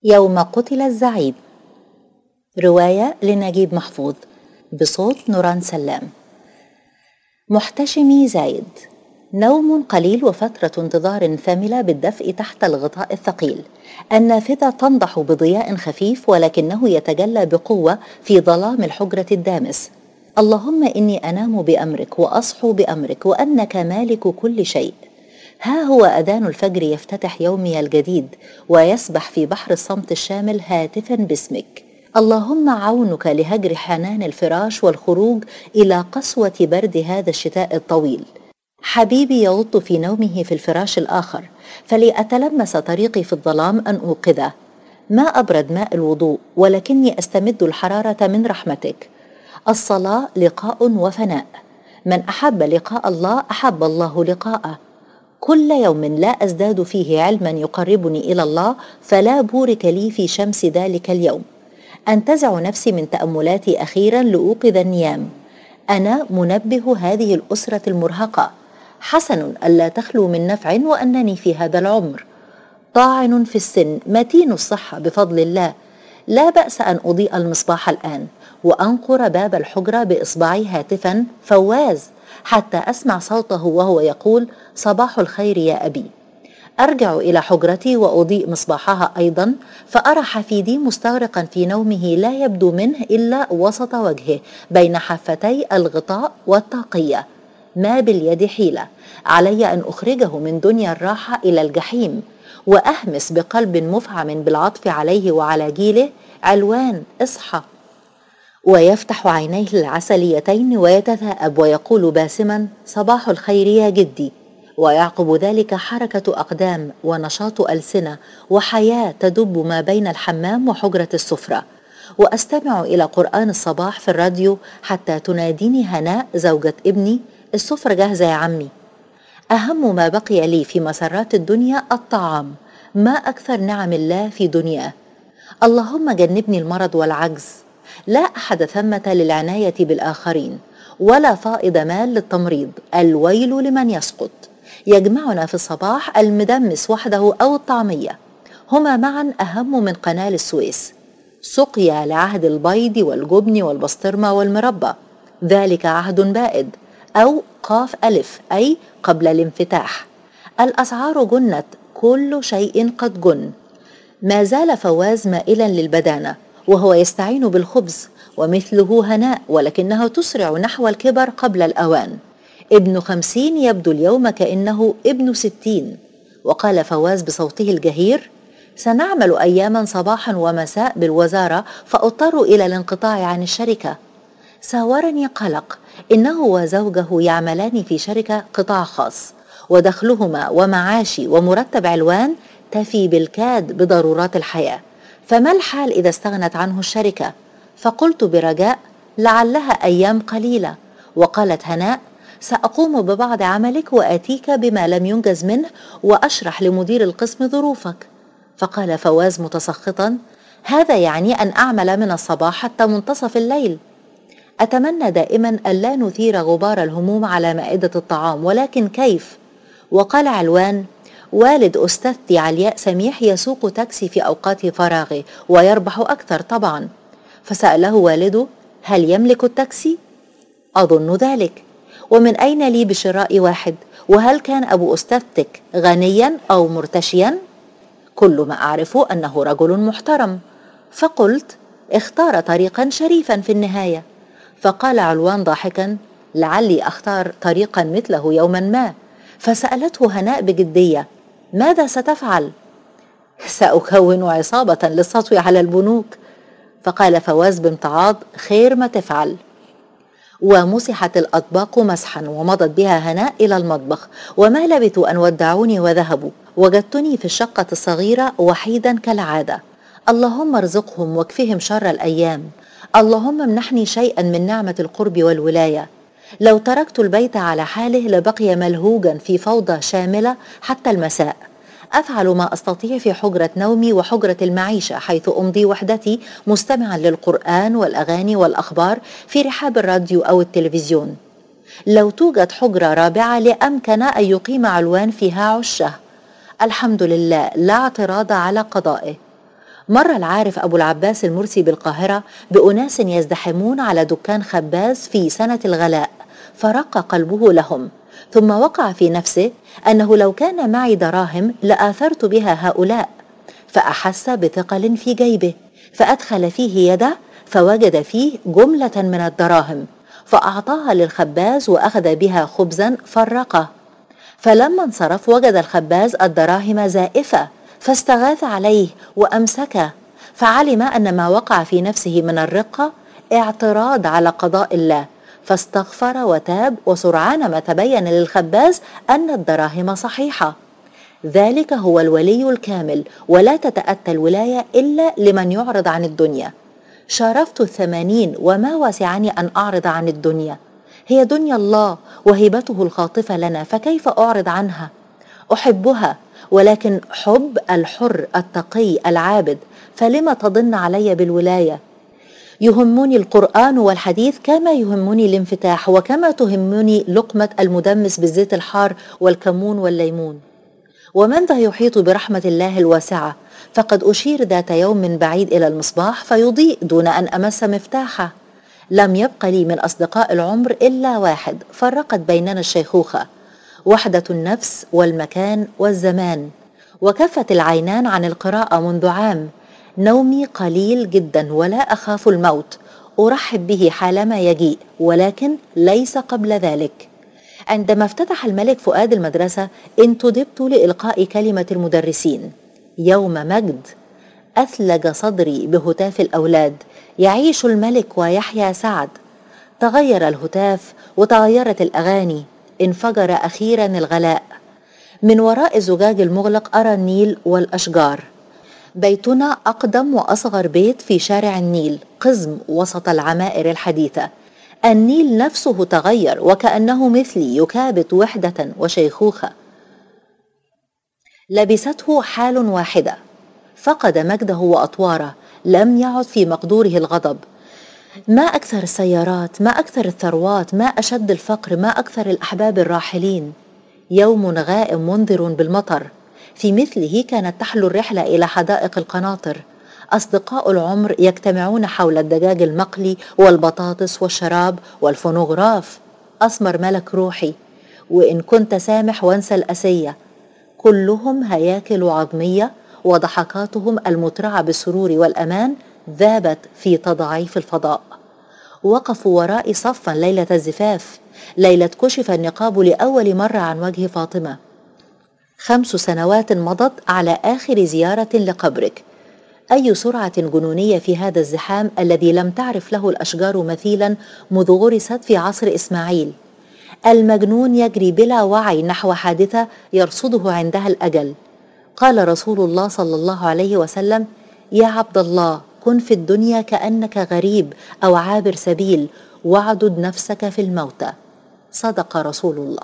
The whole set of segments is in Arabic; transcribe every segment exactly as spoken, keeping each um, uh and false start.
يوم قتل الزعيم. رواية لنجيب محفوظ بصوت نوران سلام. محتشمي زايد. نوم قليل وفترة انتظار ثاملة بالدفء تحت الغطاء الثقيل. النافذة تنضح بضياء خفيف ولكنه يتجلى بقوة في ظلام الحجرة الدامس. اللهم إني أنام بأمرك وأصحو بأمرك وأنك مالك كل شيء. ها هو أذان الفجر يفتتح يومي الجديد ويسبح في بحر الصمت الشامل هاتفا باسمك. اللهم عونك لهجر حنان الفراش والخروج إلى قسوة برد هذا الشتاء الطويل. حبيبي يغط في نومه في الفراش الآخر، فلأتلمس طريقي في الظلام أن أوقظه. ما أبرد ماء الوضوء ولكني أستمد الحرارة من رحمتك. الصلاة لقاء وفناء، من أحب لقاء الله أحب الله لقاءه. كل يوم لا أزداد فيه علما يقربني إلى الله فلا بورك لي في شمس ذلك اليوم. أنتزع نفسي من تأملاتي أخيرا لأوقظ النيام. أنا منبه هذه الأسرة المرهقة. حسن ألا تخلو من نفع وأنني في هذا العمر. طاعن في السن متين الصحة بفضل الله. لا بأس أن أضيء المصباح الآن وأنقر باب الحجرة بإصبعي هاتفا فواز حتى أسمع صوته وهو يقول صباح الخير يا أبي. أرجع إلى حجرتي وأضيء مصباحها أيضا فأرى حفيدي مستغرقا في نومه لا يبدو منه إلا وسط وجهه بين حفتي الغطاء والطاقية. ما باليد حيلة، علي أن أخرجه من دنيا الراحة إلى الجحيم وأهمس بقلب مفعم بالعطف عليه وعلى جيله: علوان اصحى. ويفتح عينيه العسليتين ويتثاءب ويقول باسما: صباح الخير يا جدي. ويعقب ذلك حركة أقدام ونشاط ألسنة وحياة تدب ما بين الحمام وحجرة السفرة. وأستمع إلى قرآن الصباح في الراديو حتى تناديني هناء زوجة ابني: السفرة جاهزة يا عمي. أهم ما بقي لي في مسرات الدنيا الطعام، ما أكثر نعم الله في دنياه. اللهم جنبني المرض والعجز. لا أحد ثمة للعناية بالآخرين ولا فائض مال للتمريض. الويل لمن يسقط. يجمعنا في الصباح المدمس وحده أو الطعمية، هما معا أهم من قناة السويس. سقيا لعهد البيض والجبن والبسطرمة والمربى، ذلك عهد بائد. أو قاف ألف أي قبل الانفتاح. الأسعار جنت، كل شيء قد جن. ما زال فواز مائلا للبدانة وهو يستعين بالخبز، ومثله هناء ولكنها تسرع نحو الكبر قبل الأوان. ابن خمسين يبدو اليوم كأنه ابن ستين. وقال فواز بصوته الجهير: سنعمل أياما صباحا ومساء بالوزارة فأضطر إلى الانقطاع عن الشركة. ساورني قلق، إنه وزوجه يعملان في شركة قطاع خاص ودخلهما ومعاشي ومرتب علوان تفي بالكاد بضرورات الحياة، فما الحال إذا استغنت عنه الشركة؟ فقلت برجاء: لعلها أيام قليلة. وقالت هناء: سأقوم ببعض عملك وآتيك بما لم ينجز منه وأشرح لمدير القسم ظروفك. فقال فواز متسخطا: هذا يعني أن أعمل من الصباح حتى منتصف الليل. أتمنى دائما ألا نثير غبار الهموم على مائدة الطعام، ولكن كيف؟ وقال علوان: والد أستاذتي علياء سميح يسوق تاكسي في أوقات فراغه ويربح أكثر طبعا. فسأله والده: هل يملك التاكسي؟ أظن ذلك. ومن أين لي بشراء واحد؟ وهل كان أبو أستاذتك غنيا أو مرتشيا؟ كل ما أعرفه أنه رجل محترم. فقلت: اختار طريقا شريفا في النهاية. فقال علوان ضاحكا: لعلي أختار طريقا مثله يوما ما. فسألته هناء بجدية: ماذا ستفعل؟ سأكون عصابة للسطو على البنوك. فقال فواز بامتعاض: خير ما تفعل. ومسحت الأطباق مسحا ومضت بها هناء إلى المطبخ، وما لبثوا أن ودعوني وذهبوا. وجدتني في الشقة الصغيرة وحيدا كالعادة. اللهم ارزقهم واكفهم شر الأيام. اللهم امنحني شيئا من نعمة القرب والولاية. لو تركت البيت على حاله لبقي ملهوجا في فوضى شاملة حتى المساء. أفعل ما أستطيع في حجرة نومي وحجرة المعيشة، حيث أمضي وحدتي مستمعا للقرآن والأغاني والأخبار في رحاب الراديو أو التلفزيون. لو توجد حجرة رابعة لأمكن أن يقيم علوان فيها عشه. الحمد لله لا اعتراض على قضائه. مر العارف أبو العباس المرسي بالقاهرة بأناس يزدحمون على دكان خباز في سنة الغلاء، فرق قلبه لهم، ثم وقع في نفسه أنه لو كان معي دراهم لآثرت بها هؤلاء، فأحس بثقل في جيبه، فأدخل فيه يده فوجد فيه جملة من الدراهم، فأعطاها للخباز وأخذ بها خبزا فرقه. فلما انصرف وجد الخباز الدراهم زائفة، فاستغاث عليه وأمسكه، فعلم أن ما وقع في نفسه من الرقة اعتراض على قضاء الله، فاستغفر وتاب، وسرعان ما تبين للخباز أن الدراهم صحيحة. ذلك هو الولي الكامل، ولا تتأتى الولاية إلا لمن يعرض عن الدنيا. شارفت الثمانين وما وسعني أن أعرض عن الدنيا، هي دنيا الله وهبته الخاطفة لنا، فكيف أعرض عنها؟ أحبها، ولكن حب الحر التقي العابد، فلما تضن علي بالولاية؟ يهمني القرآن والحديث كما يهمني الانفتاح، وكما تهمني لقمة المدمس بالزيت الحار والكمون والليمون. ومن ذا يحيط برحمة الله الواسعة؟ فقد أشير ذات يوم من بعيد إلى المصباح فيضيء دون أن أمس مفتاحه. لم يبق لي من أصدقاء العمر إلا واحد، فرقت بيننا الشيخوخة، وحدة النفس والمكان والزمان، وكفت العينان عن القراءة منذ عام. نومي قليل جدا ولا أخاف الموت، أرحب به حالما يجيء، ولكن ليس قبل ذلك. عندما افتتح الملك فؤاد المدرسة انتدبت لإلقاء كلمة المدرسين. يوم مجد، أثلج صدري بهتاف الأولاد: يعيش الملك ويحيا سعد. تغير الهتاف وتغيرت الأغاني، انفجر أخيرا الغلاء. من وراء الزجاج المغلق أرى النيل والأشجار. بيتنا أقدم وأصغر بيت في شارع النيل، قزم وسط العمائر الحديثة. النيل نفسه تغير وكأنه مثلي، يكابت وحدة وشيخوخة. لبسته حال واحدة، فقد مجده وأطواره، لم يعد في مقدوره الغضب. ما أكثر السيارات، ما أكثر الثروات، ما أشد الفقر، ما أكثر الأحباب الراحلين. يوم غائم منذر بالمطر، في مثله كانت تحلو الرحلة إلى حدائق القناطر. أصدقاء العمر يجتمعون حول الدجاج المقلي والبطاطس والشراب والفونوغراف. أسمر ملك روحي، وإن كنت سامح وانسى الأسية. كلهم هياكل عظمية، وضحكاتهم المترعة بالسرور والأمان ذابت في تضاعيف الفضاء. وقفوا ورائي صفا ليلة الزفاف، ليلة كشف النقاب لأول مرة عن وجه فاطمة. خمس سنوات مضت على آخر زيارة لقبرك. أي سرعة جنونية في هذا الزحام الذي لم تعرف له الأشجار مثيلا منذ غرست في عصر إسماعيل. المجنون يجري بلا وعي نحو حادثة يرصده عندها الأجل. قال رسول الله صلى الله عليه وسلم: يا عبد الله، كن في الدنيا كأنك غريب أو عابر سبيل، واعدد نفسك في الموتى. صدق رسول الله.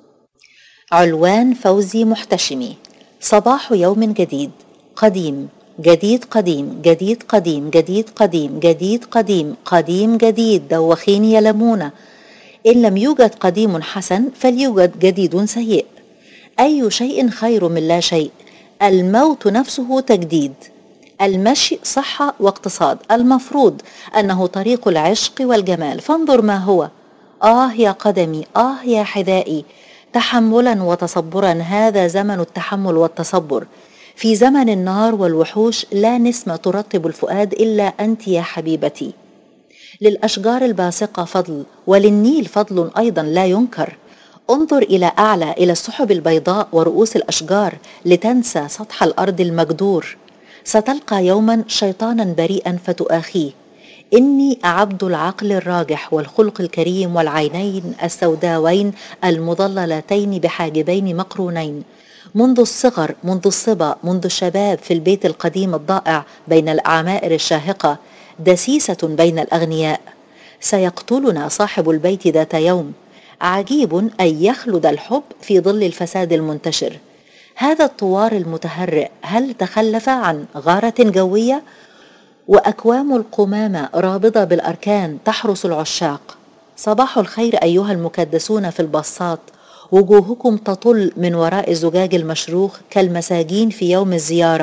علوان فوزي محتشمي. صباح يوم جديد، قديم جديد قديم جديد قديم جديد قديم جديد قديم قديم جديد، دوخين يلمون. إن لم يوجد قديم حسن فليوجد جديد سيء. أي شيء خير من لا شيء. الموت نفسه تجديد. المشي صحة واقتصاد، المفروض أنه طريق العشق والجمال، فانظر ما هو. آه يا قدمي، آه يا حذائي، تحملا وتصبرا، هذا زمن التحمل والتصبر. في زمن النار والوحوش لا نسمة ترطب الفؤاد إلا أنت يا حبيبتي. للأشجار الباسقة فضل، وللنيل فضل أيضا لا ينكر. انظر إلى أعلى، إلى السحب البيضاء ورؤوس الأشجار، لتنسى سطح الأرض المجدور. ستلقى يوما شيطانا بريئا فتؤاخيه. إني عبد العقل الراجح والخلق الكريم والعينين السوداوين المضللتين بحاجبين مقرونين. منذ الصغر، منذ الصبا، منذ الشباب، في البيت القديم الضائع بين الأعمائر الشاهقة، دسيسة بين الأغنياء. سيقتلنا صاحب البيت ذات يوم. عجيب أن يخلد الحب في ظل الفساد المنتشر. هذا الطوار المتهرئ هل تخلف عن غارة جوية؟ وأكوام القمامة رابضة بالأركان تحرس العشاق. صباح الخير أيها المكدسون في البساط، وجوهكم تطل من وراء الزجاج المشروخ كالمساجين في يوم الزيارة،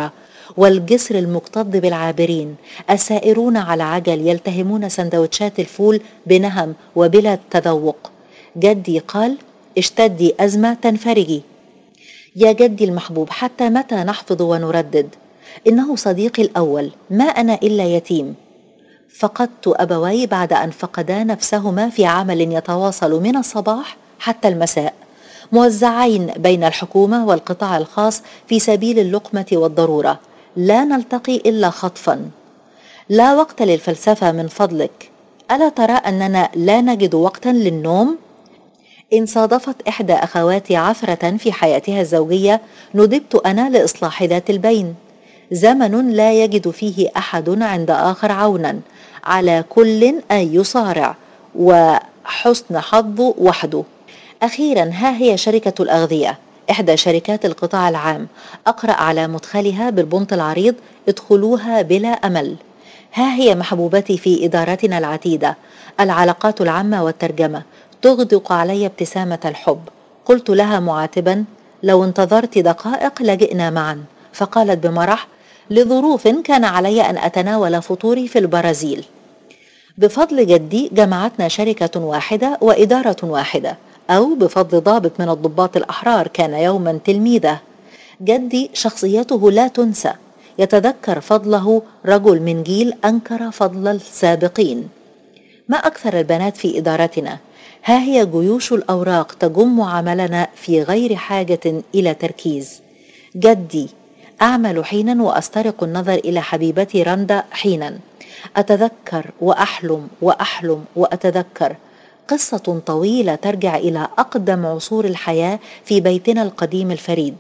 والجسر المكتظ بالعابرين، السائرون على عجل يلتهمون سندوتشات الفول بنهم وبلا تذوق. جدي قال: اشتدي أزمة تنفرجي. يا جدي المحبوب، حتى متى نحفظ ونردد؟ إنه صديقي الأول، ما أنا إلا يتيم. فقدت أبوي بعد أن فقدا نفسهما في عمل يتواصل من الصباح حتى المساء، موزعين بين الحكومة والقطاع الخاص في سبيل اللقمة والضرورة، لا نلتقي إلا خطفا. لا وقت للفلسفة من فضلك، ألا ترى أننا لا نجد وقتا للنوم؟ إن صادفت إحدى أخواتي عثرة في حياتها الزوجية ندبت أنا لإصلاح ذات البين. زمن لا يجد فيه أحد عند آخر عونا، على كل أن يصارع وحسن حظه وحده. أخيرا ها هي شركة الأغذية، إحدى شركات القطاع العام، أقرأ على مدخلها بالبنط العريض: ادخلوها بلا أمل. ها هي محبوبتي في إدارتنا العتيدة، العلاقات العامة والترجمة، تغدق علي ابتسامة الحب. قلت لها معاتبا: لو انتظرت دقائق لجئنا معا. فقالت بمرح: لظروف كان علي أن أتناول فطوري في البرازيل. بفضل جدي جمعتنا شركة واحدة وإدارة واحدة، أو بفضل ضابط من الضباط الأحرار كان يوما تلميذه. جدي شخصيته لا تنسى، يتذكر فضله رجل من جيل أنكر فضل السابقين. ما أكثر البنات في إدارتنا، ها هي جيوش الأوراق تجم عملنا في غير حاجة إلى تركيز. جدي: أعمل حينا وأسترق النظر إلى حبيبتي رندا حينا، أتذكر وأحلم وأحلم وأتذكر. قصة طويلة ترجع إلى أقدم عصور الحياة في بيتنا القديم الفريد.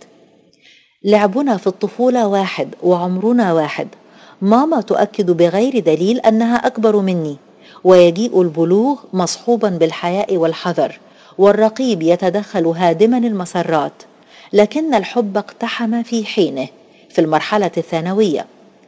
لعبنا في الطفولة واحد وعمرنا واحد. ماما تؤكد بغير دليل أنها أكبر مني، ويجيء البلوغ مصحوبا بالحياء والحذر، والرقيب يتدخل هادما المسرات. لكن الحب اقتحم في حينه في المرحلة الثانوية.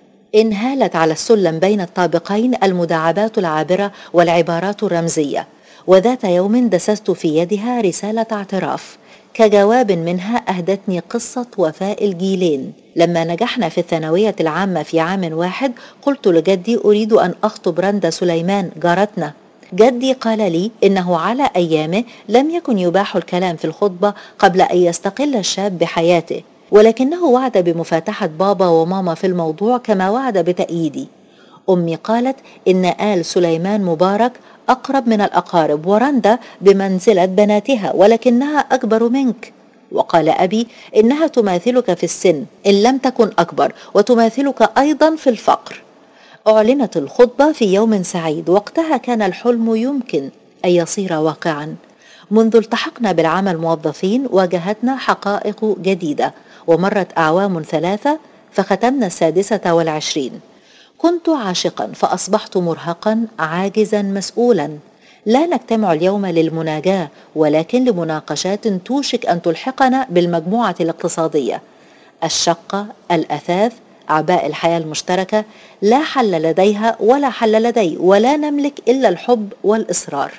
انهالت على السلم بين الطابقين المداعبات العابرة والعبارات الرمزية، وذات يوم دسست في يدها رسالة اعتراف، كجواب منها أهدتني قصة وفاء الجيلين. لما نجحنا في الثانوية العامة في عام واحد قلت لجدي: أريد أن أخطب رندا سليمان جارتنا. جدي قال لي إنه على أيامه لم يكن يباح الكلام في الخطبة قبل أن يستقل الشاب بحياته، ولكنه وعد بمفاتحة بابا وماما في الموضوع كما وعد بتأييدي. أمي قالت إن آل سليمان مبارك أقرب من الأقارب، ورندا بمنزلة بناتها ولكنها أكبر منك. وقال أبي: إنها تماثلك في السن إن لم تكن أكبر، وتماثلك أيضا في الفقر. أعلنت الخطبة في يوم سعيد، وقتها كان الحلم يمكن أن يصير واقعا. منذ التحقنا بالعمل موظفين واجهتنا حقائق جديدة، ومرت أعوام ثلاثة فختمنا السادسة والعشرين. كنت عاشقا فأصبحت مرهقا عاجزا مسؤولا. لا نجتمع اليوم للمناجاة، ولكن لمناقشات توشك أن تلحقنا بالمجموعة الاقتصادية. الشقة، الأثاث، أعباء الحياة المشتركة، لا حل لديها ولا حل لدي، ولا نملك إلا الحب والإصرار.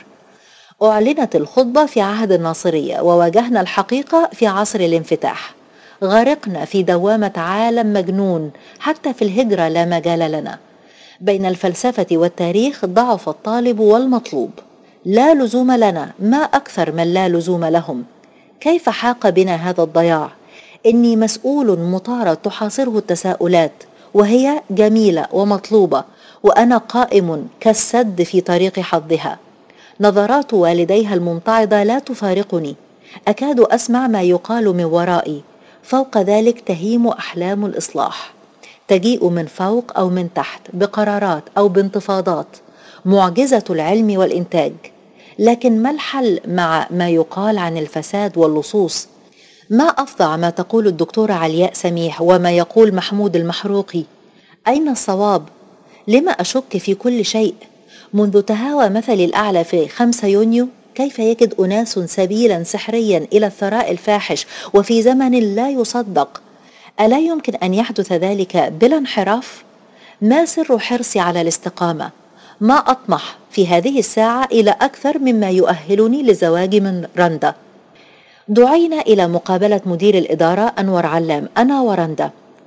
أعلنت الخطبة في عهد الناصرية، وواجهنا الحقيقة في عصر الانفتاح. غرقنا في دوامة عالم مجنون، حتى في الهجرة لا مجال لنا. بين الفلسفة والتاريخ ضعف الطالب والمطلوب. لا لزوم لنا، ما أكثر من لا لزوم لهم. كيف حاق بنا هذا الضياع؟ إني مسؤول مطارد تحاصره التساؤلات، وهي جميلة ومطلوبة، وأنا قائم كالسد في طريق حظها. نظرات والديها الممتعضة لا تفارقني، أكاد أسمع ما يقال من ورائي. فوق ذلك تهيم أحلام الإصلاح، تجيء من فوق أو من تحت، بقرارات أو بانتفاضات، معجزة العلم والإنتاج. لكن ما الحل مع ما يقال عن الفساد واللصوص؟ ما أفظع ما تقول الدكتورة علياء سميح وما يقول محمود المحروقي؟ أين الصواب؟ لما أشك في كل شيء؟ منذ تهاوى مثلي الأعلى في خمسة يونيو كيف يجد أناس سبيلا سحريا إلى الثراء الفاحش وفي زمن لا يصدق؟ ألا يمكن أن يحدث ذلك بلا انحراف؟ ما سر حرصي على الاستقامة؟ ما أطمح في هذه الساعة إلى أكثر مما يؤهلني للزواج من رندا. دعينا إلى مقابلة مدير الإدارة أنور علام، أنا ورندا.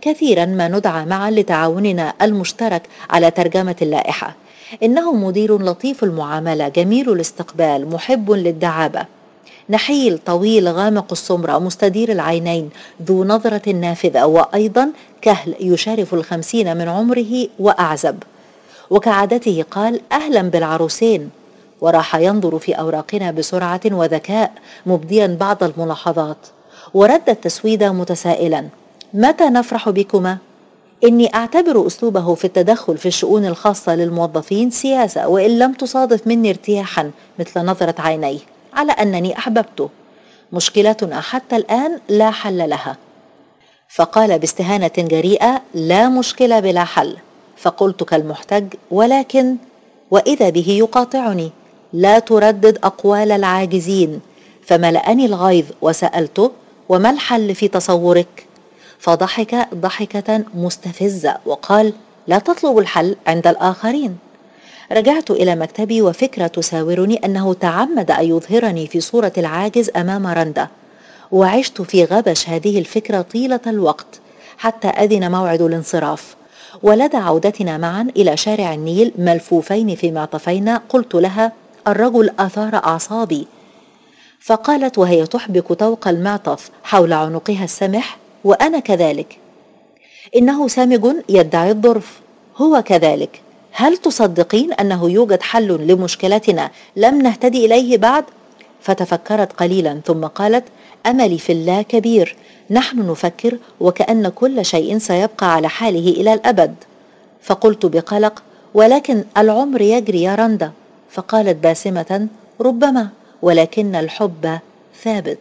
كثيرا ما ندعى معا لتعاوننا المشترك على ترجمة اللائحة. إنه مدير لطيف المعاملة، جميل الاستقبال، محب للدعابة، نحيل طويل غامق السمرة، مستدير العينين، ذو نظرة نافذة، وأيضا كهل يشارف الخمسين من عمره وأعزب. وكعادته قال: أهلا بالعروسين، وراح ينظر في أوراقنا بسرعة وذكاء مبديا بعض الملاحظات، ورد التسويد متسائلا: متى نفرح بكما؟ إني أعتبر أسلوبه في التدخل في الشؤون الخاصة للموظفين سياسة، وإن لم تصادف مني ارتياحا مثل نظرة عينيه، على أنني أحببته. مشكلتنا حتى الآن لا حل لها. فقال باستهانة جريئة: لا مشكلة بلا حل. فقلت كالمحتج: ولكن، وإذا به يقاطعني: لا تردد أقوال العاجزين. فملأني الغيظ وسألته: وما الحل في تصورك؟ فضحك ضحكة مستفزة وقال: لا تطلب الحل عند الآخرين. رجعت إلى مكتبي وفكرة تساورني أنه تعمد أن يظهرني في صورة العاجز أمام رندا، وعشت في غبش هذه الفكرة طيلة الوقت حتى أذن موعد الانصراف. ولدى عودتنا معا إلى شارع النيل ملفوفين في معطفين، قلت لها: الرجل أثار أعصابي. فقالت وهي تحبك طوق المعطف حول عنقها السمح: وأنا كذلك. إنه سامج يدعي الظرف، هو كذلك. هل تصدقين أنه يوجد حل لمشكلتنا لم نهتدي إليه بعد؟ فتفكرت قليلا ثم قالت: أملي في الله كبير، نحن نفكر وكأن كل شيء سيبقى على حاله إلى الأبد. فقلت بقلق: ولكن العمر يجري يا رندا. فقالت باسمة: ربما، ولكن الحب ثابت.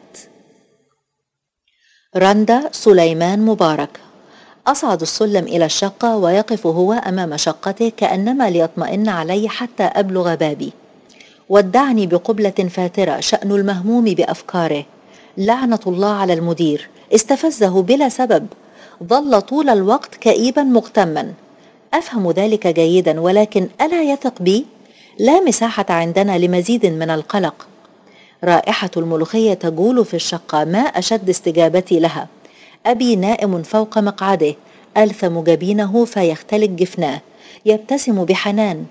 رندا سليمان مبارك. أصعد السلم إلى الشقة ويقف هو أمام شقته كأنما ليطمئن علي حتى أبلغ بابي. ودعني بقبلة فاترة، شأن المهموم بأفكاره. لعنة الله على المدير، استفزه بلا سبب، ظل طول الوقت كئيبا مغتما. أفهم ذلك جيدا، ولكن ألا يثق بي؟ لا مساحة عندنا لمزيد من القلق. رائحة الملوخية تجول في الشقة، ما أشد استجابتي لها. أبي نائم فوق مقعده، ألثم جبينه فيختلج جفناه، يبتسم بحنان.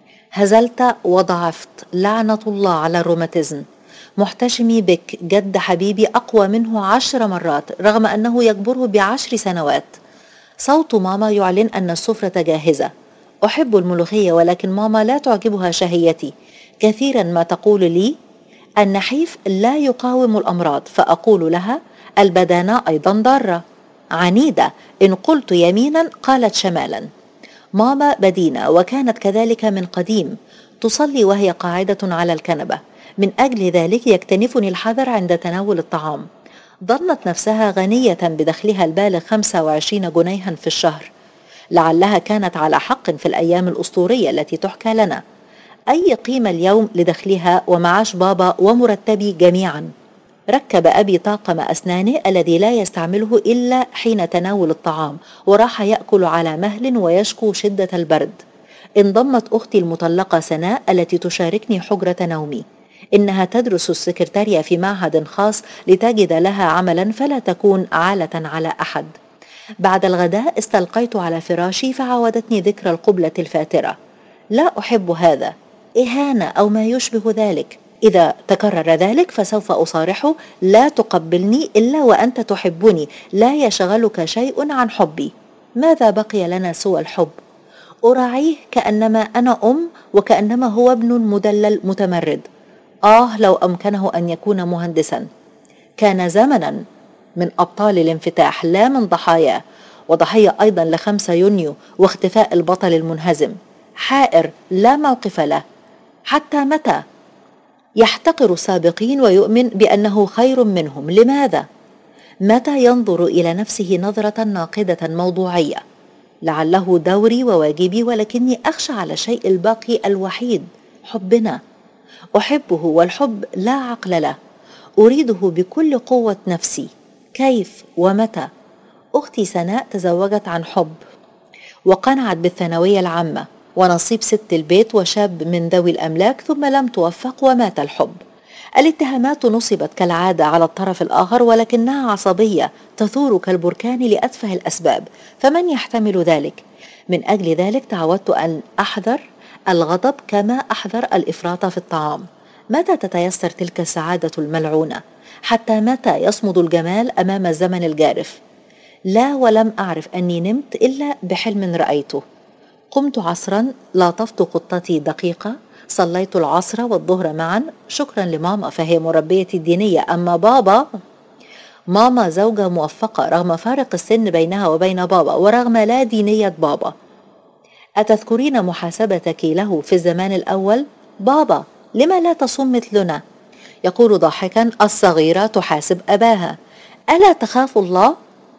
هزلت وضعفت، لعنة الله على الروماتيزم. محتشمي بك جد حبيبي أقوى منه عشر مرات رغم أنه يكبره بعشر سنوات. صوت ماما يعلن أن السفرة جاهزة. أحب الملوخية، ولكن ماما لا تعجبها شهيتي. كثيرا ما تقول لي: النحيف لا يقاوم الأمراض، فأقول لها: البدانة أيضا ضارة. عنيدة، إن قلت يمينا قالت شمالا. ماما بدينة، وكانت كذلك من قديم، تصلي وهي قاعدة على الكنبة. من أجل ذلك يكتنفني الحذر عند تناول الطعام. ظنت نفسها غنية بدخلها البالغ خمسة وعشرين جنيها في الشهر. لعلها كانت على حق في الأيام الأسطورية التي تحكى لنا. أي قيمة اليوم لدخلها ومعاش بابا ومرتبي جميعا؟ ركب أبي طاقم أسنانه الذي لا يستعمله إلا حين تناول الطعام، وراح يأكل على مهل ويشكو شدة البرد. انضمت أختي المطلقة سناء التي تشاركني حجرة نومي. إنها تدرس السكرتارية في معهد خاص لتجد لها عملا فلا تكون عالة على أحد. بعد الغداء استلقيت على فراشي فعاودتني ذكرى القبلة الفاترة. لا أحب هذا، إهانة أو ما يشبه ذلك. إذا تكرر ذلك فسوف أصارحه: لا تقبلني إلا وأنت تحبني، لا يشغلك شيء عن حبي. ماذا بقي لنا سوى الحب؟ أراعيه كأنما أنا أم، وكأنما هو ابن مدلل متمرد. آه لو أمكنه أن يكون مهندسا. كان زمنا من أبطال الانفتاح لا من ضحاياه، وضحية أيضا لخمسة يونيو واختفاء البطل المنهزم. حائر لا موقف له. حتى متى؟ يحتقر السابقين ويؤمن بأنه خير منهم. لماذا؟ متى ينظر إلى نفسه نظرة ناقدة موضوعية؟ لعله دوري وواجبي، ولكني أخشى على الشيء الباقي الوحيد: حبنا. أحبه، والحب لا عقل له. أريده بكل قوة نفسي. كيف ومتى؟ أختي سناء تزوجت عن حب وقنعت بالثانوية العامة ونصيب ست البيت وشاب من ذوي الأملاك، ثم لم توفق ومات الحب. الاتهامات نصبت كالعادة على الطرف الآخر، ولكنها عصبية تثور كالبركان لأتفه الأسباب، فمن يحتمل ذلك؟ من أجل ذلك تعودت أن أحذر الغضب كما أحذر الإفراط في الطعام. متى تتيسر تلك السعادة الملعونة؟ حتى متى يصمد الجمال أمام الزمن الجارف؟ لا، ولم أعرف أني نمت إلا بحلم رأيته. قمت عصرا، لاطفت قطتي دقيقة، صليت العصر والظهر معا، شكرا لماما فهي مربيتي الدينية. أما بابا، ماما زوجة موفقة رغم فارق السن بينها وبين بابا ورغم لا دينية بابا. أتذكرين محاسبتك له في الزمان الأول؟ بابا، لما لا تصوم مثلنا؟ يقول ضاحكا: الصغيرة تحاسب أباها. ألا تخاف الله؟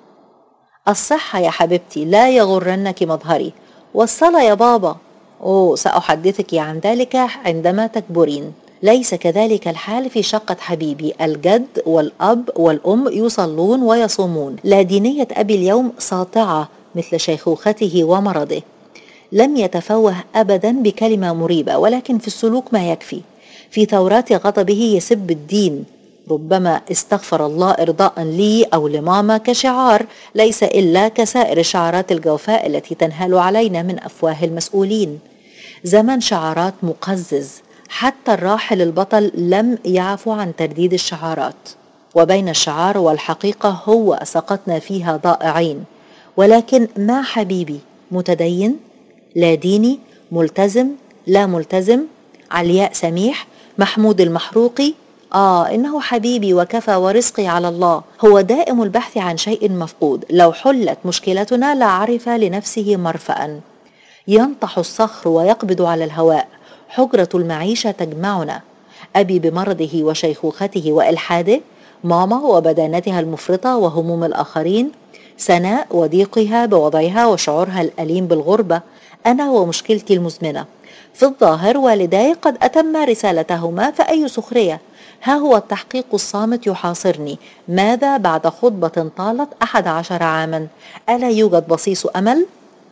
الصحة يا حبيبتي، لا يغرنك مظهري. والصلاة يا بابا؟ أوه، سأحدثك عن ذلك عندما تكبرين. ليس كذلك الحال في شقة حبيبي. الجد والأب والأم يصلون ويصومون. لا دينية أبي اليوم ساطعة مثل شيخوخته ومرضه. لم يتفوه أبدا بكلمة مريبة، ولكن في السلوك ما يكفي. في ثورات غضبه يسب الدين، ربما استغفر الله إرضاء لي أو لماما كشعار، ليس إلا كسائر الشعارات الجوفاء التي تنهال علينا من أفواه المسؤولين. زمن شعارات مقزز، حتى الراحل البطل لم يعفو عن ترديد الشعارات. وبين الشعار والحقيقة هو سقطنا فيها ضائعين. ولكن ما حبيبي متدين؟ لا ديني؟ ملتزم؟ لا ملتزم؟ علياء سميح؟ محمود المحروقي؟ آه، إنه حبيبي وكفى ورزقي على الله. هو دائم البحث عن شيء مفقود. لو حلت مشكلتنا لعرف لنفسه مرفأ. ينطح الصخر ويقبض على الهواء. حجرة المعيشة تجمعنا. أبي بمرضه وشيخوخته وإلحاده، ماما وبدانتها المفرطة وهموم الآخرين، سناء وضيقها بوضعها وشعورها الأليم بالغربة، أنا ومشكلتي المزمنة. في الظاهر والداي قد أتم رسالتهما، فأي سخرية. ها هو التحقيق الصامت يحاصرني. ماذا بعد خطبة طالت أحد عشر عاما؟ ألا يوجد بصيص أمل؟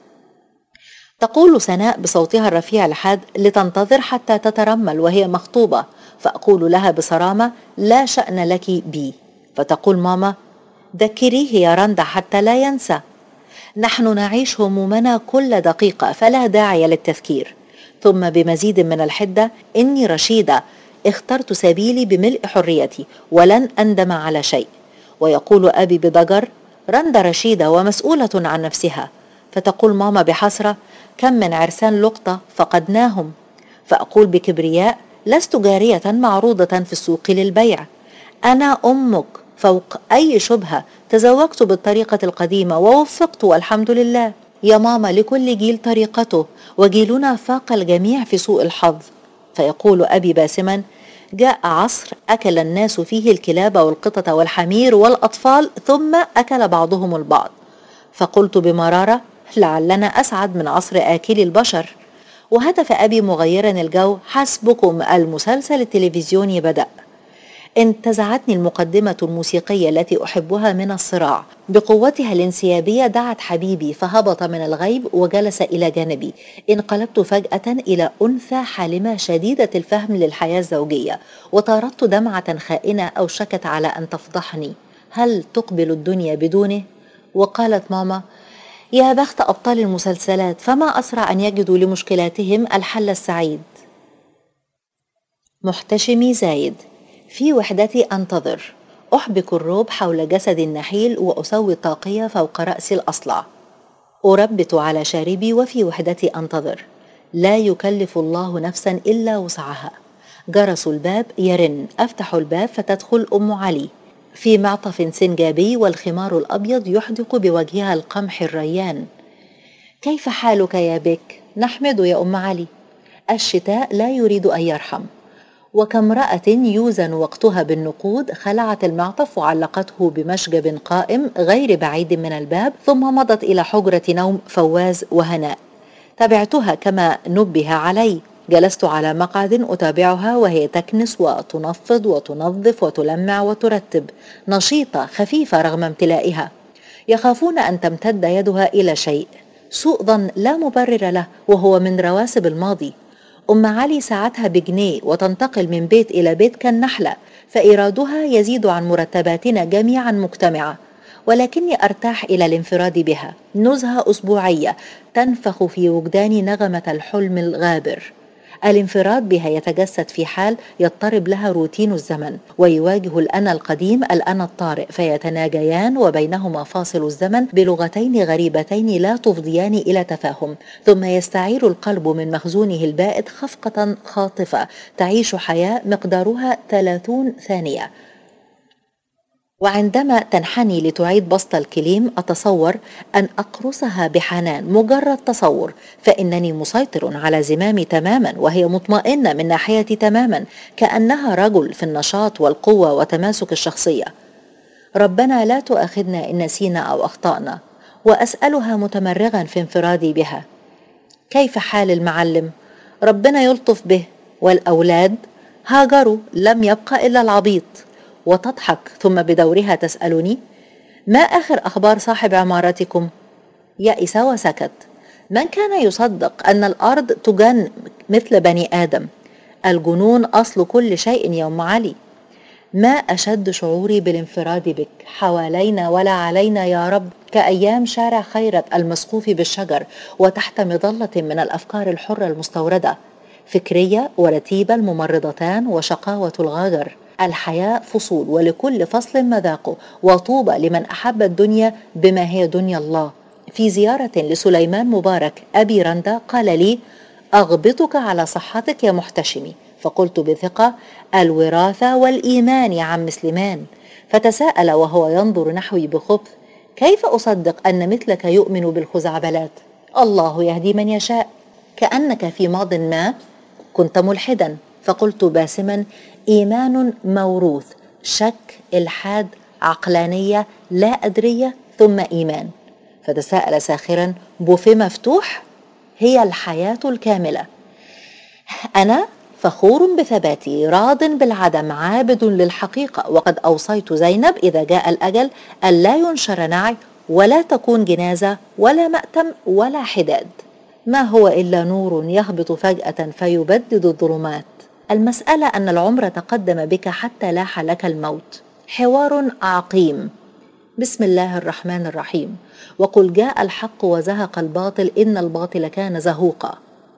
تقول سناء بصوتها الرفيع الحاد لتنتظر حتى تترمل وهي مخطوبة، فأقول لها بصرامة: لا شأن لك بي. فتقول ماما: ذكريه يا رندا حتى لا ينسى. نحن نعيش همومنا كل دقيقة، فلا داعي للتذكير. ثم بمزيد من الحدة: إني رشيدة، اخترت سبيلي بملء حريتي ولن أندم على شيء. ويقول أبي بضجر: رندا رشيدة ومسؤولة عن نفسها. فتقول ماما بحسرة: كم من عرسان لقطة فقدناهم. فأقول بكبرياء: لست جارية معروضة في السوق للبيع، أنا أمك فوق أي شبهة. تزوجت بالطريقة القديمة ووفقت والحمد لله. يا ماما، لكل جيل طريقته، وجيلنا فاق الجميع في سوء الحظ. فيقول أبي باسما: جاء عصر أكل الناس فيه الكلاب والقطط والحمير والأطفال، ثم أكل بعضهم البعض. فقلت بمرارة: لعلنا أسعد من عصر آكل البشر. وهتف أبي مغيرا الجو: حسبكم، المسلسل التلفزيوني بدأ. انتزعتني المقدمة الموسيقية التي أحبها من الصراع. بقوتها الانسيابية دعت حبيبي فهبط من الغيب وجلس إلى جانبي. انقلبت فجأة إلى أنثى حالمة شديدة الفهم للحياة الزوجية، وطاردت دمعة خائنة أوشكت على أن تفضحني. هل تقبل الدنيا بدونه؟ وقالت ماما: يا بخت أبطال المسلسلات، فما أسرع أن يجدوا لمشكلاتهم الحل السعيد. محتشمي زايد. في وحدتي أنتظر، أحبك الروب حول جسد النحيل وأسوي الطاقية فوق رأس الأصلع. أربت على شاربي وفي وحدتي أنتظر. لا يكلف الله نفسا إلا وسعها. جرس الباب يرن، أفتح الباب فتدخل أم علي في معطف سنجابي والخمار الأبيض يحدق بوجهها القمح الريان. كيف حالك يا بك؟ نحمد يا أم علي. الشتاء لا يريد أن يرحم. وكامرأة يوزن وقتها بالنقود خلعت المعطف وعلقته بمشجب قائم غير بعيد من الباب، ثم مضت إلى حجرة نوم فواز وهناء. تبعتها كما نبه علي. جلست على مقعد أتابعها وهي تكنس وتنفض وتنظف وتلمع وترتب، نشيطة خفيفة رغم امتلائها. يخافون أن تمتد يدها إلى شيء. سوء ظن لا مبرر له، وهو من رواسب الماضي. أم علي ساعتها بجنيه وتنتقل من بيت إلى بيت كالنحلة، فإيرادها يزيد عن مرتباتنا جميعا مجتمعة، ولكني أرتاح إلى الانفراد بها، نزهة أسبوعية تنفخ في وجداني نغمة الحلم الغابر. الانفراد بها يتجسد في حال يضطرب لها روتين الزمن، ويواجه الأنا القديم الأنا الطارئ، فيتناجيان وبينهما فاصل الزمن بلغتين غريبتين لا تفضيان إلى تفاهم، ثم يستعير القلب من مخزونه البائد خفقة خاطفة تعيش حياة مقدارها ثلاثون ثانية. وعندما تنحني لتعيد بسط الكليم أتصور أن أقرصها بحنان، مجرد تصور، فإنني مسيطر على زمامي تماما، وهي مطمئنة من ناحيتي تماما، كأنها رجل في النشاط والقوة وتماسك الشخصية. ربنا لا تؤاخذنا إن نسينا أو أخطأنا. وأسألها متمرغا في انفرادي بها: كيف حال المعلم؟ ربنا يلطف به. والأولاد؟ هاجروا، لم يبقى إلا العبيط. وتضحك، ثم بدورها تسألني: ما آخر أخبار صاحب عمارتكم؟ يأس وسكت. من كان يصدق أن الأرض تجن مثل بني آدم؟ الجنون أصل كل شيء يا أم علي. ما أشد شعوري بالانفراد بك، حوالينا ولا علينا يا رب، كأيام شارع خيرت المسقوف بالشجر وتحت مظلة من الأفكار الحرة المستوردة، فكرية ورتيبة الممرضتان وشقاوة الغاجر. الحياة فصول، ولكل فصل مذاقه، وطوبى لمن أحب الدنيا بما هي دنيا الله. في زيارة لسليمان مبارك أبي رندا قال لي: أغبطك على صحتك يا محتشمي. فقلت بثقة: الوراثة والإيمان يا عم سليمان. فتساءل وهو ينظر نحوي بخبث: كيف أصدق أن مثلك يؤمن بالخزعبلات؟ الله يهدي من يشاء. كأنك في ماض ما كنت ملحدا. فقلت باسما: إيمان موروث، شك، إلحاد، عقلانية، لا أدرية، ثم إيمان. فتساءل ساخرا: بوفيه مفتوح؟ هي الحياة الكاملة. أنا فخور بثباتي، راض بالعدم، عابد للحقيقة. وقد أوصيت زينب إذا جاء الأجل ألا ينشر نعي، ولا تكون جنازة، ولا مأتم، ولا حداد. ما هو إلا نور يهبط فجأة فيبدد الظلمات. المسألة أن العمر تقدم بك حتى لاح لك الموت. حوار عقيم. بسم الله الرحمن الرحيم. وقل جاء الحق وزهق الباطل إن الباطل كان زهوقا.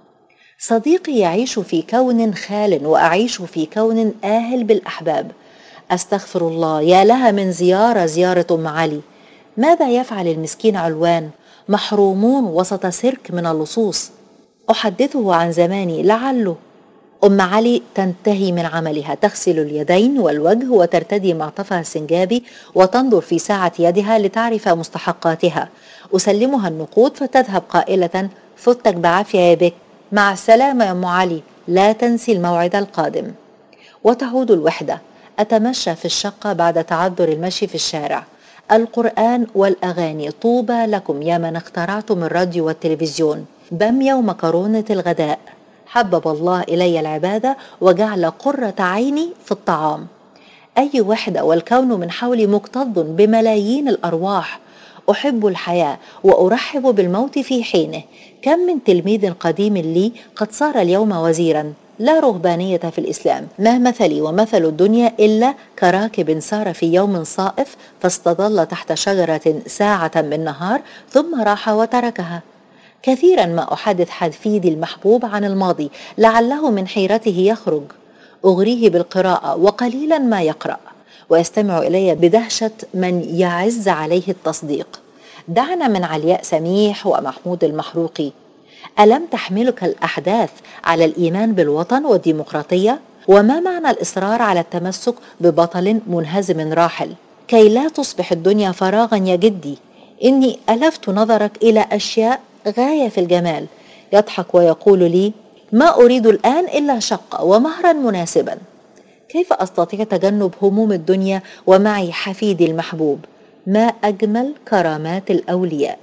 صديقي يعيش في كون خال، وأعيش في كون آهل بالأحباب. أستغفر الله، يا لها من زيارة زيارة أم علي. ماذا يفعل المسكين علوان؟ محرومون وسط سيرك من اللصوص. أحدثه عن زماني لعله. أم علي تنتهي من عملها، تغسل اليدين والوجه وترتدي معطفها السنجابي وتنظر في ساعة يدها لتعرف مستحقاتها. أسلمها النقود فتذهب قائلة: فتك بعافية يا بك، مع السلامة يا أم علي، لا تنسي الموعد القادم. وتعود الوحدة. أتمشى في الشقة بعد تعذر المشي في الشارع. القرآن والأغاني، طوبى لكم يا من اخترعتم الراديو والتلفزيون. بامية ومكرونة الغداء. حبب الله إلي العبادة وجعل قرة عيني في الطعام. أي وحدة والكون من حولي مكتظ بملايين الأرواح. أحب الحياة وأرحب بالموت في حينه. كم من تلميذ قديم لي قد صار اليوم وزيرا. لا رهبانية في الإسلام. ما مثلي ومثل الدنيا إلا كراكب سار في يوم صائف فاستظل تحت شجرة ساعة من نهار ثم راح وتركها. كثيرا ما أحدث حفيدي المحبوب عن الماضي لعله من حيرته يخرج. أغريه بالقراءة وقليلا ما يقرأ، ويستمع إلي بدهشة من يعز عليه التصديق. دعنا من علياء سميح ومحمود المحروقي. ألم تحملك الأحداث على الإيمان بالوطن والديمقراطية؟ وما معنى الإصرار على التمسك ببطل منهزم راحل؟ كي لا تصبح الدنيا فراغا يا جدي. إني ألفت نظرك إلى أشياء غاية في الجمال. يضحك ويقول لي: ما أريد الآن إلا شقة ومهرا مناسبا. كيف أستطيع تجنب هموم الدنيا ومعي حفيدي المحبوب؟ ما أجمل كرامات الأولياء.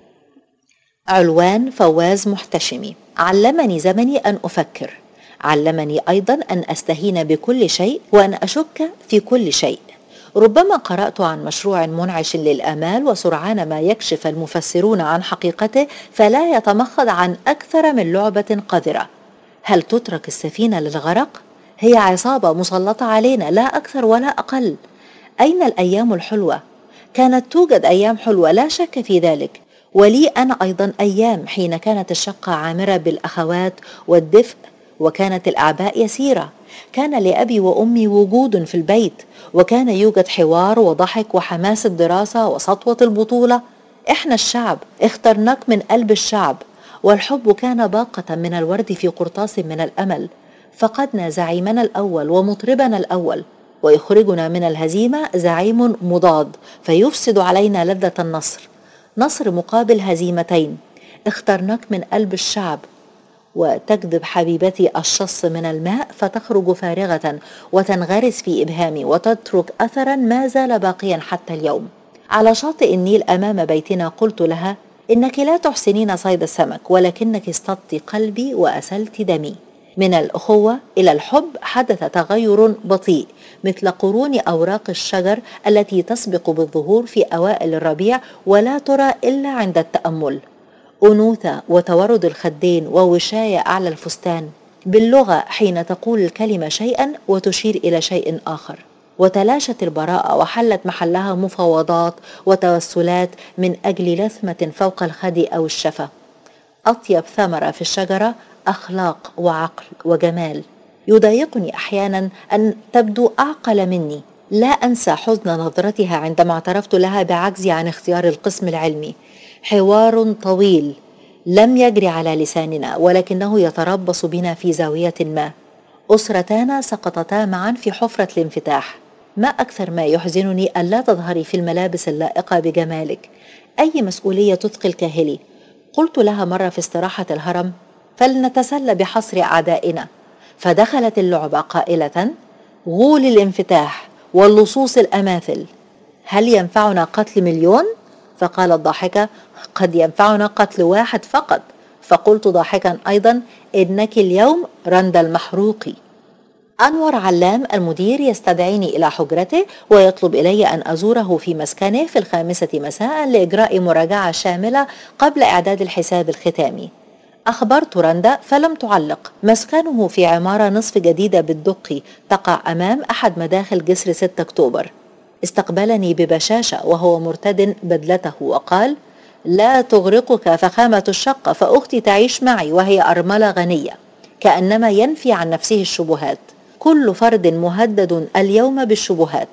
علوان فواز محتشمي. علمني زمني أن أفكر، علمني أيضا أن أستهين بكل شيء وأن أشك في كل شيء. ربما قرأت عن مشروع منعش للآمال، وسرعان ما يكشف المفسرون عن حقيقته فلا يتمخض عن أكثر من لعبة قذرة. هل تترك السفينة للغرق؟ هي عصابة مسلطة علينا لا أكثر ولا أقل. أين الأيام الحلوة؟ كانت توجد أيام حلوة لا شك في ذلك، ولي أنا أيضا أيام حين كانت الشقة عامرة بالأخوات والدفء، وكانت الأعباء يسيرة. كان لأبي وأمي وجود في البيت، وكان يوجد حوار وضحك وحماس الدراسة وسطوة البطولة. إحنا الشعب، اخترناك من قلب الشعب، والحب كان باقة من الورد في قرطاس من الأمل. فقدنا زعيمنا الأول ومطربنا الأول، ويخرجنا من الهزيمة زعيم مضاد فيفسد علينا لذة النصر. نصر مقابل هزيمتين. اخترناك من قلب الشعب. وتكذب حبيبتي الشص من الماء فتخرج فارغة وتنغرس في إبهامي وتترك أثرا ما زال باقيا حتى اليوم. على شاطئ النيل أمام بيتنا قلت لها: إنك لا تحسنين صيد السمك، ولكنك اصطدت قلبي وأسلت دمي. من الأخوة إلى الحب حدث تغير بطيء، مثل قرون أوراق الشجر التي تسبق بالظهور في أوائل الربيع ولا ترى إلا عند التأمل. أنوثة وتورد الخدين ووشاية أعلى الفستان، باللغة حين تقول الكلمة شيئا وتشير إلى شيء آخر. وتلاشت البراءة وحلت محلها مفاوضات وتوسلات من أجل لثمة فوق الخد أو الشفة. أطيب ثمرة في الشجرة أخلاق وعقل وجمال. يضايقني أحيانا أن تبدو أعقل مني. لا أنسى حزن نظرتها عندما اعترفت لها بعجزي عن اختيار القسم العلمي. حوار طويل لم يجري على لساننا، ولكنه يتربص بنا في زاوية ما. أسرتانا سقطتا معا في حفرة الانفتاح. ما أكثر ما يحزنني ألا تظهري في الملابس اللائقة بجمالك. أي مسؤولية تثقل كاهلي. قلت لها مرة في استراحة الهرم: فلنتسلى بحصر أعدائنا. فدخلت اللعبة قائلة: غول الانفتاح واللصوص الأماثل، هل ينفعنا قتل مليون؟ فقالت ضاحكة: قد ينفعنا قتل واحد فقط. فقلت ضاحكا أيضا: إنك اليوم رند المحروق. أنور علام المدير يستدعيني إلى حجرته ويطلب إلي أن أزوره في مسكنه في الخامسة مساء لإجراء مراجعة شاملة قبل إعداد الحساب الختامي. أخبرت رندا فلم تعلق. مسكنه في عمارة نصف جديدة بالدقي تقع أمام أحد مداخل جسر ستة أكتوبر. استقبلني ببشاشة وهو مرتد بدلته وقال: لا تغرقك فخامة الشقة، فأختي تعيش معي وهي أرملة غنية. كأنما ينفي عن نفسه الشبهات. كل فرد مهدد اليوم بالشبهات.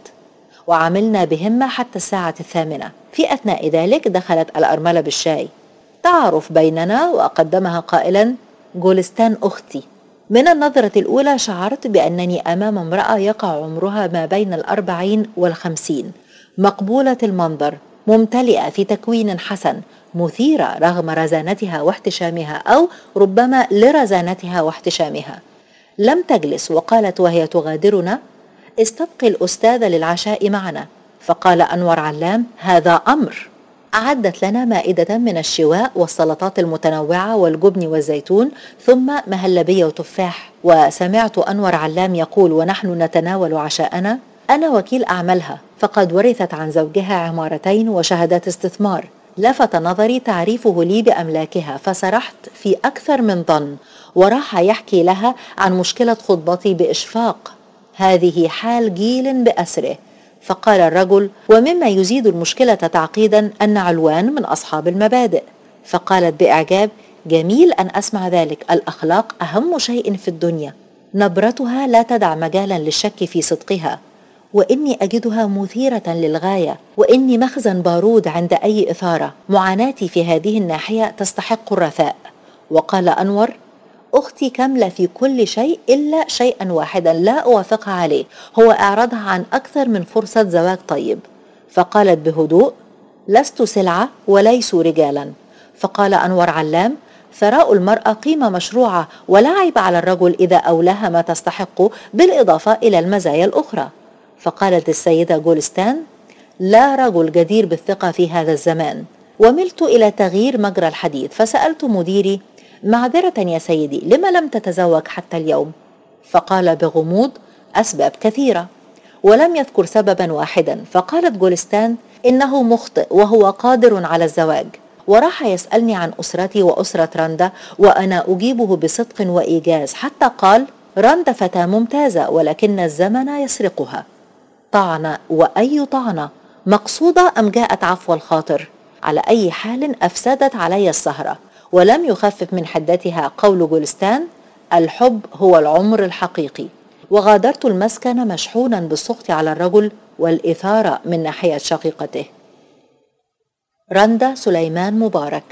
وعملنا بهمة حتى الساعة الثامنة. في أثناء ذلك دخلت الأرملة بالشاي، تعرف بيننا، وقدمها قائلا: جولستان أختي. من النظرة الأولى شعرت بأنني أمام امرأة يقع عمرها ما بين الأربعين والخمسين، مقبولة المنظر، ممتلئة في تكوين حسن، مثيرة رغم رزانتها واحتشامها، أو ربما لرزانتها واحتشامها. لم تجلس وقالت وهي تغادرنا: استبقي الأستاذ للعشاء معنا. فقال أنور علام: هذا أمر. أعدت لنا مائدة من الشواء والسلطات المتنوعة والجبن والزيتون، ثم مهلبية وتفاح. وسمعت أنور علام يقول ونحن نتناول عشاءنا: أنا وكيل أعملها، فقد ورثت عن زوجها عمارتين وشهادات استثمار. لفت نظري تعريفه لي بأملاكها، فسرحت في أكثر من ظن، وراح يحكي لها عن مشكلة خطبتي بإشفاق. هذه حال جيل بأسره. فقال الرجل: ومما يزيد المشكلة تعقيدا أن علوان من أصحاب المبادئ. فقالت بإعجاب: جميل أن أسمع ذلك، الأخلاق أهم شيء في الدنيا. نبرتها لا تدع مجالا للشك في صدقها. وإني أجدها مثيرة للغاية، وإني مخزن بارود عند أي إثارة. معاناتي في هذه الناحية تستحق الرثاء. وقال أنور: أختي كاملة في كل شيء إلا شيئا واحدا لا أوافقها عليه، هو إعراضها عن أكثر من فرصة زواج طيب. فقالت بهدوء: لست سلعة وليسوا رجالا. فقال أنور علام: ثراء المرأة قيمة مشروعة، ولا عيب على الرجل إذا أولاها ما تستحق، بالإضافة إلى المزايا الأخرى. فقالت السيدة جولستان: لا رجل جدير بالثقة في هذا الزمان. وملت إلى تغيير مجرى الحديث، فسألت مديري: معذرة يا سيدي، لما لم تتزوج حتى اليوم؟ فقال بغموض: أسباب كثيرة. ولم يذكر سببا واحدا. فقالت جولستان: إنه مخطئ وهو قادر على الزواج، وراح يسألني عن أسرتي وأسرة رندا، وأنا أجيبه بصدق وإيجاز، حتى قال: رندا فتاة ممتازة ولكن الزمن يسرقها. طعنة، وأي طعنة، مقصودة أم جاءت عفو الخاطر؟ على أي حال أفسدت علي السهرة، ولم يخفف من حدتها قول جولستان: الحب هو العمر الحقيقي. وغادرت المسكن مشحونا بالسخط على الرجل والإثارة من ناحية شقيقته. رندا سليمان مبارك.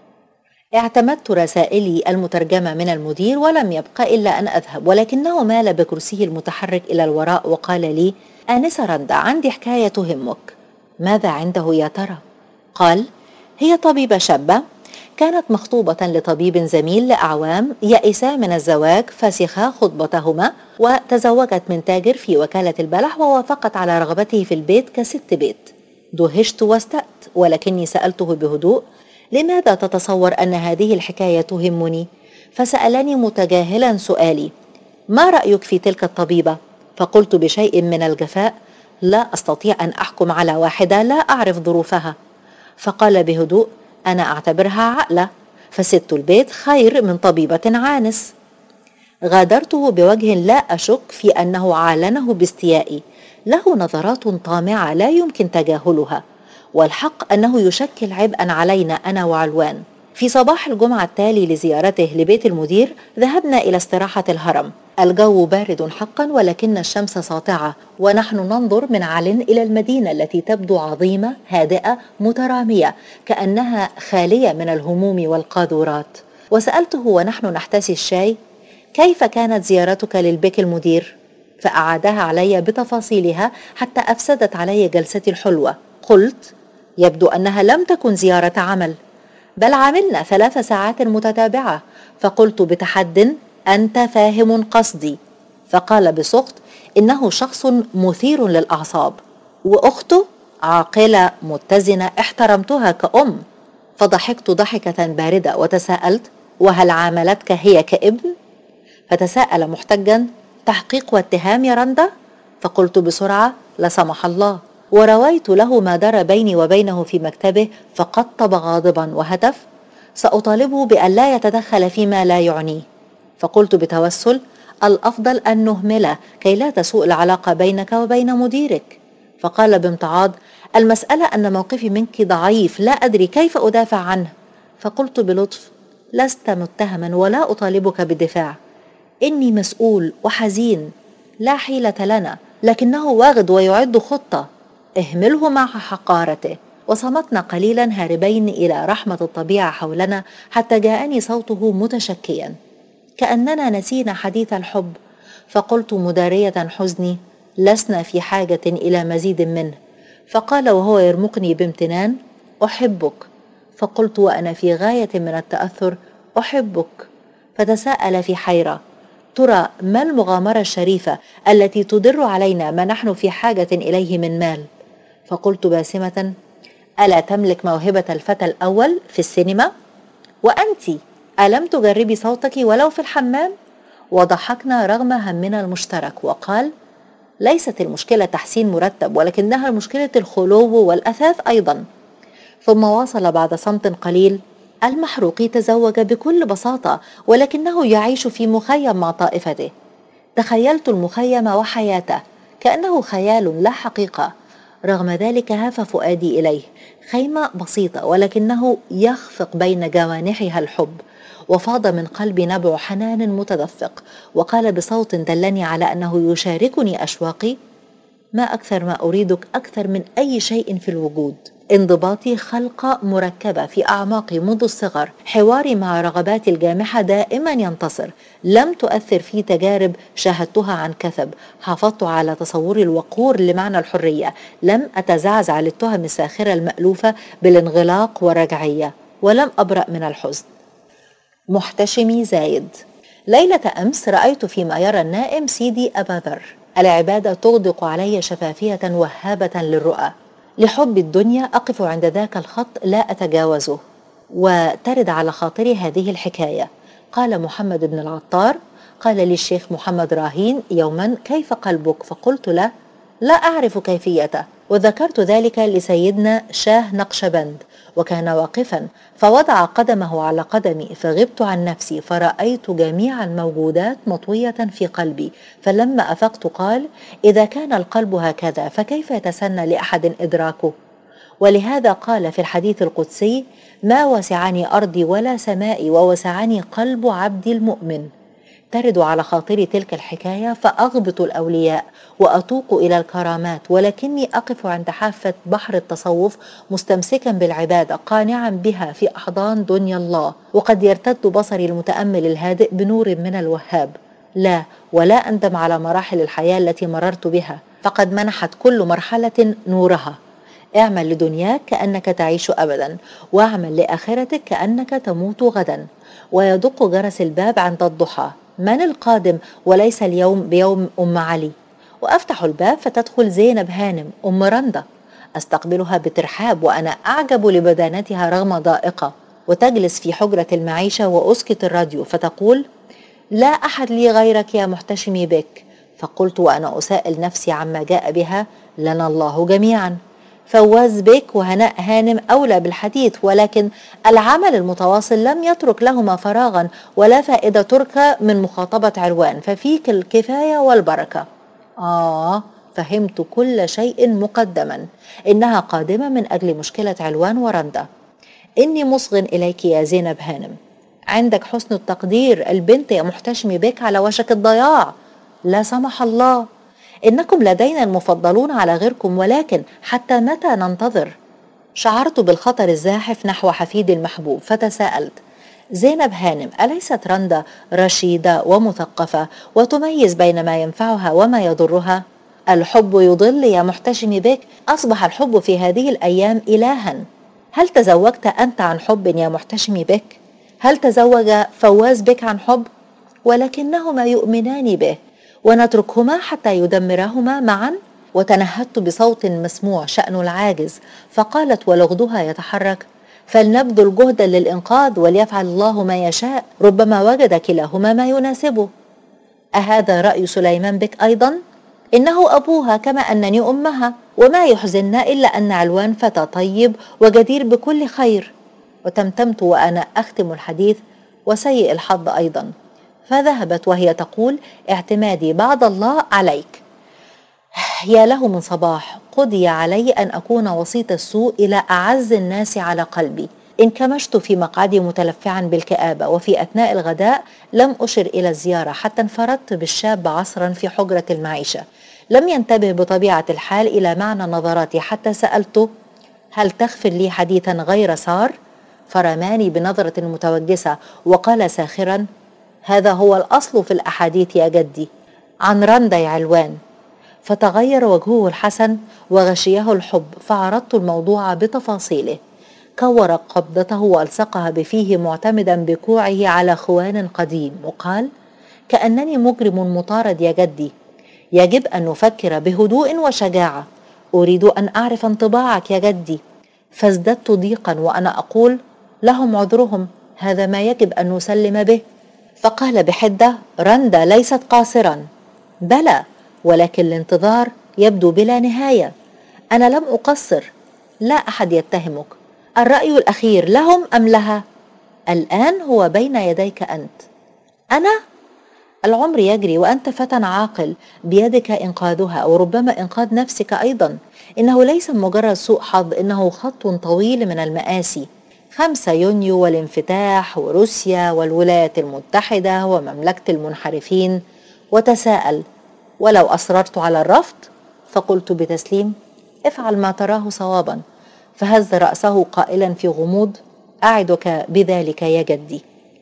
اعتمدت رسائلي المترجمة من المدير ولم يبق إلا أن أذهب، ولكنه مال بكرسيه المتحرك إلى الوراء وقال لي: آنسة رندا، عندي حكاية تهمك. ماذا عنده يا ترى؟ قال: هي طبيبة شابة كانت مخطوبة لطبيب زميل لأعوام، يئسا من الزواج فسخا خطبتهما، وتزوجت من تاجر في وكالة البلح ووافقت على رغبته في البيت كست بيت. دهشت واستأت، ولكني سألته بهدوء: لماذا تتصور أن هذه الحكاية تهمني؟ فسألني متجاهلا سؤالي: ما رأيك في تلك الطبيبة؟ فقلت بشيء من الجفاء: لا أستطيع أن أحكم على واحدة لا أعرف ظروفها. فقال بهدوء: أنا أعتبرها عقلة، فست البيت خير من طبيبة عانس. غادرته بوجه لا أشك في أنه عالنه باستيائي، له نظرات طامعة لا يمكن تجاهلها، والحق أنه يشكل عبئا علينا أنا وعلوان. في صباح الجمعة التالي لزيارته لبيت المدير ذهبنا إلى استراحة الهرم. الجو بارد حقا ولكن الشمس ساطعة، ونحن ننظر من عال إلى المدينة التي تبدو عظيمة هادئة مترامية كأنها خالية من الهموم والقاذورات. وسألته ونحن نحتسي الشاي: كيف كانت زيارتك للبيك المدير؟ فأعادها علي بتفاصيلها حتى أفسدت علي جلستي الحلوة. قلت: يبدو أنها لم تكن زيارة عمل، بل عملنا ثلاث ساعات متتابعة. فقلت بتحد: أنت فاهم قصدي. فقال بسخط: إنه شخص مثير للأعصاب، وأخته عاقلة متزنة احترمتها كأم. فضحكت ضحكة باردة وتساءلت: وهل عاملتك هي كابن؟ فتساءل محتجا: تحقيق واتهام يا رندا؟ فقلت بسرعة: لا سمح الله. ورويت له ما دار بيني وبينه في مكتبه، فقطب غاضبا وهتف: سأطالبه بأن لا يتدخل فيما لا يعنيه. فقلت بتوسل: الأفضل أن نهمله كي لا تسوء العلاقة بينك وبين مديرك. فقال بامتعاض: المسألة أن موقفي منك ضعيف، لا أدري كيف أدافع عنه. فقلت بلطف: لست متهما ولا أطالبك بالدفاع، إني مسؤول وحزين، لا حيلة لنا، لكنه واغد ويعد خطة، اهمله مع حقارته. وصمتنا قليلا هاربين إلى رحمة الطبيعة حولنا، حتى جاءني صوته متشكيا كأننا نسينا حديث الحب. فقلت مدارية حزني: لسنا في حاجة إلى مزيد منه. فقال وهو يرمقني بامتنان: أحبك. فقلت وأنا في غاية من التأثر: أحبك. فتساءل في حيرة: ترى ما المغامرة الشريفة التي تدر علينا ما نحن في حاجة إليه من مال؟ فقلت باسمة: ألا تملك موهبة الفتى الأول في السينما؟ وأنت ألم تجربي صوتك ولو في الحمام؟ وضحكنا رغم همنا المشترك، وقال: ليست المشكلة تحسين مرتب، ولكنها مشكلة الخلو والأثاث أيضا. ثم واصل بعد صمت قليل: المحروق تزوج بكل بساطة، ولكنه يعيش في مخيم مع طائفته. تخيلت المخيم وحياته كأنه خيال لا حقيقة. رغم ذلك هاف فؤادي إليه، خيمة بسيطة ولكنه يخفق بين جوانحها الحب، وفاض من قلبي نبع حنان متدفق. وقال بصوت دلني على أنه يشاركني أشواقي: ما أكثر ما أريدك أكثر من أي شيء في الوجود. انضباطي خلقة مركبة في أعماقي منذ الصغر، حواري مع رغباتي الجامحة دائما ينتصر. لم تؤثر في تجارب شاهدتها عن كثب، حافظت على تصوري الوقور لمعنى الحرية، لم أتزعزع للتهم الساخرة المألوفة بالانغلاق والرجعية، ولم أبرأ من الحزن. محتشمي زايد. ليلة أمس رأيت فيما يرى النائم سيدي أبا ذر. العبادة تغدق علي شفافية وهابة للرؤى. لحب الدنيا أقف عند ذاك الخط لا أتجاوزه. وترد على خاطري هذه الحكاية. قال محمد بن العطار: قال لي الشيخ محمد راهين يوما: كيف قلبك؟ فقلت له: لا أعرف كيفيته، وذكرت ذلك لسيدنا شاه نقشبند وكان واقفا، فوضع قدمه على قدمي، فغبت عن نفسي، فرأيت جميع الموجودات مطوية في قلبي. فلما أفقت قال: إذا كان القلب هكذا فكيف يتسنى لأحد إدراكه؟ ولهذا قال في الحديث القدسي: ما وسعني أرضي ولا سمائي، ووسعني قلب عبدي المؤمن. ترد على خاطري تلك الحكاية فأغبط الأولياء وأتوق إلى الكرامات، ولكني أقف عند حافة بحر التصوف مستمسكا بالعبادة، قانعا بها في أحضان دنيا الله، وقد يرتد بصري المتأمل الهادئ بنور من الوهاب. لا، ولا أندم على مراحل الحياة التي مررت بها، فقد منحت كل مرحلة نورها. اعمل لدنياك كأنك تعيش أبدا، واعمل لآخرتك كأنك تموت غدا. ويدق جرس الباب عند الضحى: من القادم وليس اليوم بيوم أم علي؟ وأفتح الباب فتدخل زينب هانم أم رندة، أستقبلها بترحاب وأنا أعجب لبدانتها رغم ضائقة، وتجلس في حجرة المعيشة وأسكت الراديو فتقول: لا أحد لي غيرك يا محتشمي بك. فقلت وأنا أسائل نفسي عما جاء بها: لنا الله جميعا. فواز بك وهناء هانم أولى بالحديث، ولكن العمل المتواصل لم يترك لهما فراغا ولا فائدة ترك من مخاطبة علوان، ففيك الكفاية والبركة. آه، فهمت كل شيء مقدما. إنها قادمة من أجل مشكلة علوان ورندة. إني مصغ إليك يا زينب هانم. عندك حسن التقدير، البنت يا محتشمي بك على وشك الضياع، لا سمح الله. إنكم لدينا المفضلون على غيركم، ولكن حتى متى ننتظر؟ شعرت بالخطر الزاحف نحو حفيدي المحبوب، فتساءلت: زينب هانم أليست رندة رشيدة ومثقفة وتميز بين ما ينفعها وما يضرها؟ الحب يضل يا محتشمي بك، أصبح الحب في هذه الأيام إلها. هل تزوجت أنت عن حب يا محتشمي بك؟ هل تزوج فواز بك عن حب؟ ولكنهما يؤمنان به، ونتركهما حتى يدمرهما معا؟ وتنهدت بصوت مسموع شأن العاجز، فقالت ولغدها يتحرك: فلنبذل جهدا للإنقاذ وليفعل الله ما يشاء، ربما وجد كلاهما ما يناسبه. أهذا رأي سليمان بك أيضا؟ إنه أبوها كما أنني أمها، وما يحزننا إلا أن علوان فتى طيب وجدير بكل خير. وتمتمت وأنا أختم الحديث: وسيء الحظ أيضا. فذهبت وهي تقول: اعتمادي بعد الله عليك. يا له من صباح قضي علي أن أكون وسيط السوء إلى أعز الناس على قلبي. انكمشت في مقعدي متلفعا بالكآبة، وفي أثناء الغداء لم أشر إلى الزيارة حتى انفردت بالشاب عصرا في حجرة المعيشة. لم ينتبه بطبيعة الحال إلى معنى نظراتي حتى سألته: هل تغفر لي حديثا غير سار؟ فرماني بنظرة متوجسة وقال ساخرا: هذا هو الأصل في الأحاديث يا جدي، عن رندة يا علوان. فتغير وجهه الحسن وغشيه الحب، فعرضت الموضوع بتفاصيله. كور قبضته وألصقها بفيه معتمدا بكوعه على خوان قديم، وقال: كأنني مجرم مطارد يا جدي، يجب أن نفكر بهدوء وشجاعة. أريد أن أعرف انطباعك يا جدي. فازددت ضيقا وأنا أقول: لهم عذرهم، هذا ما يجب أن نسلم به. فقال بحدة: رندة ليست قاصرا. بلى، ولكن الانتظار يبدو بلا نهاية. أنا لم أقصر، لا أحد يتهمك. الرأي الأخير لهم أم لها؟ الآن هو بين يديك أنت. أنا؟ العمر يجري وأنت فتى عاقل، بيدك إنقاذها وربما إنقاذ نفسك أيضا. إنه ليس مجرد سوء حظ، إنه خط طويل من المآسي. خمسة يونيو والانفتاح وروسيا والولايات المتحدة ومملكة المنحرفين. وتساءل: ولو أصررت على الرفض؟ فقلت بتسليم: افعل ما تراه صوابا. فهز رأسه قائلا في غموض: أعدك بذلك يا جدي.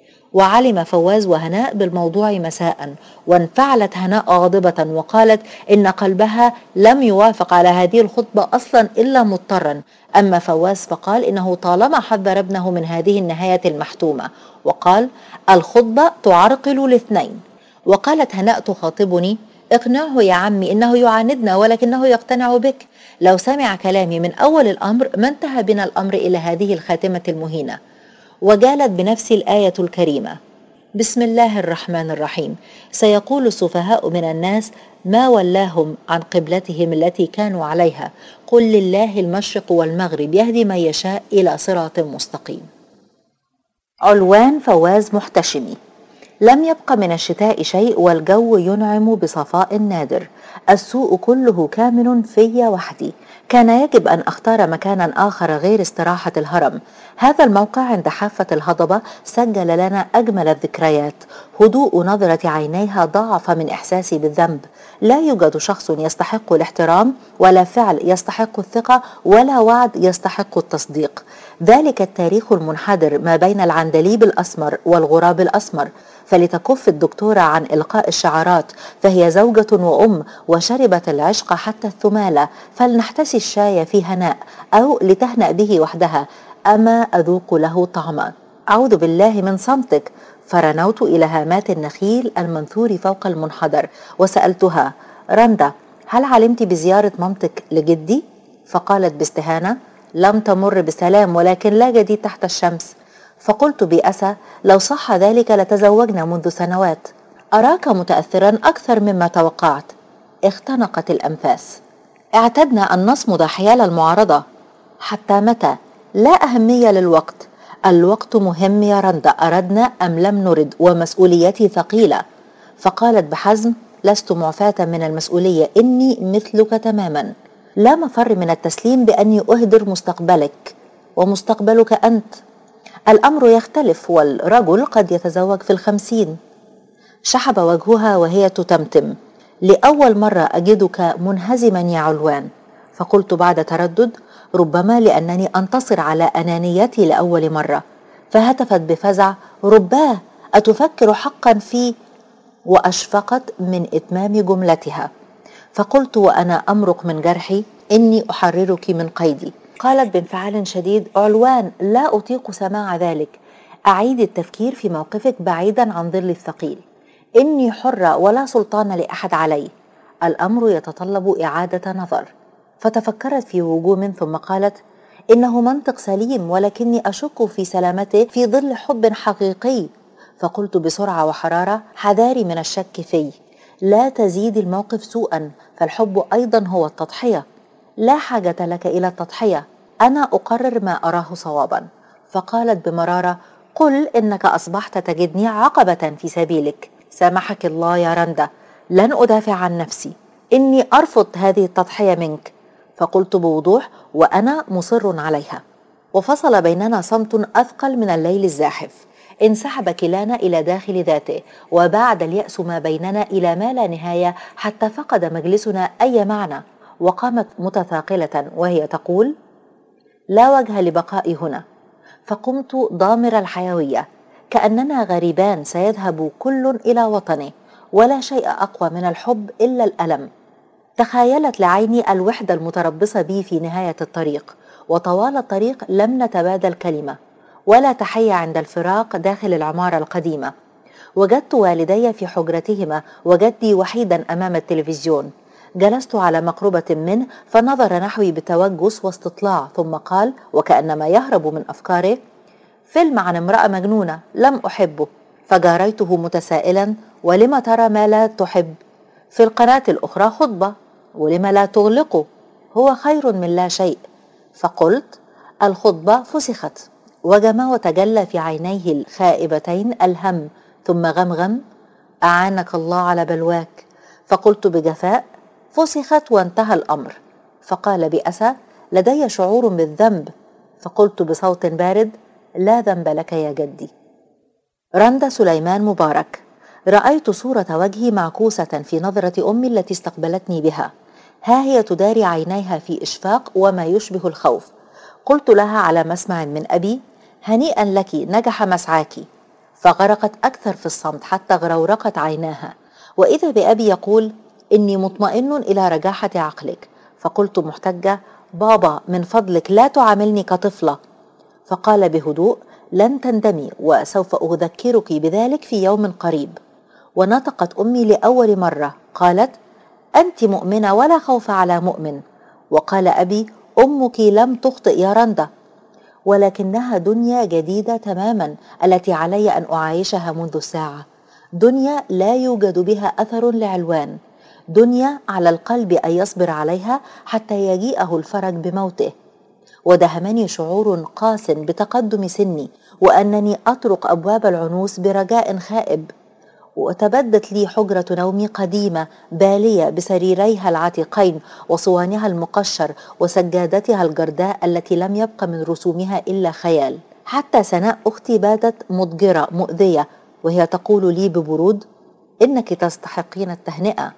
وعلم فواز وهناء بالموضوع مساء، وانفعلت هناء غاضبة وقالت إن قلبها لم يوافق على هذه الخطبة أصلا إلا مضطرا. أما فواز فقال إنه طالما حذر ابنه من هذه النهاية المحتومة، وقال: الخطبة تعرقل الاثنين. وقالت هناء تخاطبني: اقنعه يا عمي، إنه يعاندنا ولكنه يقتنع بك. لو سمع كلامي من أول الأمر ما انتهى بنا الأمر إلى هذه الخاتمة المهينة. وجالت بنفس الآية الكريمة: بسم الله الرحمن الرحيم. سيقول السفهاء من الناس ما ولاهم عن قبلتهم التي كانوا عليها. قل لله المشرق والمغرب يهدي من يشاء إلى صراط مستقيم. علوان فواز محتشمي: لم يبق من الشتاء شيء والجو ينعم بصفاء نادر. السوء كله كامن في وحدي. كان يجب أن أختار مكانا آخر غير استراحة الهرم. هذا الموقع عند حافة الهضبة سجل لنا أجمل الذكريات. هدوء نظرة عينيها ضاعف من إحساسي بالذنب. لا يوجد شخص يستحق الاحترام، ولا فعل يستحق الثقة، ولا وعد يستحق التصديق. ذلك التاريخ المنحدر ما بين العندليب الأسمر والغراب الأسمر. فلتكف الدكتورة عن إلقاء الشعارات، فهي زوجة وأم وشربت العشق حتى الثمالة. فلنحتسي الشاي في هناء، أو لتهنأ به وحدها. أما أذوق له طعما. أعوذ بالله من صمتك. فرنوت إلى هامات النخيل المنثور فوق المنحدر وسألتها: رندا، هل علمت بزيارة مامتك لجدي؟ فقالت باستهانة: لم تمر بسلام، ولكن لا جديد تحت الشمس. فقلت بأسى: لو صح ذلك لتزوجنا منذ سنوات. أراك متأثرا أكثر مما توقعت. اختنقت الأنفاس. اعتدنا أن نصمد حيال المعارضة. حتى متى؟ لا أهمية للوقت. الوقت مهم يا رندا، أردنا أم لم نرد، ومسؤوليتي ثقيلة. فقالت بحزم: لست معفاة من المسؤولية، إني مثلك تماما. لا مفر من التسليم بأني أهدر مستقبلك ومستقبلك أنت. الأمر يختلف، والرجل قد يتزوج في الخمسين. شحب وجهها وهي تتمتم: لأول مرة أجدك منهزما يا علوان. فقلت بعد تردد: ربما لأنني أنتصر على أنانيتي لأول مرة. فهتفت بفزع: رباه، أتفكر حقا في؟ وأشفقت من إتمام جملتها. فقلت وأنا أمرق من جرحي: إني أحررك من قيدي. قالت بانفعال شديد: علوان، لا أطيق سماع ذلك. أعيد التفكير في موقفك بعيدا عن ظل الثقيل. إني حرة ولا سلطان لأحد علي. الأمر يتطلب إعادة نظر. فتفكرت في وجوم ثم قالت: إنه منطق سليم، ولكني أشك في سلامته في ظل حب حقيقي. فقلت بسرعة وحرارة: حذاري من الشك في. لا تزيد الموقف سوءا، فالحب أيضا هو التضحية. لا حاجة لك إلى التضحية، أنا أقرر ما أراه صوابا. فقالت بمرارة: قل إنك أصبحت تجدني عقبة في سبيلك. سامحك الله يا رندا، لن أدافع عن نفسي. إني أرفض هذه التضحية منك. فقلت بوضوح وأنا مصر عليها. وفصل بيننا صمت أثقل من الليل الزاحف. انسحب كلانا إلى داخل ذاته، وبعد اليأس ما بيننا إلى ما لا نهاية، حتى فقد مجلسنا أي معنى. وقامت متثاقلة وهي تقول: لا وجه لبقائي هنا. فقمت ضامر الحيوية، كأننا غريبان سيذهب كل إلى وطنه، ولا شيء أقوى من الحب إلا الألم. تخيلت لعيني الوحدة المتربصة بي في نهاية الطريق، وطوال الطريق لم نتبادل كلمة ولا تحية عند الفراق داخل العمارة القديمة. وجدت والدي في حجرتهما، وجدي وحيدا أمام التلفزيون. جلست على مقربة منه، فنظر نحوي بتوجس واستطلاع، ثم قال وكأنما يهرب من أفكاره: فيلم عن امرأة مجنونة، لم أحبه. فجاريته متسائلا: ولم ترى ما لا تحب؟ في القناة الأخرى خطبة، ولم لا تغلقه؟ هو خير من لا شيء. فقلت: الخطبة فسخت. وجمع وتجلى في عينيه الخائبتين الهم، ثم غمغم: أعانك الله على بلواك. فقلت بجفاء: فسخت وانتهى الأمر. فقال بأسى: لدي شعور بالذنب. فقلت بصوت بارد: لا ذنب لك يا جدي. رندا سليمان مبارك. رأيت صورة وجهي معكوسة في نظرة أمي التي استقبلتني بها، ها هي تداري عينيها في إشفاق وما يشبه الخوف. قلت لها على مسمع من أبي: هنيئا لك، نجح مسعاك. فغرقت أكثر في الصمت حتى غرورقت عيناها، وإذا بأبي يقول: إني مطمئن إلى رجاحة عقلك. فقلت محتجة: بابا من فضلك لا تعاملني كطفلة. فقال بهدوء: لن تندمي، وسوف أذكرك بذلك في يوم قريب. ونطقت أمي لأول مرة، قالت: أنت مؤمنة ولا خوف على مؤمن. وقال أبي: أمك لم تخطئ يا رندا، ولكنها دنيا جديدة تماما التي علي أن أعايشها منذ الساعة. دنيا لا يوجد بها أثر لعلوان، دنيا على القلب أن يصبر عليها حتى يجيئه الفرج بموته. ودهمني شعور قاس بتقدم سني وأنني أطرق أبواب العنوس برجاء خائب، وتبدت لي حجرة نومي قديمة بالية بسريريها العتيقين وصوانها المقشر وسجادتها الجرداء التي لم يبق من رسومها إلا خيال. حتى سناء أختي باتت مضجرة مؤذية وهي تقول لي ببرود: إنك تستحقين التهنئة.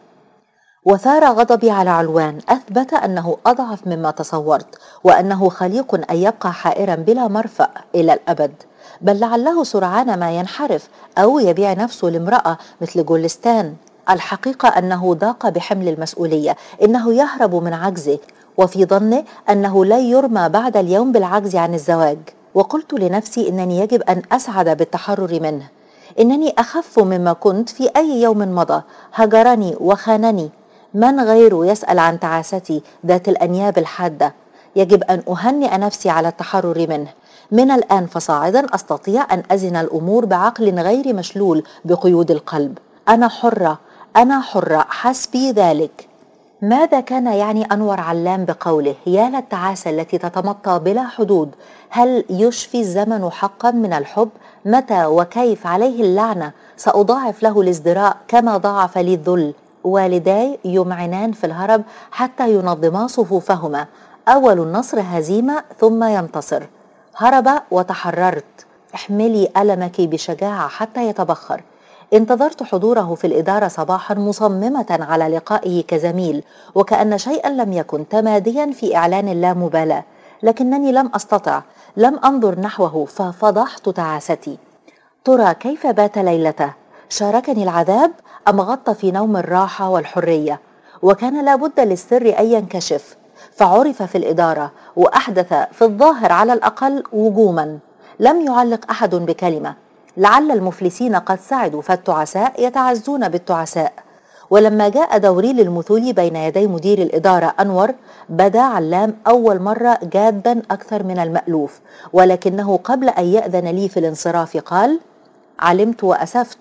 وثار غضبي على علوان، أثبت أنه أضعف مما تصورت، وأنه خليق أن يبقى حائرا بلا مرفأ إلى الأبد، بل لعله سرعان ما ينحرف أو يبيع نفسه لامرأة مثل جولستان. الحقيقة أنه ضاق بحمل المسؤولية، إنه يهرب من عجزه، وفي ظنه أنه لا يرمى بعد اليوم بالعجز عن الزواج. وقلت لنفسي إنني يجب أن أسعد بالتحرر منه، إنني أخف مما كنت في أي يوم مضى. هجرني وخانني، من غيره يسأل عن تعاستي ذات الأنياب الحادة؟ يجب أن أهنئ نفسي على التحرر منه. من الآن فصاعدا أستطيع أن أزن الأمور بعقل غير مشلول بقيود القلب. أنا حرة، أنا حرة، حسبي ذلك. ماذا كان يعني أنور علام بقوله: يا للتعاسة التي تتمطى بلا حدود؟ هل يشفي الزمن حقا من الحب؟ متى وكيف؟ عليه اللعنة. سأضاعف له الازدراء كما ضاعف لي الذل. والداي يمعنان في الهرب حتى ينظما صفوفهما. أول النصر هزيمة ثم ينتصر. هرب وتحررت. احملي ألمك بشجاعة حتى يتبخر. انتظرت حضوره في الإدارة صباحا مصممة على لقائه كزميل، وكأن شيئا لم يكن، تماديا في إعلان اللامبالاة، لكنني لم أستطع، لم أنظر نحوه ففضحت تعاستي. ترى كيف بات ليلته؟ شاركني العذاب أم غطى في نوم الراحة والحرية؟ وكان لابد للسر أن ينكشف، فعرف في الإدارة وأحدث في الظاهر على الأقل وجوما. لم يعلق أحد بكلمة. لعل المفلسين قد سعدوا، فالتعساء يتعزون بالتعساء. ولما جاء دوري للمثول بين يدي مدير الإدارة أنور، بدا علام أول مرة جادا أكثر من المألوف، ولكنه قبل أن يأذن لي في الانصراف قال: علمت وأسفت.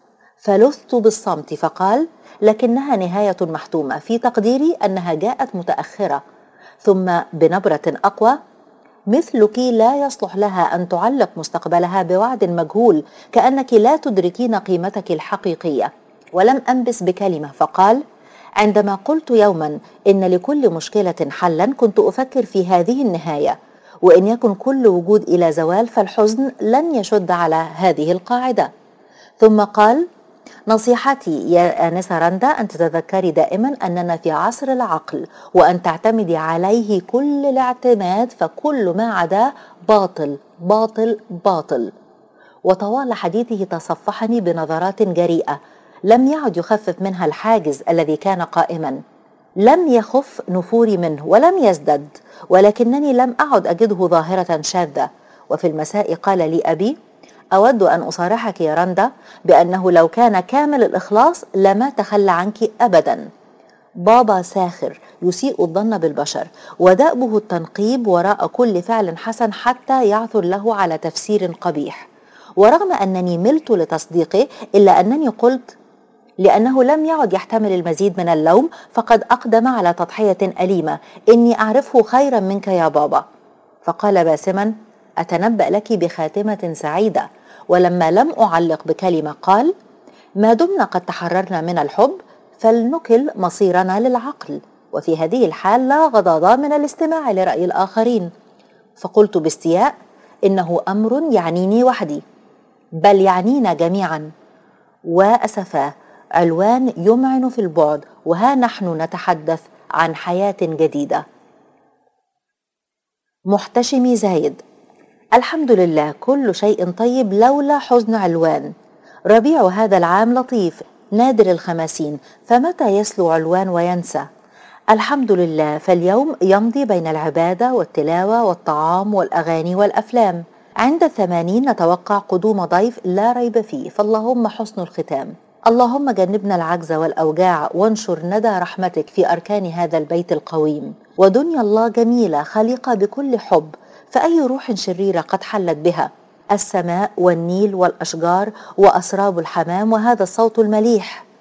فلثت بالصمت، فقال: لكنها نهاية محتومة، في تقديري أنها جاءت متأخرة. ثم بنبرة أقوى: مثلك لا يصلح لها أن تعلق مستقبلها بوعد مجهول، كأنك لا تدركين قيمتك الحقيقية. ولم أنبس بكلمة، فقال: عندما قلت يوما إن لكل مشكلة حلا، كنت أفكر في هذه النهاية، وإن يكن كل وجود إلى زوال فالحزن لن يشد على هذه القاعدة. ثم قال: نصيحتي يا آنسة رندا أن تتذكري دائما أننا في عصر العقل، وأن تعتمدي عليه كل الاعتماد، فكل ما عداه باطل باطل باطل. وطوال حديثه تصفحني بنظرات جريئة لم يعد يخفف منها الحاجز الذي كان قائما. لم يخف نفوري منه ولم يزدد، ولكنني لم أعد أجده ظاهرة شاذة. وفي المساء قال لي أبي: أود أن أصارحك يا رندا بأنه لو كان كامل الإخلاص لما تخلى عنك أبدا. بابا ساخر يسيء الظن بالبشر، ودأبه التنقيب وراء كل فعل حسن حتى يعثر له على تفسير قبيح. ورغم أنني ملت لتصديقه، إلا أنني قلت: لأنه لم يعد يحتمل المزيد من اللوم، فقد أقدم على تضحية أليمة. إني أعرفه خيرا منك يا بابا. فقال باسما: أتنبأ لك بخاتمة سعيدة. ولما لم أعلق بكلمة قال: ما دمنا قد تحررنا من الحب، فلنكل مصيرنا للعقل، وفي هذه الحال لا غضاضة من الاستماع لرأي الآخرين. فقلت باستياء: إنه أمر يعنيني وحدي، بل يعنينا جميعا. وأسفاه، علوان يمعن في البعد، وها نحن نتحدث عن حياة جديدة. محتشمي زايد: الحمد لله، كل شيء طيب لولا حزن علوان. ربيع هذا العام لطيف نادر الخماسين، فمتى يسلو علوان وينسى؟ الحمد لله، فاليوم يمضي بين العبادة والتلاوة والطعام والأغاني والأفلام. عند الثمانين نتوقع قدوم ضيف لا ريب فيه، فاللهم حسن الختام. اللهم جنبنا العجز والأوجاع، وانشر ندى رحمتك في أركان هذا البيت القويم. ودنيا الله جميلة خليقة بكل حب، فأي روح شريرة قد حلت بها؟ السماء والنيل والأشجار وأسراب الحمام وهذا الصوت المليح.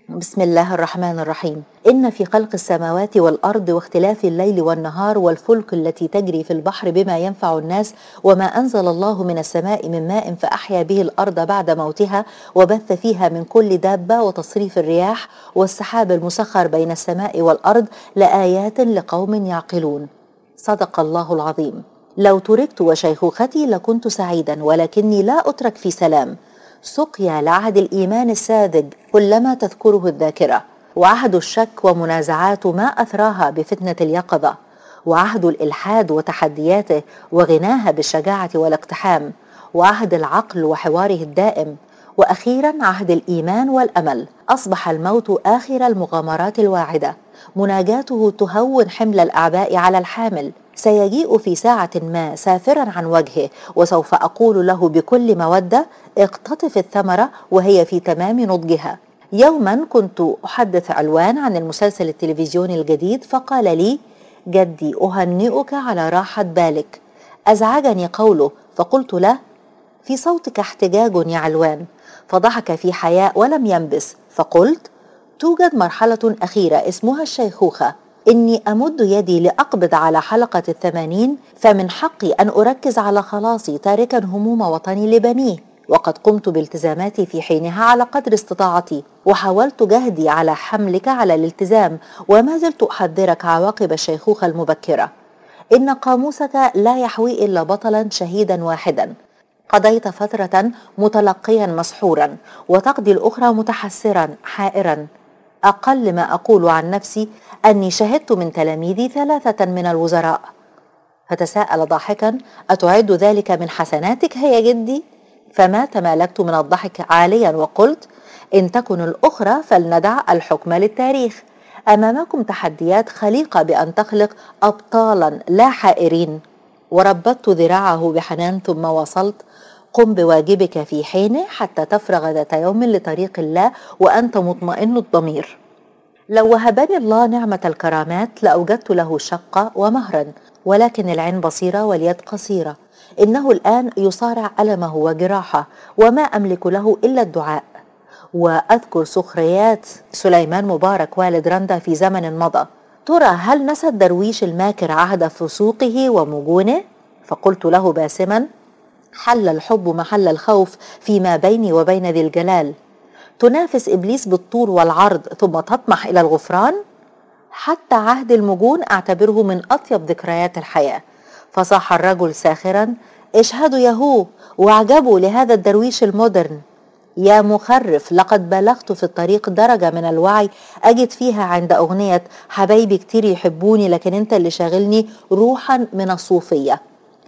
بسم الله الرحمن الرحيم. إن في خلق السماوات والأرض واختلاف الليل والنهار والفلك التي تجري في البحر بما ينفع الناس وما أنزل الله من السماء من ماء فأحيا به الأرض بعد موتها وبث فيها من كل دابة وتصريف الرياح والسحاب المسخر بين السماء والأرض لآيات لقوم يعقلون. صدق الله العظيم. لو تركت وشيخوختي لكنت سعيدا، ولكني لا أترك في سلام. سقيا لعهد الإيمان الساذج كلما تذكره الذاكرة، وعهد الشك ومنازعات ما أثراها بفتنة اليقظة، وعهد الإلحاد وتحدياته وغناها بالشجاعة والاقتحام، وعهد العقل وحواره الدائم، وأخيرا عهد الإيمان والأمل. أصبح الموت آخر المغامرات الواعدة، مناجاته تهون حمل الأعباء على الحامل. سيجيء في ساعة ما سافرا عن وجهه، وسوف أقول له بكل مودة: اقتطف الثمرة وهي في تمام نضجها. يوما كنت أحدث علوان عن المسلسل التلفزيوني الجديد، فقال لي: جدي أهنئك على راحة بالك. أزعجني قوله، فقلت له: في صوتك احتجاج يا علوان. فضحك في حياء ولم ينبس، فقلت: توجد مرحلة أخيرة اسمها الشيخوخة. إني أمد يدي لأقبض على حلقة الثمانين، فمن حقي أن أركز على خلاصي تاركا هموم وطني لبنيه، وقد قمت بالتزاماتي في حينها على قدر استطاعتي، وحاولت جهدي على حملك على الالتزام، وما زلت أحذرك عواقب الشيخوخة المبكرة. إن قاموسك لا يحوي إلا بطلا شهيدا واحدا. قضيت فترة متلقيا مسحورا، وتقضي الأخرى متحسرا حائرا. أقل ما أقول عن نفسي أني شهدت من تلاميذي ثلاثة من الوزراء. فتساءل ضاحكا: أتعد ذلك من حسناتك يا جدي؟ فما تمالكت من الضحك عاليا وقلت: إن تكن الأخرى فلندع الحكم للتاريخ. أمامكم تحديات خليقة بأن تخلق أبطالا لا حائرين. وربطت ذراعه بحنان ثم وصلت: قم بواجبك في حينه حتى تفرغ ذات يوم لطريق الله وأنت مطمئن الضمير. لو وهبني الله نعمة الكرامات لأوجدت له شقة ومهرا، ولكن العين بصيرة واليد قصيرة. إنه الآن يصارع ألمه وجراحه، وما أملك له إلا الدعاء. وأذكر سخريات سليمان مبارك والد رندا في زمن مضى: ترى هل نسى الدرويش الماكر عهد فسوقه ومجونه؟ فقلت له باسما: حل الحب محل الخوف فيما بيني وبين ذي الجلال. تنافس إبليس بالطول والعرض ثم تطمح إلى الغفران؟ حتى عهد المجون أعتبره من أطيب ذكريات الحياة. فصاح الرجل ساخرا: اشهدوا يهو واعجبوا لهذا الدرويش المودرن. يا مخرف، لقد بلغت في الطريق درجة من الوعي أجد فيها عند أغنية حبايبي كتير يحبوني لكن انت اللي شاغلني روحا من الصوفية.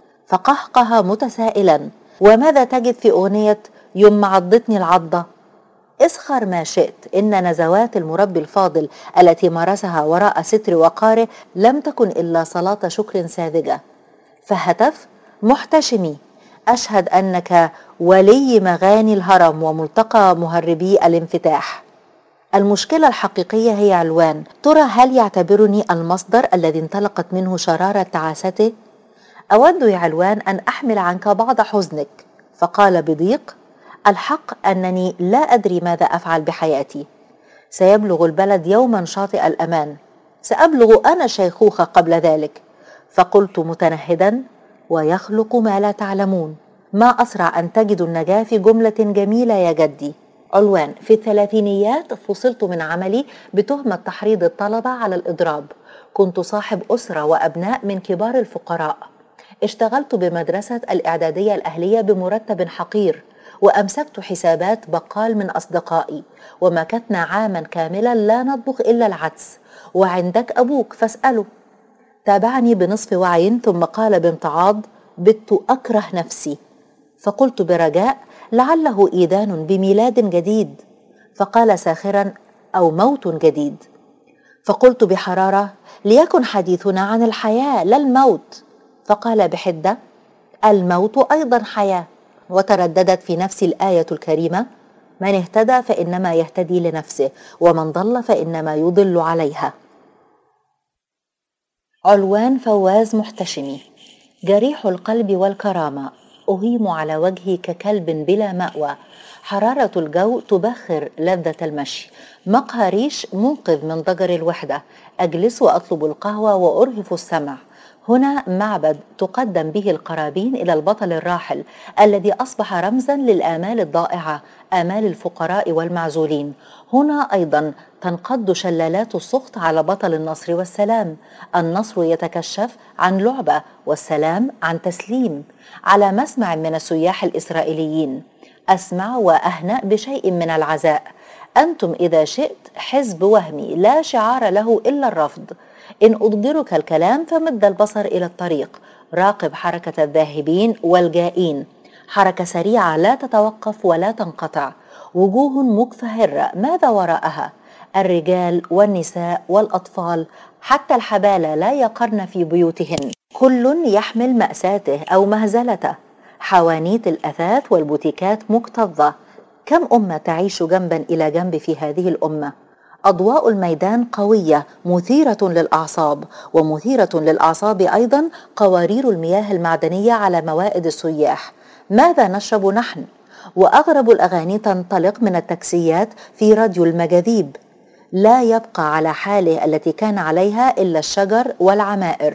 فقهقه متسائلا: وماذا تجد في أغنية يوم عضتني العضة؟ اسخر ما شئت، إن نزوات المربي الفاضل التي مارسها وراء ستر وقاره لم تكن إلا صلاة شكر ساذجة. فهتف: محتشمي، أشهد أنك ولي مغاني الهرم وملتقى مهربي الانفتاح. المشكلة الحقيقية هي علوان. ترى هل يعتبرني المصدر الذي انطلقت منه شرارة تعاسته؟ أود يا علوان أن أحمل عنك بعض حزنك. فقال بضيق: الحق أنني لا أدري ماذا أفعل بحياتي. سيبلغ البلد يوما شاطئ الأمان، سأبلغ أنا شيخوخة قبل ذلك. فقلت متنهدا: ويخلق ما لا تعلمون. ما أسرع أن تجد النجاة في جملة جميلة يا جدي. علوان: في الثلاثينيات فصلت من عملي بتهمة تحريض الطلبة على الإضراب. كنت صاحب أسرة وأبناء من كبار الفقراء. اشتغلت بمدرسة الإعدادية الأهلية بمرتب حقير، وأمسكت حسابات بقال من أصدقائي، ومكثنا عاما كاملا لا نطبخ إلا العدس. وعندك أبوك فاسأله. تابعني بنصف وعي ثم قال بامتعاض: بت أكره نفسي. فقلت برجاء: لعله إيذان بميلاد جديد. فقال ساخرا: أو موت جديد. فقلت بحرارة: ليكن حديثنا عن الحياة لا الموت. فقال بحدة: الموت أيضا حياة. وترددت في نفسي الآية الكريمة: من اهتدى فإنما يهتدي لنفسه، ومن ضل فإنما يضل عليها. علوان فواز محتشمي: جريح القلب والكرامة، أهيم على وجهي ككلب بلا مأوى. حرارة الجو تبخر لذة المشي. مقهى ريش منقذ من ضجر الوحدة. أجلس وأطلب القهوة وأرهف السمع. هنا معبد تقدم به القرابين إلى البطل الراحل الذي أصبح رمزا للآمال الضائعة، آمال الفقراء والمعزولين. هنا أيضا تنقض شلالات السخط على بطل النصر والسلام. النصر يتكشف عن لعبة والسلام عن تسليم. على مسمع من السياح الإسرائيليين أسمع وأهنأ بشيء من العزاء. أنتم إذا شئت حزب وهمي لا شعار له إلا الرفض. إن أضجرك الكلام فمد البصر إلى الطريق. راقب حركة الذاهبين والجائين، حركة سريعة لا تتوقف ولا تنقطع. وجوه مكفهرة، ماذا وراءها؟ الرجال والنساء والأطفال، حتى الحبالة لا يقرن في بيوتهن. كل يحمل مأساته أو مهزلته. حوانيت الأثاث والبوتيكات مكتظة. كم أمة تعيش جنبا إلى جنب في هذه الأمة؟ أضواء الميدان قوية مثيرة للأعصاب، ومثيرة للأعصاب أيضا قوارير المياه المعدنية على موائد السياح. ماذا نشرب نحن؟ وأغرب الأغاني تنطلق من التاكسيات في راديو المجاذيب. لا يبقى على حاله التي كان عليها إلا الشجر والعمائر.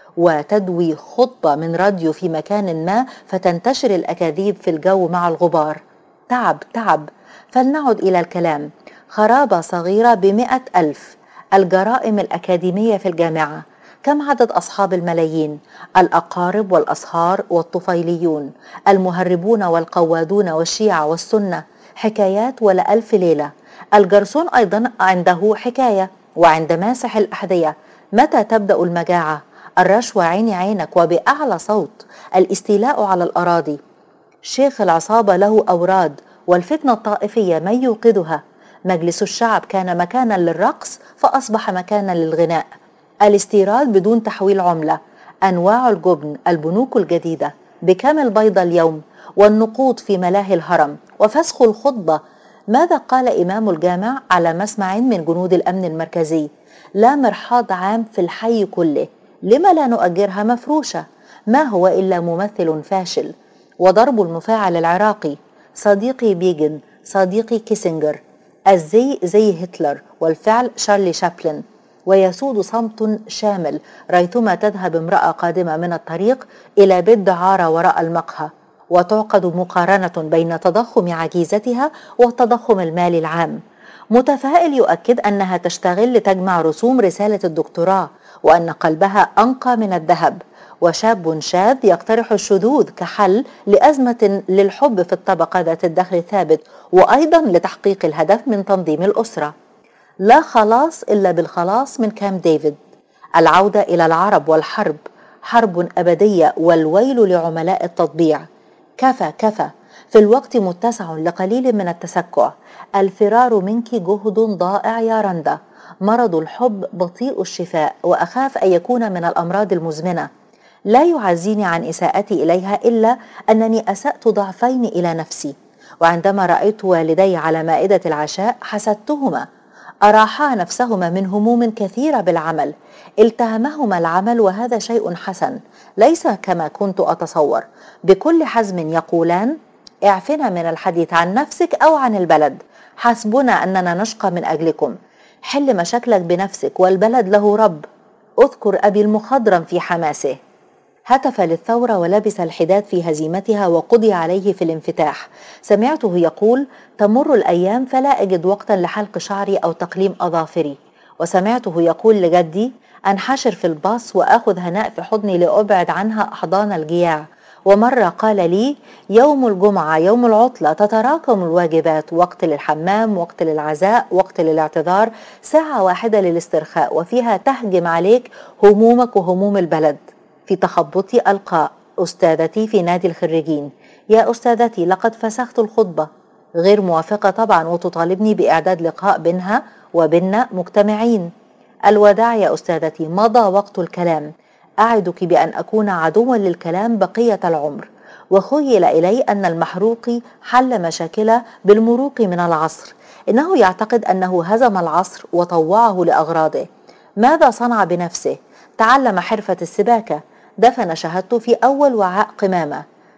وتدوي خطبة من راديو في مكان ما فتنتشر الأكاذيب في الجو مع الغبار. تعب تعب. فلنعد إلى الكلام. خرابة صغيرة بمئة ألف. الجرائم الأكاديمية في الجامعة. كم عدد أصحاب الملايين؟ الأقارب والأصهار والطفيليون، المهربون والقوادون والشيعة والسنة. حكايات ولا ألف ليلة. الجرسون أيضا عنده حكاية، وعند ماسح الأحذية. متى تبدأ المجاعة؟ الرشوة عيني عينك وبأعلى صوت. الاستيلاء على الأراضي. شيخ العصابة له أوراد، والفتنة الطائفية من يوقظها. مجلس الشعب كان مكانا للرقص فأصبح مكانا للغناء. الاستيراد بدون تحويل عملة. أنواع الجبن. البنوك الجديدة. بكم البيضة اليوم؟ والنقود في ملاهي الهرم. وفسخ الخطبة. ماذا قال إمام الجامع على مسمع من جنود الأمن المركزي؟ لا مرحاض عام في الحي كله. لما لا نؤجرها مفروشة؟ ما هو إلا ممثل فاشل. وضرب المفاعل العراقي. صديقي بيجن، صديقي كيسنجر. الزي زي هتلر والفعل شارلي شابلن. ويسود صمت شامل ريثما تذهب امرأة قادمة من الطريق إلى بيت دعارة وراء المقهى، وتعقد مقارنة بين تضخم عجيزتها وتضخم المال العام. متفائل يؤكد أنها تشتغل لتجمع رسوم رسالة الدكتوراه، وأن قلبها أنقى من الذهب. وشاب شاذ يقترح الشذوذ كحل لأزمة للحب في الطبقة ذات الدخل الثابت، وأيضا لتحقيق الهدف من تنظيم الأسرة. لا خلاص إلا بالخلاص من كامب ديفيد. العودة إلى العرب والحرب. حرب أبدية والويل لعملاء التطبيع. كفى كفى. في الوقت متسع لقليل من التسكع. الفرار منك جهد ضائع يا رندا. مرض الحب بطيء الشفاء، وأخاف أن يكون من الأمراض المزمنة. لا يعزيني عن إساءتي إليها إلا أنني أسأت ضعفين إلى نفسي. وعندما رأيت والدي على مائدة العشاء حسدتهما. أراحا نفسهما من هموم كثيرة بالعمل. التهمهما العمل، وهذا شيء حسن، ليس كما كنت أتصور. بكل حزم يقولان: اعفنا من الحديث عن نفسك أو عن البلد، حسبنا أننا نشقى من أجلكم. حل مشاكلك بنفسك، والبلد له رب. أذكر أبي المخضرم في حماسه. هتف للثورة ولبس الحداد في هزيمتها، وقضي عليه في الانفتاح. سمعته يقول: تمر الأيام فلا أجد وقتا لحلق شعري أو تقليم أظافري. وسمعته يقول لجدي: أنحشر في الباص وأخذ هناء في حضني لأبعد عنها أحضان الجياع. ومرة قال لي: يوم الجمعة يوم العطلة تتراكم الواجبات، وقت للحمام، وقت للعزاء، وقت للاعتذار، ساعة واحدة للاسترخاء، وفيها تهجم عليك همومك وهموم البلد. في تخبطي ألقى أستاذتي في نادي الخريجين: يا أستاذتي لقد فسخت الخطبة. غير موافقة طبعا، وتطالبني بإعداد لقاء بينها وبيننا مجتمعين. الوداع يا أستاذتي، مضى وقت الكلام. أعدك بأن أكون عدوا للكلام بقية العمر. وخيل إلي أن المحروق حل مشاكله بالمروق من العصر. إنه يعتقد أنه هزم العصر وطوعه لأغراضه. ماذا صنع بنفسه؟ تعلم حرفة السباكة. دفن شهادته في أول وعاء قمامة.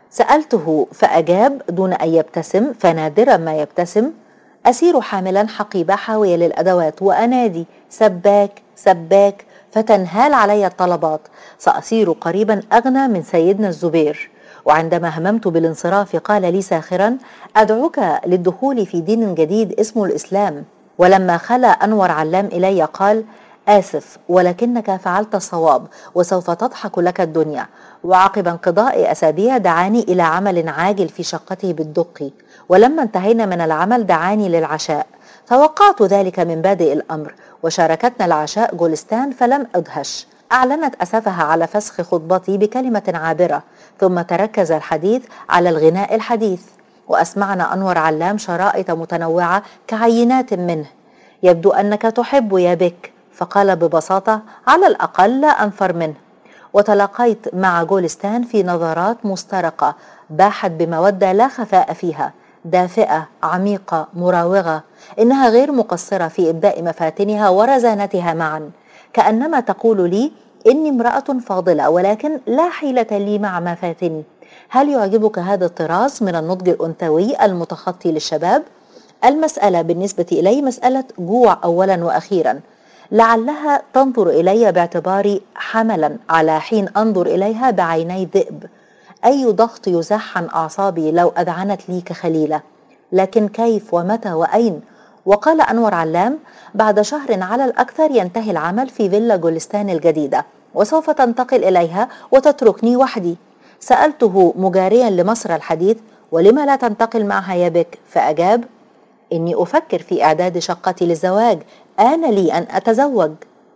سألته فأجاب دون أن يبتسم، فنادرا ما يبتسم: أسير حاملا حقيبة حاوية للأدوات وأنادي سباك سباك فتنهال علي الطلبات، سأصير قريبا أغنى من سيدنا الزبير. وعندما هممت بالانصراف قال لي ساخرا: أدعوك للدخول في دين جديد اسمه الإسلام. ولما خلا أنور علام إلي قال: آسف ولكنك فعلت الصواب وسوف تضحك لك الدنيا. وعقب انقضاء أسابيع دعاني إلى عمل عاجل في شقته بالدقي، ولما انتهينا من العمل دعاني للعشاء. توقعت ذلك من بادئ الأمر، وشاركتنا العشاء جولستان فلم أدهش. أعلنت أسفها على فسخ خطبتي بكلمة عابرة، ثم تركز الحديث على الغناء الحديث، وأسمعنا أنور علام شرائط متنوعة كعينات منه. يبدو أنك تحب يا بك، فقال ببساطة: على الأقل لا أنفر منه. وتلاقيت مع جولستان في نظرات مسترقة باحت بمودة لا خفاء فيها، دافئة عميقة مراوغة، إنها غير مقصرة في إبداء مفاتنها ورزانتها معا، كأنما تقول لي: إني امرأة فاضلة ولكن لا حيلة لي مع مفاتني. هل يعجبك هذا الطراز من النضج الأنثوي المتخطي للشباب؟ المسألة بالنسبة إلي مسألة جوع أولا وأخيرا، لعلها تنظر إلي باعتباري حملا على حين أنظر إليها بعيني ذئب. أي ضغط يزاح عن أعصابي لو أذعنت لي كخليلة، لكن كيف ومتى وأين؟ وقال أنور علام: بعد شهر على الأكثر ينتهي العمل في فيلا جولستان الجديدة، وسوف تنتقل إليها وتتركني وحدي. سألته مجاريا لمصر الحديث: ولما لا تنتقل معها يا بك؟ فأجاب: إني أفكر في إعداد شقتي للزواج، آن لي أن أتزوج.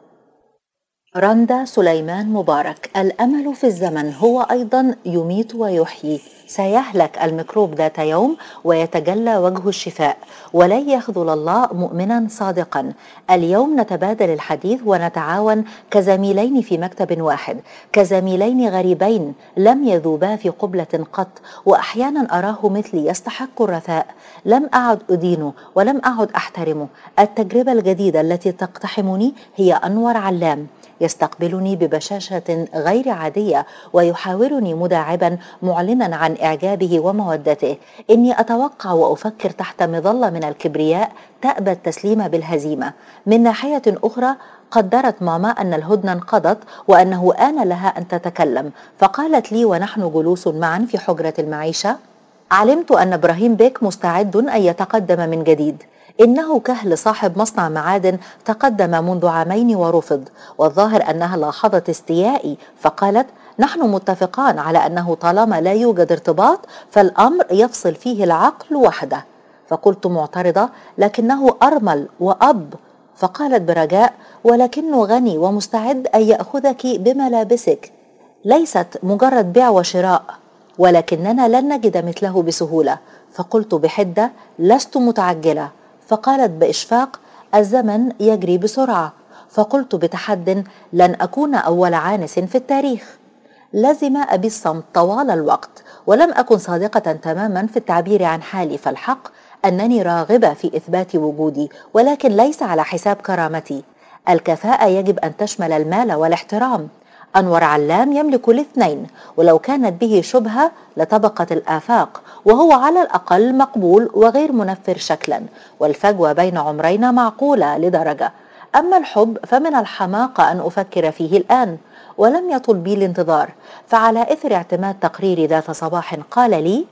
رندا سليمان مبارك. الأمل في الزمن هو أيضا يميت ويحيي، سيهلك الميكروب ذات يوم ويتجلى وجه الشفاء، ولن يخذل الله مؤمنا صادقا. اليوم نتبادل الحديث ونتعاون كزميلين في مكتب واحد، كزميلين غريبين لم يذوبا في قبلة قط، وأحيانا أراه مثلي يستحق الرثاء. لم أعد أدينه ولم أعد أحترمه. التجربة الجديدة التي تقتحمني هي أنور علام، يستقبلني ببشاشة غير عادية ويحاورني مداعبا معلنا عن إعجابه ومودته. إني أتوقع وأفكر تحت مظلة من الكبرياء تأبى التسليم بالهزيمة. من ناحية أخرى قدرت ماما أن الهدنة انقضت وأنه آن لها أن تتكلم، فقالت لي ونحن جلوس معا في حجرة المعيشة: علمت أن إبراهيم بيك مستعد أن يتقدم من جديد. إنه كهل صاحب مصنع معادن تقدم منذ عامين ورفض، والظاهر أنها لاحظت استيائي فقالت: نحن متفقان على أنه طالما لا يوجد ارتباط فالأمر يفصل فيه العقل وحده. فقلت معترضة: لكنه أرمل وأب. فقالت برجاء: ولكنه غني ومستعد أن يأخذك بملابسك، ليست مجرد بيع وشراء، ولكننا لن نجد مثله بسهولة. فقلت بحدة: لست متعجلة. فقالت بإشفاق: الزمن يجري بسرعة. فقلت بتحد: لن أكون أول عانس في التاريخ. لزم أبي الصمت طوال الوقت، ولم أكن صادقة تماما في التعبير عن حالي، فالحق أنني راغبة في إثبات وجودي، ولكن ليس على حساب كرامتي. الكفاءة يجب أن تشمل المال والاحترام. أنور علام يملك الاثنين، ولو كانت به شبهة لطبقت الآفاق، وهو على الأقل مقبول وغير منفر شكلا، والفجوة بين عمرينا معقولة لدرجة. أما الحب فمن الحماقة أن أفكر فيه الآن، ولم يطل بي الانتظار. فعلى إثر اعتماد تقريري ذات صباح قال لي: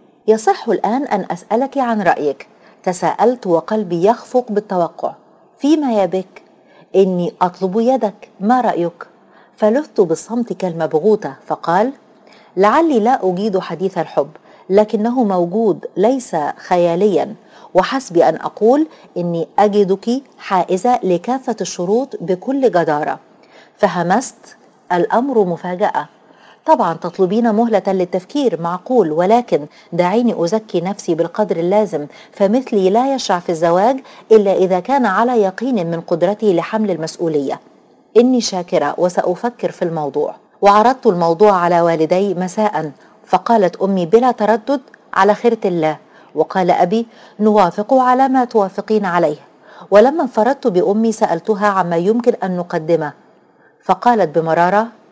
يصح الآن أن أسألك عن رأيك. تساءلت وقلبي يخفق بالتوقع: فيما يا بك؟ إني أطلب يدك، ما رأيك؟ فلذت بالصمت كالمبغوثة، فقال: لعلي لا أجيد حديث الحب، لكنه موجود ليس خياليا، وحسبي أن أقول إني أجدك حائزة لكافة الشروط بكل جدارة. فهمست: الأمر مفاجأة. طبعا تطلبين مهلة للتفكير، معقول، ولكن دعيني أزكي نفسي بالقدر اللازم، فمثلي لا يشرع في الزواج إلا إذا كان على يقين من قدرته لحمل المسؤولية. إني شاكرة وسأفكر في الموضوع. وعرضت الموضوع على والدي مساء، فقالت أمي بلا تردد: على خيرة الله. وقال أبي: نوافق على ما توافقين عليه. ولما انفردت بأمي سألتها عما يمكن أن نقدمه، فقالت بمرارة: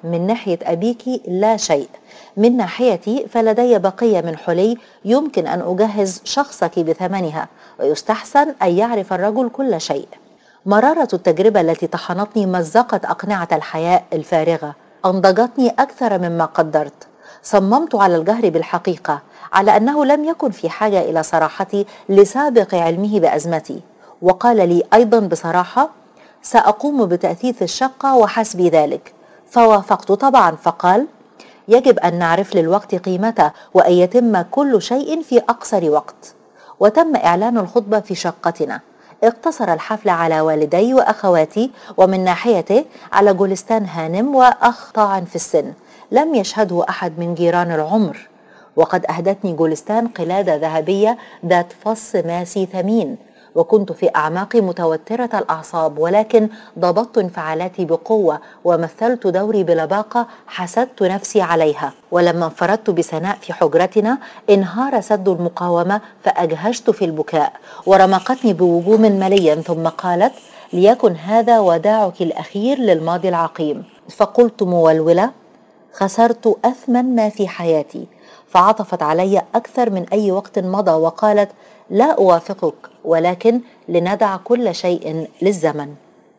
من ناحية أبيك لا شيء، من ناحيتي فلدي بقية من حلي يمكن أن أجهز شخصك بثمنها، ويستحسن أن يعرف الرجل كل شيء. مرارة التجربة التي طحنتني مزقت أقنعة الحياة الفارغة، أنضجتني أكثر مما قدرت. صممت على الجهر بالحقيقة، على أنه لم يكن في حاجة إلى صراحتي لسابق علمه بأزمتي، وقال لي أيضا بصراحة: سأقوم بتأثيث الشقة وحسب ذلك. فوافقت طبعا، فقال: يجب أن نعرف للوقت قيمته وأن يتم كل شيء في أقصر وقت. وتم إعلان الخطبة في شقتنا. اقتصر الحفل على والدي وأخواتي، ومن ناحيته على جولستان هانم وأخ طاعن في السن لم يشهده أحد من جيران العمر. وقد أهدتني جولستان قلادة ذهبية ذات فص ماسي ثمين، وكنت في أعماقي متوترة الأعصاب، ولكن ضبطت انفعالاتي بقوة ومثلت دوري بلباقة حسدت نفسي عليها. ولما انفردت بسناء في حجرتنا انهار سد المقاومة، فأجهشت في البكاء، ورمقتني بوجوم مليا، ثم قالت: ليكن هذا وداعك الأخير للماضي العقيم. فقلت مولولة: خسرت أثمن ما في حياتي. فعطفت علي أكثر من أي وقت مضى وقالت: لا أوافقك، ولكن لندع كل شيء للزمن.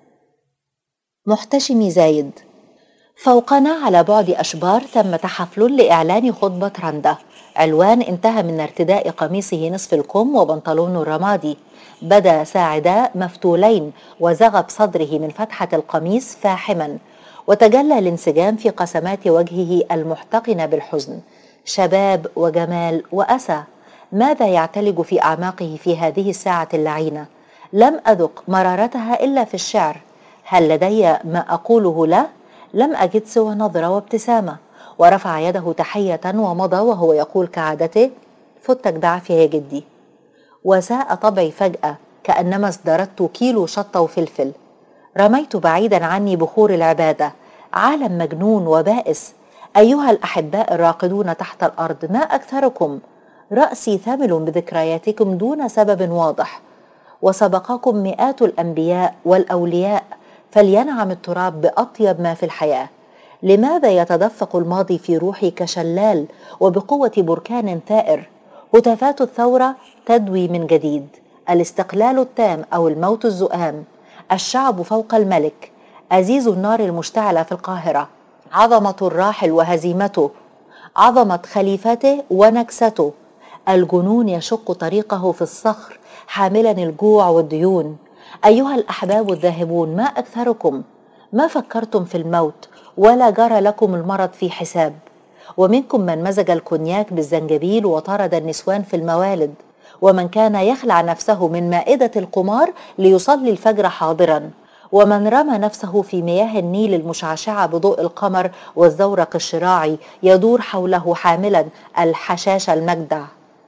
محتشمي زايد. فوقنا على بعد أشبار تم حفل لإعلان خطبة رندا. علوان انتهى من ارتداء قميصه نصف الكم وبنطلون الرمادي، بدا ساعدا مفتولين، وزغب صدره من فتحة القميص فاحما، وتجلى الانسجام في قسمات وجهه المحتقنة بالحزن. شباب وجمال وأسى، ماذا يعتلج في أعماقه في هذه الساعة اللعينة؟ لم أذق مرارتها إلا في الشعر. هل لدي ما أقوله له؟ لم أجد سوى نظرة وابتسامة. ورفع يده تحية ومضى وهو يقول كعادته: فتك بعافية يا جدي. وساء طبعي فجأة، كأنما ازدردت كيلو شطة وفلفل. رميت بعيدا عني بخور العبادة. عالم مجنون وبائس. أيها الأحباء الراقدون تحت الأرض، ما أكثركم. رأسي ثمل بذكرياتكم دون سبب واضح، وسبقكم مئات الأنبياء والأولياء، فلينعم التراب بأطيب ما في الحياة. لماذا يتدفق الماضي في روحي كشلال وبقوة بركان ثائر؟ هتافات الثورة تدوي من جديد. الاستقلال التام أو الموت الزؤام. الشعب فوق الملك. أزيز النار المشتعلة في القاهرة. عظمة الراحل وهزيمته. عظمة خليفته ونكسته. الجنون يشق طريقه في الصخر حاملا الجوع والديون. أيها الأحباب الذاهبون، ما أكثركم. ما فكرتم في الموت، ولا جرى لكم المرض في حساب. ومنكم من مزج الكونياك بالزنجبيل وطرد النسوان في الموالد، ومن كان يخلع نفسه من مائدة القمار ليصلي الفجر حاضرا، ومن رمى نفسه في مياه النيل المشعشعة بضوء القمر والزورق الشراعي يدور حوله حاملا الحشاش المجدع.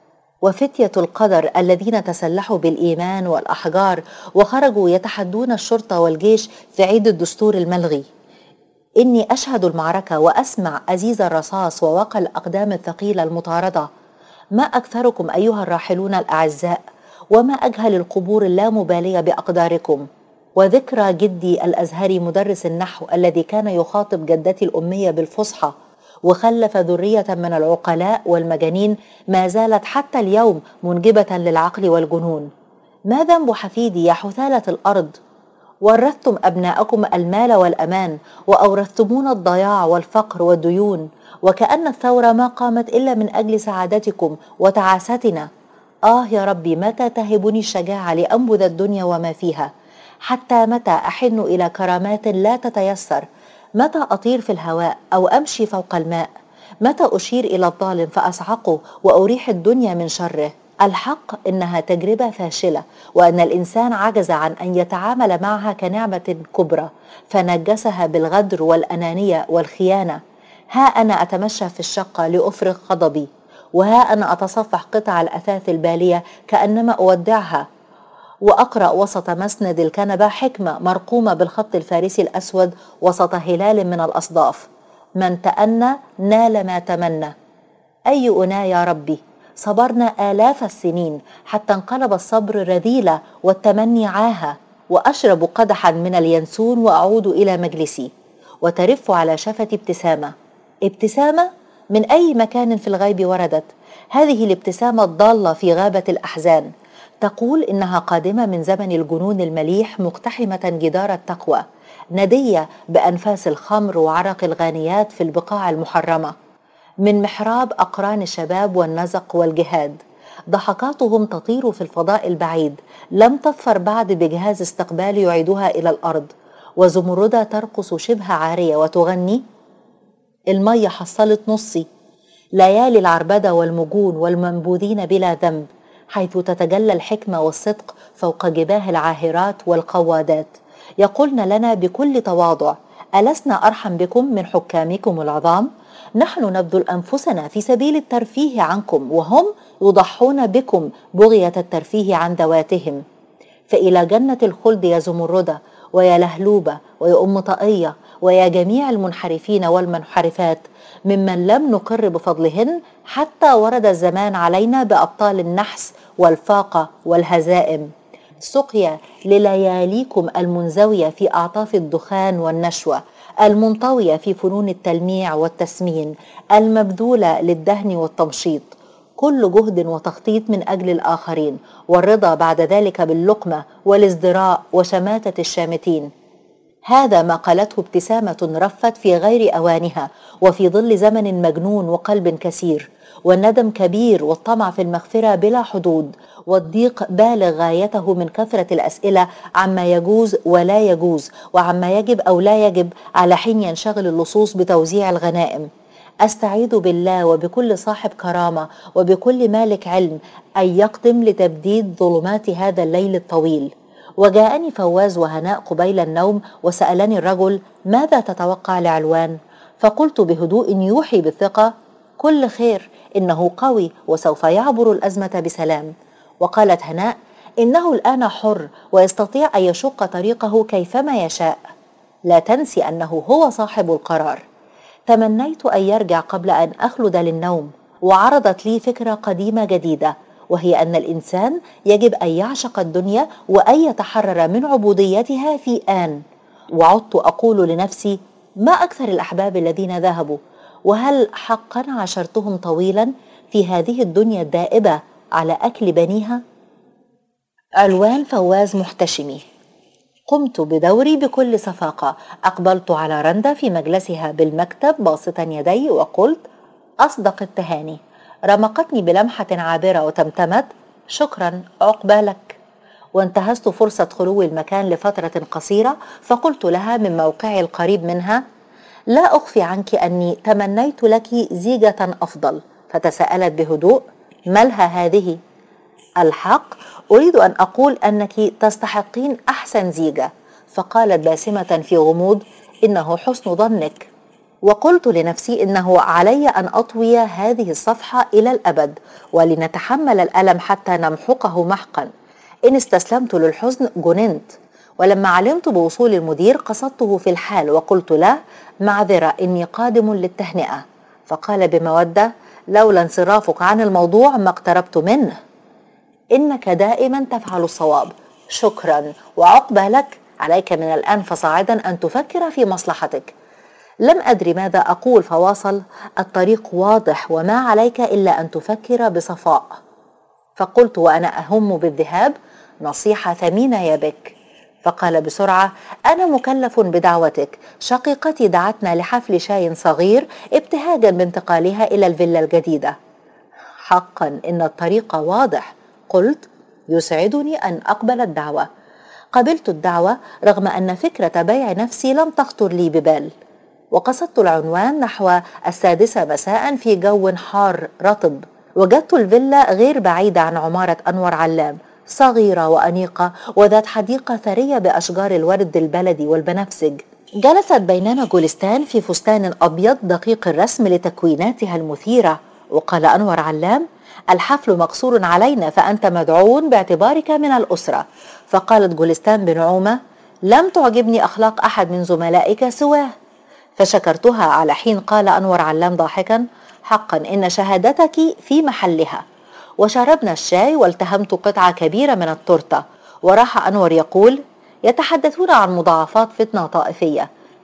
وفتية القدر الذين تسلحوا بالإيمان والأحجار وخرجوا يتحدون الشرطة والجيش في عيد الدستور الملغي. إني أشهد المعركة وأسمع أزيز الرصاص ووقع الأقدام الثقيلة المطاردة. ما أكثركم أيها الراحلون الأعزاء، وما أجهل القبور اللامبالية بأقداركم. وذكرى جدي الأزهري مدرس النحو الذي كان يخاطب جدتي الأمية بالفصحى، وخلف ذرية من العقلاء والمجانين ما زالت حتى اليوم منجبة للعقل والجنون. ما ذنب حفيدي يا حثالة الأرض؟ ورثتم أبناءكم المال والأمان، وأورثتمون الضياع والفقر والديون، وكأن الثورة ما قامت إلا من أجل سعادتكم وتعاستنا. آه يا ربي، متى تهبني الشجاعة لأنبذ الدنيا وما فيها؟ حتى متى أحن إلى كرامات لا تتيسر؟ متى أطير في الهواء أو أمشي فوق الماء؟ متى أشير إلى الظالم فأصعقه وأريح الدنيا من شره؟ الحق إنها تجربة فاشلة، وأن الإنسان عجز عن أن يتعامل معها كنعمة كبرى، فنجسها بالغدر والأنانية والخيانة. ها أنا أتمشى في الشقة لأفرغ غضبي، وها أنا أتصفح قطع الأثاث البالية كأنما أودعها، وأقرأ وسط مسند الكنبة حكمة مرقومة بالخط الفارسي الأسود وسط هلال من الأصداف: من تأنى نال ما تمنى. أي أنا يا ربي، صبرنا آلاف السنين حتى انقلب الصبر رذيلة والتمني عاهة. وأشرب قدحا من اليانسون وأعود إلى مجلسي، وترف على شفتي ابتسامة. ابتسامة من أي مكان في الغيب وردت. هذه الابتسامة الضالة في غابة الأحزان، تقول إنها قادمة من زمن الجنون المليح، مقتحمة جدار التقوى، ندية بأنفاس الخمر وعرق الغانيات في البقاع المحرمة، من محراب أقران الشباب والنزق والجهاد. ضحكاتهم تطير في الفضاء البعيد، لم تظفر بعد بجهاز استقبال يعيدها إلى الأرض. وزمردة ترقص شبه عارية وتغني: المية حصلت نصي، ليالي العربدة والمجون والمنبوذين بلا ذنب، حيث تتجلى الحكمة والصدق فوق جباه العاهرات والقوادات. يقولن لنا بكل تواضع: ألسنا أرحم بكم من حكامكم العظام؟ نحن نبذل أنفسنا في سبيل الترفيه عنكم، وهم يضحون بكم بغية الترفيه عن ذواتهم. فإلى جنة الخلد يا زمردة ويا لهلوبة ويا أم طاقية ويا جميع المنحرفين والمنحرفات ممن لم نقر بفضلهن، حتى ورد الزمان علينا بأبطال النحس والفاقة والهزائم. سقيا للياليكم المنزوية في أعطاف الدخان والنشوة، المنطوية في فنون التلميع والتسمين، المبذولة للدهن والتمشيط، كل جهد وتخطيط من أجل الآخرين، والرضا بعد ذلك باللقمة والازدراء وشماتة الشامتين. هذا ما قالته ابتسامة رفت في غير أوانها، وفي ظل زمن مجنون وقلب كثير، والندم كبير، والطمع في المغفرة بلا حدود، والضيق بالغ غايته من كثرة الأسئلة عما يجوز ولا يجوز، وعما يجب أو لا يجب، على حين ينشغل اللصوص بتوزيع الغنائم. أستعيذ بالله وبكل صاحب كرامة وبكل مالك علم أن يقدم لتبديد ظلمات هذا الليل الطويل. وجاءني فواز وهناء قبيل النوم، وسألني الرجل: ماذا تتوقع لعلوان؟ فقلت بهدوء يوحي بالثقة: كل خير، إنه قوي وسوف يعبر الأزمة بسلام. وقالت هناء: إنه الآن حر ويستطيع أن يشق طريقه كيفما يشاء. لا تنسي أنه هو صاحب القرار. تمنيت أن يرجع قبل أن أخلد للنوم، وعرضت لي فكرة قديمة جديدة، وهي أن الإنسان يجب أن يعشق الدنيا وأن يتحرر من عبوديتها في آن. وعدت أقول لنفسي: ما أكثر الأحباب الذين ذهبوا، وهل حقا عاشرتهم طويلا في هذه الدنيا الدائبة على أكل بنيها؟ علوان فواز محتشمي. قمت بدوري بكل صفاقة، أقبلت على رندا في مجلسها بالمكتب باسطا يدي وقلت: أصدق التهاني. رمقتني بلمحة عابرة وتمتمت: شكرا، عقبالك. وانتهزت فرصة خلو المكان لفترة قصيرة، فقلت لها من موقعي القريب منها: لا أخفي عنك أني تمنيت لك زيجة أفضل. فتساءلت بهدوء: مالها هذه؟ الحق أريد أن أقول أنك تستحقين أحسن زيجة. فقالت باسمة في غموض: إنه حسن ظنك. وقلت لنفسي: إنه علي أن أطوي هذه الصفحة إلى الأبد، ولنتحمل الألم حتى نمحقه محقا. إن استسلمت للحزن جننت. ولما علمت بوصول المدير قصدته في الحال وقلت له: معذرة، إني قادم للتهنئة. فقال بمودة: لولا انصرافك عن الموضوع ما اقتربت منه. إنك دائما تفعل الصواب. شكرا، وعقبى لك. عليك من الآن فصاعدا أن تفكر في مصلحتك. لم أدري ماذا أقول فواصل: الطريق واضح، وما عليك إلا أن تفكر بصفاء. فقلت وأنا أهم بالذهاب: نصيحة ثمينة يا بك. فقال بسرعة: أنا مكلف بدعوتك. شقيقتي دعتنا لحفل شاي صغير ابتهاجا بانتقالها إلى الفيلا الجديدة. حقا إن الطريق واضح. قلت: يسعدني أن أقبل الدعوة. قبلت الدعوة رغم أن فكرة بيع نفسي لم تخطر لي ببال. وقصدت العنوان نحو السادسة مساء في جو حار رطب. وجدت الفيلا غير بعيدة عن عمارة أنور علام، صغيرة وأنيقة وذات حديقة ثرية بأشجار الورد البلدي والبنفسج. جلست بيننا جولستان في فستان أبيض دقيق الرسم لتكويناتها المثيرة. وقال أنور علام: الحفل مقصور علينا، فأنت مدعو باعتبارك من الأسرة. فقالت جولستان بنعومة: لم تعجبني أخلاق أحد من زملائك سواه. فشكرتها على حين قال أنور علام ضاحكا: حقا إن شهادتك في محلها. وشربنا الشاي والتهمت قطعة كبيرة من التورتة. وراح أنور يقول: يتحدثون عن مضاعفات فتنة طائفية.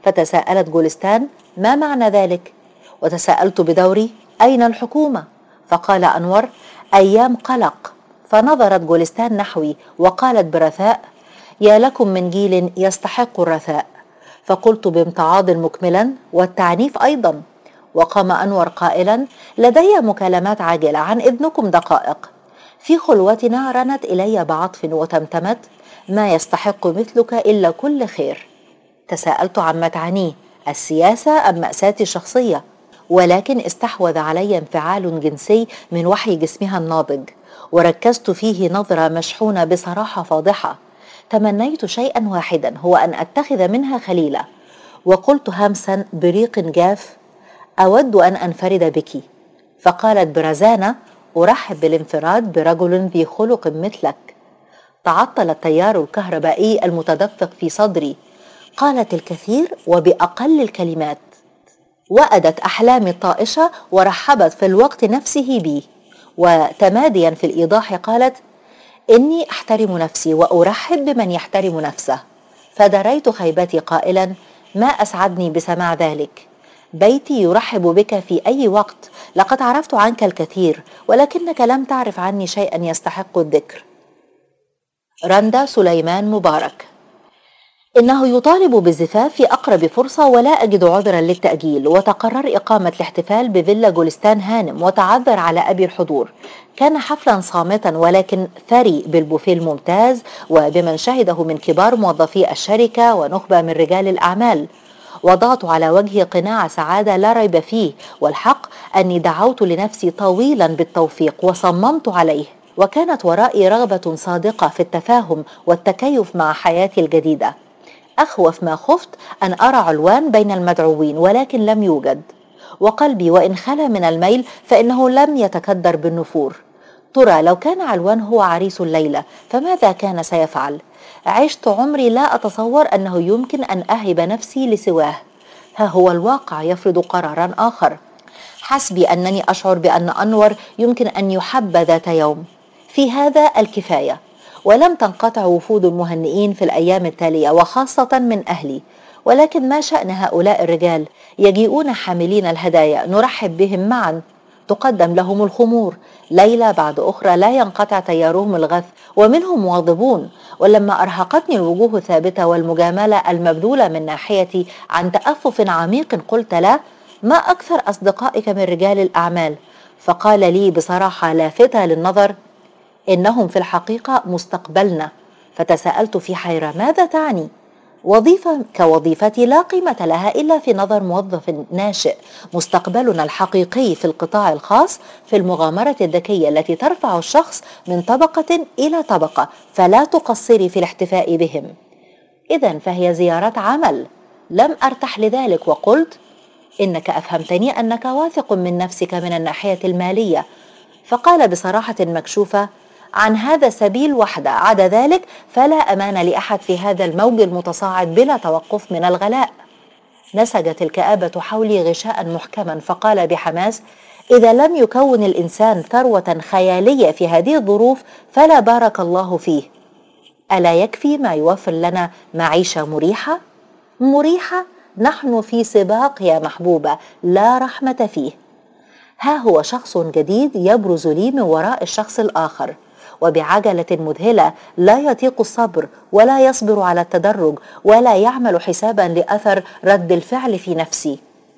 فتساءلت جولستان: ما معنى ذلك؟ وتساءلت بدوري: أين الحكومة؟ فقال أنور: أيام قلق. فنظرت جولستان نحوي وقالت برثاء: يا لكم من جيل يستحق الرثاء. فقلت بامتعاض مكملا: والتعنيف أيضا. وقام أنور قائلا: لدي مكالمات عاجلة، عن إذنكم دقائق. في خلوتنا رنت إلي بعطف وتمتمت: ما يستحق مثلك إلا كل خير. تساءلت عما تعنيه، السياسة أم مأساتي الشخصية؟ ولكن استحوذ علي انفعال جنسي من وحي جسمها الناضج، وركزت فيه نظرة مشحونة بصراحة فاضحة. تمنيت شيئا واحدا، هو أن أتخذ منها خليلة، وقلت همسا بريق جاف: أود أن أنفرد بك. فقالت برزانة: أرحب بالانفراد برجل ذي خلق مثلك. تعطل التيار الكهربائي المتدفق في صدري. قالت الكثير وبأقل الكلمات، وأدت أحلامي الطائشة ورحبت في الوقت نفسه بي. وتماديا في الإيضاح قالت: إني أحترم نفسي وأرحب بمن يحترم نفسه. فدريت خيبتي قائلا: ما أسعدني بسماع ذلك. بيتي يرحب بك في أي وقت، لقد عرفت عنك الكثير، ولكنك لم تعرف عني شيئا يستحق الذكر. رندا سليمان مبارك. إنه يطالب بالزفاف في أقرب فرصة، ولا أجد عذرا للتأجيل. وتقرر إقامة الاحتفال بفيلا جولستان هانم، وتعذر على أبي الحضور. كان حفلا صامتا ولكن ثري بالبوفيه الممتاز، وبمن شهده من كبار موظفي الشركة ونخبة من رجال الأعمال. وضعت على وجهي قناع سعادة لا ريب فيه، والحق أني دعوت لنفسي طويلا بالتوفيق وصممت عليه، وكانت ورائي رغبة صادقة في التفاهم والتكيف مع حياتي الجديدة. أخوف ما خفت أن أرى علوان بين المدعوين، ولكن لم يوجد. وقلبي وإن خلا من الميل فإنه لم يتكدر بالنفور. ترى لو كان علوان هو عريس الليلة فماذا كان سيفعل؟ عشت عمري لا أتصور أنه يمكن أن أهب نفسي لسواه. ها هو الواقع يفرض قرارا آخر. حسبي أنني أشعر بأن أنور يمكن أن يحب ذات يوم. في هذا الكفاية. ولم تنقطع وفود المهنئين في الأيام التالية، وخاصة من أهلي. ولكن ما شأن هؤلاء الرجال؟ يجيئون حاملين الهدايا، نرحب بهم معا، تقدم لهم الخمور ليلة بعد أخرى، لا ينقطع تيارهم الغث، ومنهم مواظبون. ولما أرهقتني الوجوه الثابتة والمجاملة المبذولة من ناحيتي عن تأفف عميق، قلت لا: ما أكثر أصدقائك من رجال الأعمال؟ فقال لي بصراحة لافتة للنظر: إنهم في الحقيقة مستقبلنا. فتساءلت في حيرة: ماذا تعني؟ وظيفة كوظيفتي لا قيمة لها إلا في نظر موظف ناشئ. مستقبلنا الحقيقي في القطاع الخاص، في المغامرة الذكية التي ترفع الشخص من طبقة إلى طبقة، فلا تقصري في الاحتفاء بهم. إذن فهي زيارة عمل. لم أرتح لذلك وقلت: إنك أفهمتني أنك واثق من نفسك من الناحية المالية. فقال بصراحة مكشوفة: عن هذا السبيل وحده، عدا ذلك فلا أمان لأحد في هذا الموج المتصاعد بلا توقف من الغلاء. نسجت الكآبة حولي غشاء محكما، فقال بحماس: إذا لم يكون الإنسان ثروة خيالية في هذه الظروف فلا بارك الله فيه. ألا يكفي ما يوفر لنا معيشة مريحة؟ مريحة؟ نحن في سباق يا محبوبة لا رحمة فيه. ها هو شخص جديد يبرز لي من وراء الشخص الآخر، وبعجلة مذهلة، لا يطيق الصبر ولا يصبر على التدرج ولا يعمل حسابا لأثر رد الفعل في نفسي.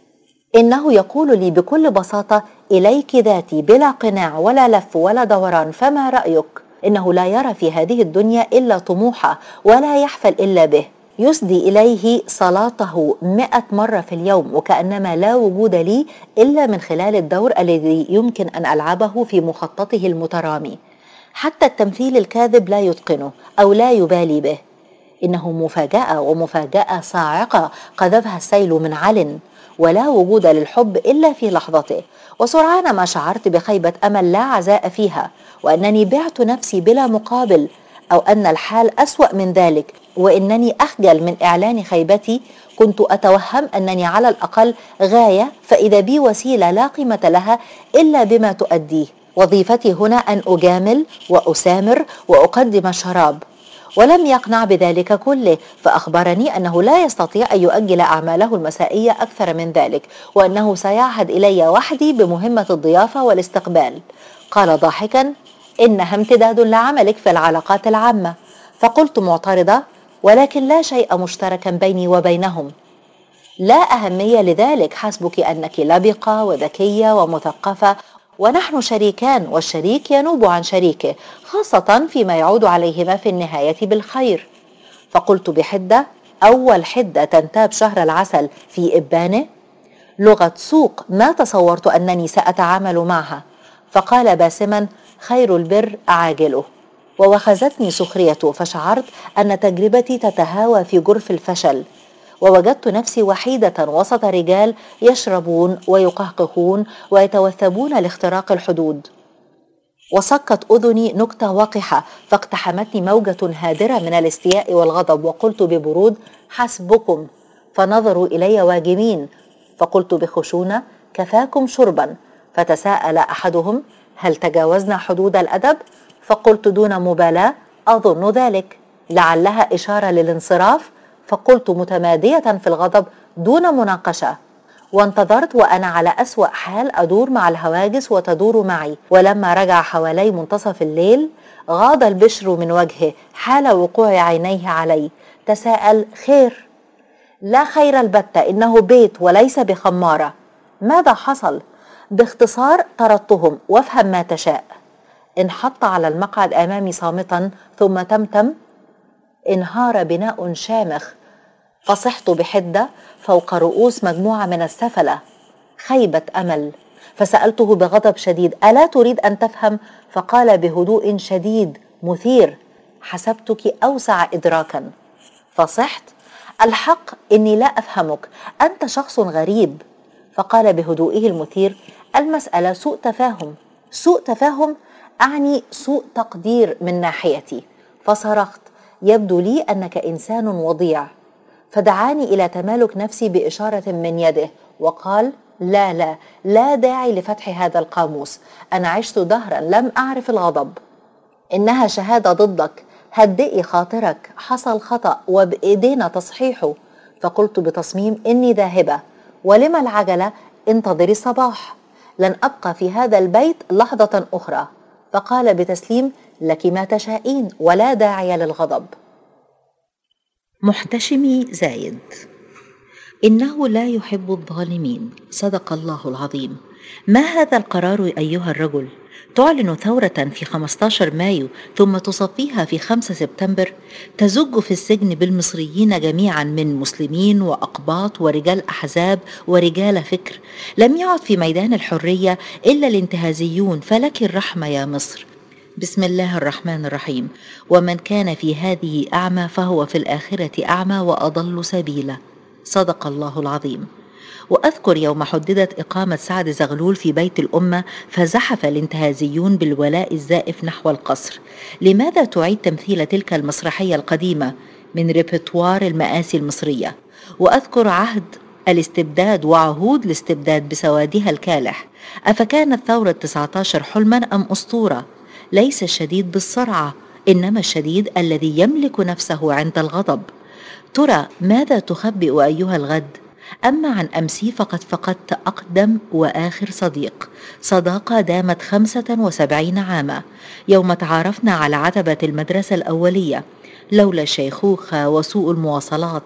إنه يقول لي بكل بساطة: إليك ذاتي، بلا قناع ولا لف ولا دوران، فما رأيك؟ إنه لا يرى في هذه الدنيا إلا طموحه، ولا يحفل إلا به. يسدي إليه صلاته مئة مرة في اليوم، وكأنما لا وجود لي إلا من خلال الدور الذي يمكن أن ألعبه في مخططه المترامي. حتى التمثيل الكاذب لا يتقنه أو لا يبالي به. إنه مفاجأة، ومفاجأة صاعقة قذفها السيل من علن، ولا وجود للحب إلا في لحظته. وسرعان ما شعرت بخيبة أمل لا عزاء فيها، وأنني بعت نفسي بلا مقابل، أو أن الحال أسوأ من ذلك، وإنني أخجل من إعلان خيبتي. كنت أتوهم أنني على الأقل غاية، فإذا بي وسيلة لا قيمة لها إلا بما تؤديه. وظيفتي هنا أن أجامل وأسامر وأقدم الشراب، ولم يقنع بذلك كله، فأخبرني أنه لا يستطيع أن يؤجل أعماله المسائية أكثر من ذلك، وأنه سيعهد إلي وحدي بمهمة الضيافة والاستقبال. قال ضاحكا: إنها امتداد لعملك في العلاقات العامة. فقلت معترضة: ولكن لا شيء مشتركا بيني وبينهم. لا أهمية لذلك، حسبك أنك لبقة وذكية ومثقفة، ونحن شريكان، والشريك ينوب عن شريكه، خاصة فيما يعود عليهما في النهاية بالخير. فقلت بحدة: أول حدة تنتاب شهر العسل في إبانه؟ لغة سوق ما تصورت أنني سأتعامل معها. فقال باسما: خير البر أعاجله. ووخزتني سخريته، فشعرت أن تجربتي تتهاوى في جرف الفشل، ووجدت نفسي وحيدة وسط رجال يشربون ويقهقهون ويتوثبون لاختراق الحدود. وصكت أذني نكتة وقحة، فاقتحمتني موجة هادرة من الاستياء والغضب، وقلت ببرود: حسبكم. فنظروا إلي واجمين، فقلت بخشونة: كفاكم شربا. فتساءل أحدهم: هل تجاوزنا حدود الأدب؟ فقلت دون مبالاة: أظن ذلك. لعلها إشارة للانصراف؟ فقلت متمادية في الغضب دون مناقشة. وانتظرت وأنا على أسوأ حال أدور مع الهواجس وتدور معي. ولما رجع حوالي منتصف الليل غاض البشر من وجهه حال وقوع عينيه علي. تساءل: خير؟ لا خير البتة، إنه بيت وليس بخمارة. ماذا حصل؟ باختصار طردتهم، وافهم ما تشاء. انحط على المقعد أمامي صامتا، ثم تمتم: انهار بناء شامخ. فصحت بحدة فوق رؤوس مجموعة من السفلة. خيبة أمل. فسألته بغضب شديد: ألا تريد أن تفهم؟ فقال بهدوء شديد مثير: حسبتك أوسع إدراكا. فصحت: الحق إني لا أفهمك، أنت شخص غريب. فقال بهدوئه المثير: المسألة سوء تفاهم. سوء تفاهم؟ أعني سوء تقدير من ناحيتي. فصرخت: يبدو لي أنك إنسان وضيع. فدعاني إلى تمالك نفسي بإشارة من يده، وقال: لا لا لا داعي لفتح هذا القاموس، أنا عشت دهرا لم أعرف الغضب. إنها شهادة ضدك، هدئي خاطرك، حصل خطأ وبإيدينا تصحيحه. فقلت بتصميم: إني ذاهبة. ولما العجلة؟ انتظري الصباح، لن أبقى في هذا البيت لحظة أخرى. فقال بتسليم: لك ما تشائين، ولا داعي للغضب. محتشمي زايد: إنه لا يحب الظالمين. صدق الله العظيم. ما هذا القرار أيها الرجل؟ تعلن ثورة في خمسة عشر مايو ثم تصفيها في خمسة سبتمبر، تزج في السجن بالمصريين جميعا من مسلمين وأقباط ورجال أحزاب ورجال فكر. لم يعد في ميدان الحرية إلا الانتهازيون، فلك الرحمة يا مصر. بسم الله الرحمن الرحيم. ومن كان في هذه أعمى فهو في الآخرة أعمى وأضل سبيلا. صدق الله العظيم. وأذكر يوم حددت إقامة سعد زغلول في بيت الأمة فزحف الانتهازيون بالولاء الزائف نحو القصر. لماذا تعيد تمثيل تلك المسرحية القديمة من ريبرتوار المآسي المصرية؟ وأذكر عهد الاستبداد وعهود الاستبداد بسوادها الكالح. أفكانت ثورة تسعة عشر حلما أم أسطورة؟ ليس الشديد بالسرعة، إنما الشديد الذي يملك نفسه عند الغضب. ترى ماذا تخبئ أيها الغد؟ أما عن أمسي فقد فقدت أقدم وآخر صديق، صداقة دامت خمسة وسبعين عاما، يوم تعارفنا على عتبة المدرسة الأولية. لولا الشيخوخة وسوء المواصلات،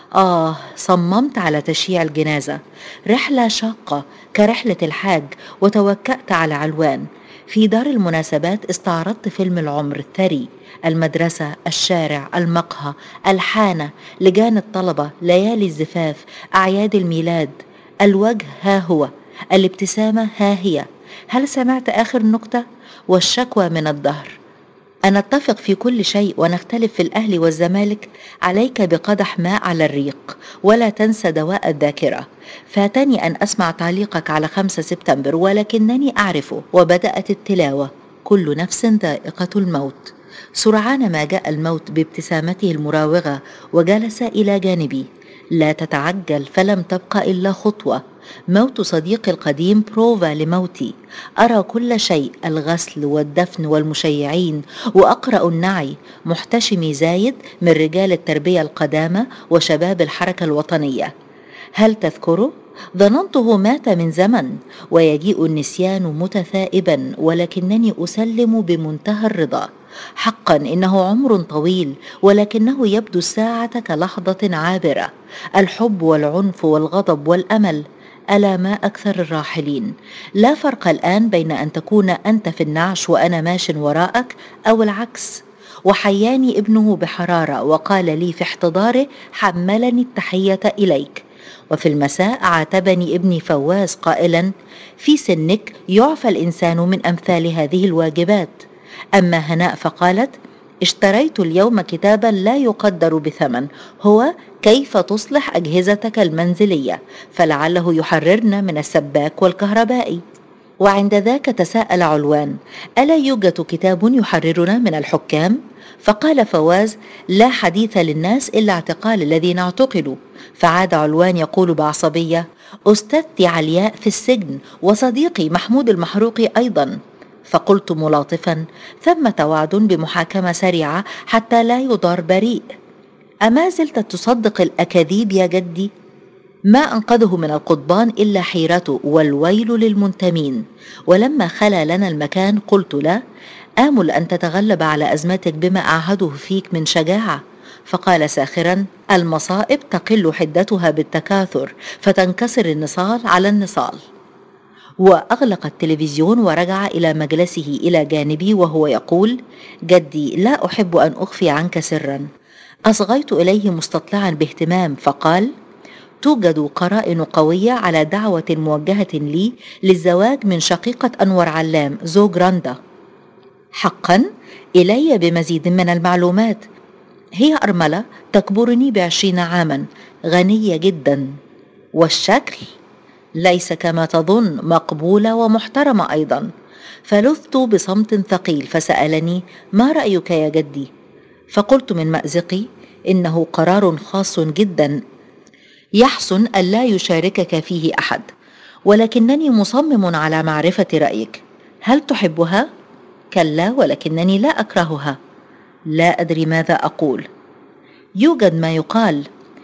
آه صممت على تشييع الجنازة. رحلة شاقة كرحلة الحاج، وتوكأت على علوان. في دار المناسبات استعرضت فيلم العمر الثري: المدرسة، الشارع، المقهى، الحانة، لجان الطلبة، ليالي الزفاف، أعياد الميلاد. الوجه ها هو، الابتسامة ها هي. هل سمعت آخر نكتة؟ والشكوى من الدهر. أنتفق في كل شيء ونختلف في الأهل والزمالك. عليك بقدح ماء على الريق، ولا تنسى دواء الذاكرة. فاتني أن أسمع تعليقك على خمسة سبتمبر، ولكنني أعرفه. وبدأت التلاوة: كل نفس ذائقة الموت. سرعان ما جاء الموت بابتسامته المراوغة وجلس إلى جانبي. لا تتعجل، فلم تبق إلا خطوة. موت صديقي القديم بروفا لموتي. أرى كل شيء، الغسل والدفن والمشيعين، وأقرأ النعي. محتشمي زايد من رجال التربية القدامى وشباب الحركة الوطنية. هل تذكره؟ ظننته مات من زمن، ويجيء النسيان متثائبا، ولكنني أسلم بمنتهى الرضا. حقا إنه عمر طويل، ولكنه يبدو الساعة كلحظة عابرة. الحب والعنف والغضب والأمل، ألا ما أكثر الراحلين. لا فرق الآن بين أن تكون أنت في النعش وأنا ماش وراءك، أو العكس. وحياني ابنه بحرارة وقال لي في احتضاره: حملني التحية إليك. وفي المساء عاتبني ابني فواز قائلا: في سنك يعفى الإنسان من أمثال هذه الواجبات. أما هناء فقالت: اشتريت اليوم كتابا لا يقدر بثمن، هو كيف تصلح أجهزتك المنزلية، فلعله يحررنا من السباك والكهربائي. وعند ذاك تساءل علوان: ألا يوجد كتاب يحررنا من الحكام؟ فقال فواز: لا حديث للناس إلا اعتقال الذين اعتقلوا. فعاد علوان يقول بعصبية: أستاذتي علياء في السجن، وصديقي محمود المحروقي أيضا. فقلت ملاطفا: ثمة وعد بمحاكمة سريعة حتى لا يضار بريء. أما زلت تصدق الأكاذيب يا جدي؟ ما أنقذه من القضبان إلا حيرته، والويل للمنتمين. ولما خلا لنا المكان قلت له: آمل أن تتغلب على أزمتك بما أعهده فيك من شجاعة. فقال ساخرا: المصائب تقل حدتها بالتكاثر، فتنكسر النصال على النصال. وأغلق التلفزيون ورجع إلى مجلسه إلى جانبي وهو يقول: جدي، لا أحب أن أخفي عنك سرا. أصغيت إليه مستطلعا باهتمام، فقال: توجد قرائن قوية على دعوة موجهة لي للزواج من شقيقة أنور علام زوج رندا. حقا؟ إلي بمزيد من المعلومات. هي أرملة تكبرني بعشرين عاما، غنية جدا، والشكل ليس كما تظن، مقبولة ومحترمة أيضا. فلذت بصمت ثقيل، فسألني: ما رأيك يا جدي؟ فقلت من مأزقي: إنه قرار خاص جدا، يحسن ألا يشاركك فيه أحد، ولكنني مصمم على معرفة رأيك. هل تحبها؟ كلا، ولكنني لا أكرهها. لا أدري ماذا أقول. يوجد ما يقال: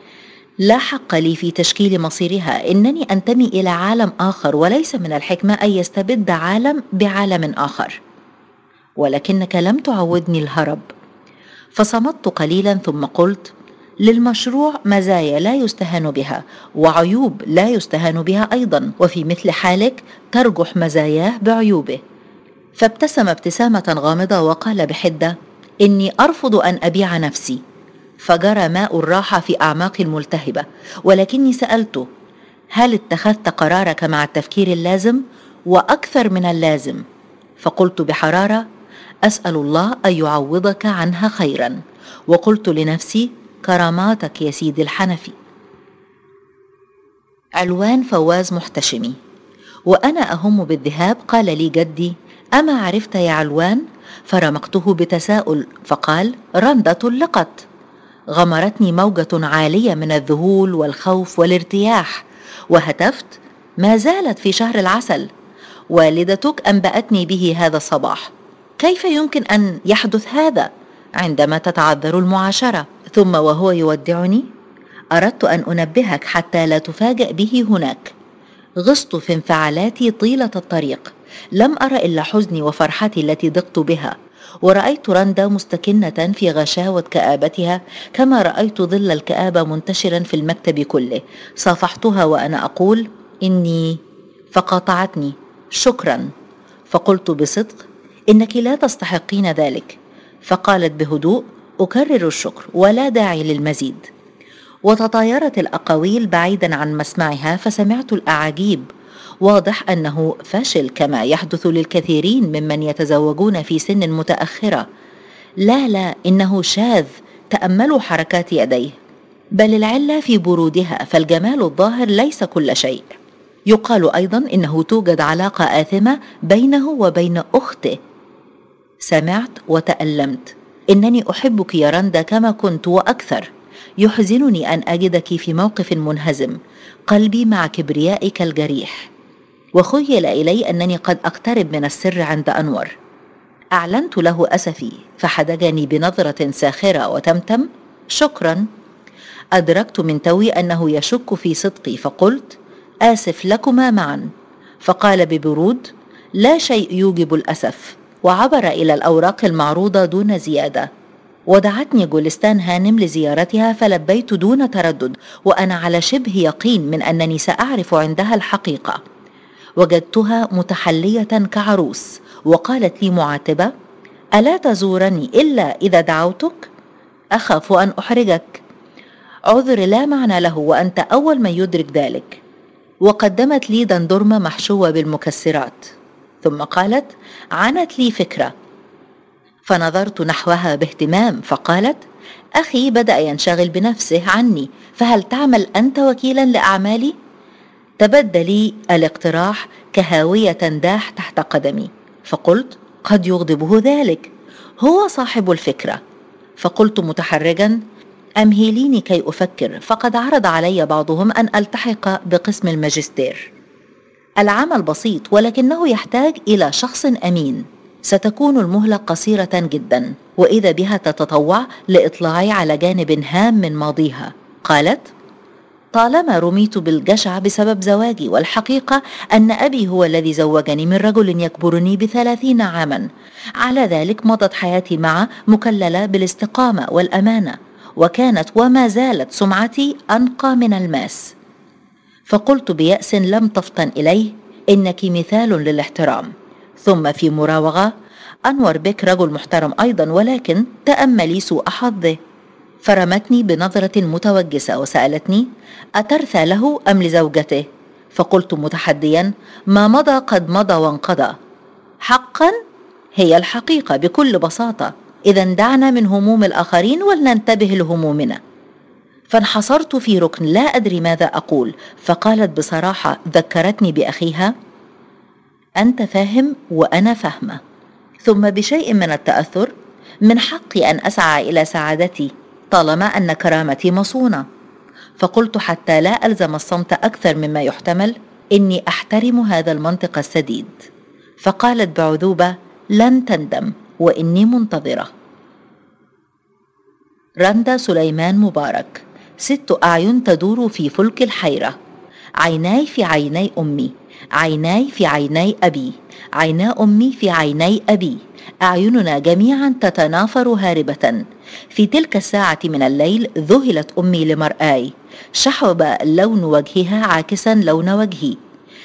لا حق لي في تشكيل مصيرها، إنني أنتمي إلى عالم آخر، وليس من الحكمة أن يستبد عالم بعالم آخر. ولكنك لم تعودني الهرب. فصمت قليلا ثم قلت: للمشروع مزايا لا يستهان بها، وعيوب لا يستهان بها أيضا، وفي مثل حالك ترجح مزاياه بعيوبه. فابتسم ابتسامة غامضة وقال بحدة: إني أرفض أن أبيع نفسي. فجرى ماء الراحة في أعماقي الملتهبة، ولكني سألته: هل اتخذت قرارك مع التفكير اللازم؟ وأكثر من اللازم. فقلت بحرارة: أسأل الله أن يعوضك عنها خيرا. وقلت لنفسي: كراماتك يا سيدي الحنفي. علوان فواز محتشمي. وأنا أهم بالذهاب قال لي جدي: أما عرفت يا علوان؟ فرمقته بتساؤل، فقال: رندا طلقت. غمرتني موجة عالية من الذهول والخوف والارتياح، وهتفت: ما زالت في شهر العسل. والدتك أنبأتني به هذا الصباح. كيف يمكن أن يحدث هذا عندما تتعذر المعاشرة؟ ثم وهو يودعني: أردت أن أنبهك حتى لا تفاجأ به هناك. غصت في انفعالاتي طيلة الطريق، لم أرى إلا حزني وفرحتي التي ضقت بها، ورأيت رندا مستكنة في غشاوة كآبتها كما رأيت ظل الكآبة منتشرا في المكتب كله. صافحتها وأنا أقول: إني. فقاطعتني: شكرا. فقلت بصدق: إنك لا تستحقين ذلك. فقالت بهدوء: أكرر الشكر ولا داعي للمزيد. وتطايرت الأقاويل بعيدا عن مسمعها، فسمعت الأعاجيب. واضح أنه فشل كما يحدث للكثيرين ممن يتزوجون في سن متأخرة. لا لا، إنه شاذ، تأملوا حركات يديه. بل العلة في برودها، فالجمال الظاهر ليس كل شيء. يقال أيضا إنه توجد علاقة آثمة بينه وبين أخته. سمعت وتألمت. إنني أحبك يا رندا كما كنت وأكثر. يحزنني أن أجدك في موقف منهزم، قلبي مع كبريائك الجريح. وخيل إلي أنني قد أقترب من السر عند أنور. أعلنت له أسفي، فحدجني بنظرة ساخرة وتمتم: شكرا. أدركت من توي أنه يشك في صدقي، فقلت: آسف لكما معا. فقال ببرود: لا شيء يوجب الأسف، وعبر إلى الأوراق المعروضة دون زيادة. ودعتني جولستان هانم لزيارتها، فلبيت دون تردد، وأنا على شبه يقين من أنني سأعرف عندها الحقيقة. وجدتها متحلية كعروس، وقالت لي معاتبة: ألا تزورني إلا إذا دعوتك؟ أخاف أن أحرجك. عذر لا معنى له، وأنت أول من يدرك ذلك. وقدمت لي دندرمة محشوة بالمكسرات، ثم قالت: عنت لي فكرة. فنظرت نحوها باهتمام، فقالت: أخي بدأ ينشغل بنفسه عني، فهل تعمل أنت وكيلا لأعمالي؟ تبدى لي الاقتراح كهاوية داح تحت قدمي، فقلت: قد يغضبه ذلك، هو صاحب الفكرة. فقلت متحرجا: أمهليني كي أفكر، فقد عرض علي بعضهم أن ألتحق بقسم الماجستير. العمل بسيط، ولكنه يحتاج إلى شخص أمين. ستكون المهلة قصيرة جدا، وإذا بها تتطوع لإطلاعي على جانب هام من ماضيها. قالت: طالما رميت بالجشع بسبب زواجي، والحقيقة أن أبي هو الذي زوجني من رجل يكبرني بثلاثين عاما. على ذلك مضت حياتي معه مكللة بالاستقامة والأمانة، وكانت وما زالت سمعتي أنقى من الماس. فقلت بيأس لم تفطن إليه: إنك مثال للاحترام. ثم في مراوغة: أنور بك رجل محترم أيضا، ولكن تأملي سوء حظه. فرمتني بنظرة متوجسة وسألتني: أترثى له أم لزوجته؟ فقلت متحديا: ما مضى قد مضى وانقضى. حقا؟ هي الحقيقة بكل بساطة. إذا دعنا من هموم الآخرين ولننتبه لهمومنا. فانحصرت في ركن لا أدري ماذا أقول، فقالت بصراحة ذكرتني بأخيها: أنت فاهم وأنا فاهمة. ثم بشيء من التأثر: من حقي أن أسعى إلى سعادتي طالما أن كرامتي مصونة. فقلت حتى لا ألزم الصمت أكثر مما يحتمل: إني أحترم هذا المنطق السديد. فقالت بعذوبة: لن تندم، وإني منتظرة. رندا سليمان مبارك. ست أعين تدور في فلك الحيرة: عيناي في عيني أمي، عيناي في عيني أبي، عينا أمي في عيني أبي، أعيننا جميعا تتنافر هاربة. في تلك الساعة من الليل ذهلت أمي لمرآي، شحب لون وجهها عاكسا لون وجهي.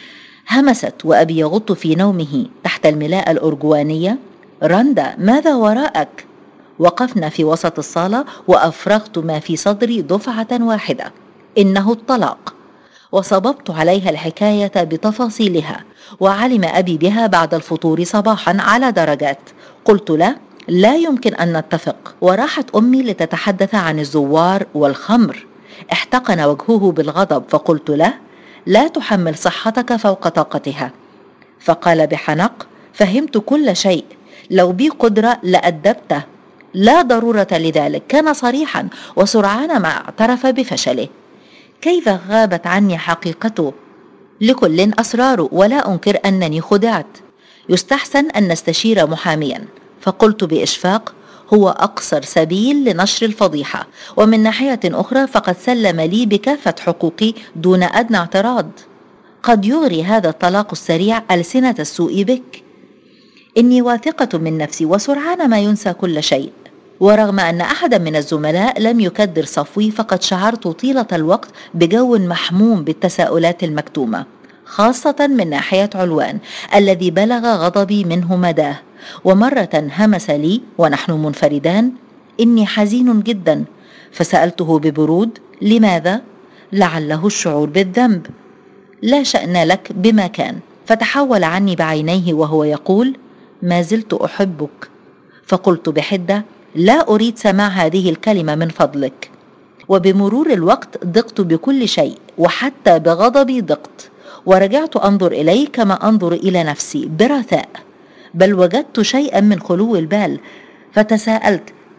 همست وأبي يغط في نومه تحت الملاءة الأرجوانية: رندا، ماذا وراءك؟ وقفنا في وسط الصالة، وأفرغت ما في صدري دفعة واحدة: إنه الطلاق. وصببت عليها الحكاية بتفاصيلها، وعلم أبي بها بعد الفطور صباحا على درجات. قلت له: لا يمكن أن نتفق. وراحت أمي لتتحدث عن الزوار والخمر. احتقن وجهه بالغضب، فقلت له: لا تحمل صحتك فوق طاقتها. فقال بحنق: فهمت كل شيء، لو بي قدرة لأدبته. لا ضرورة لذلك، كان صريحا، وسرعان ما اعترف بفشله. كيف غابت عني حقيقته؟ لكل أسرار، ولا أنكر أنني خدعت. يستحسن أن نستشير محاميا. فقلت بإشفاق: هو أقصر سبيل لنشر الفضيحة، ومن ناحية أخرى فقد سلم لي بكافة حقوقي دون أدنى اعتراض. قد يغري هذا الطلاق السريع ألسنة السوء بك. إني واثقة من نفسي، وسرعان ما ينسى كل شيء. ورغم أن أحدا من الزملاء لم يكدر صفوي، فقد شعرت طيلة الوقت بجو محموم بالتساؤلات المكتومة، خاصة من ناحية علوان الذي بلغ غضبي منه مداه. ومرة همس لي ونحن منفردان: إني حزين جدا. فسألته ببرود: لماذا؟ لعله الشعور بالذنب. لا شأن لك بما كان. فتحول عني بعينيه وهو يقول: ما زلت أحبك. فقلت بحدة: لا أريد سماع هذه الكلمة من فضلك. وبمرور الوقت ضقت بكل شيء، وحتى بغضبي ضقت، ورجعت أنظر إليه كما أنظر إلى نفسي برثاء، بل وجدت شيئا من خلو البال. فتساءلت: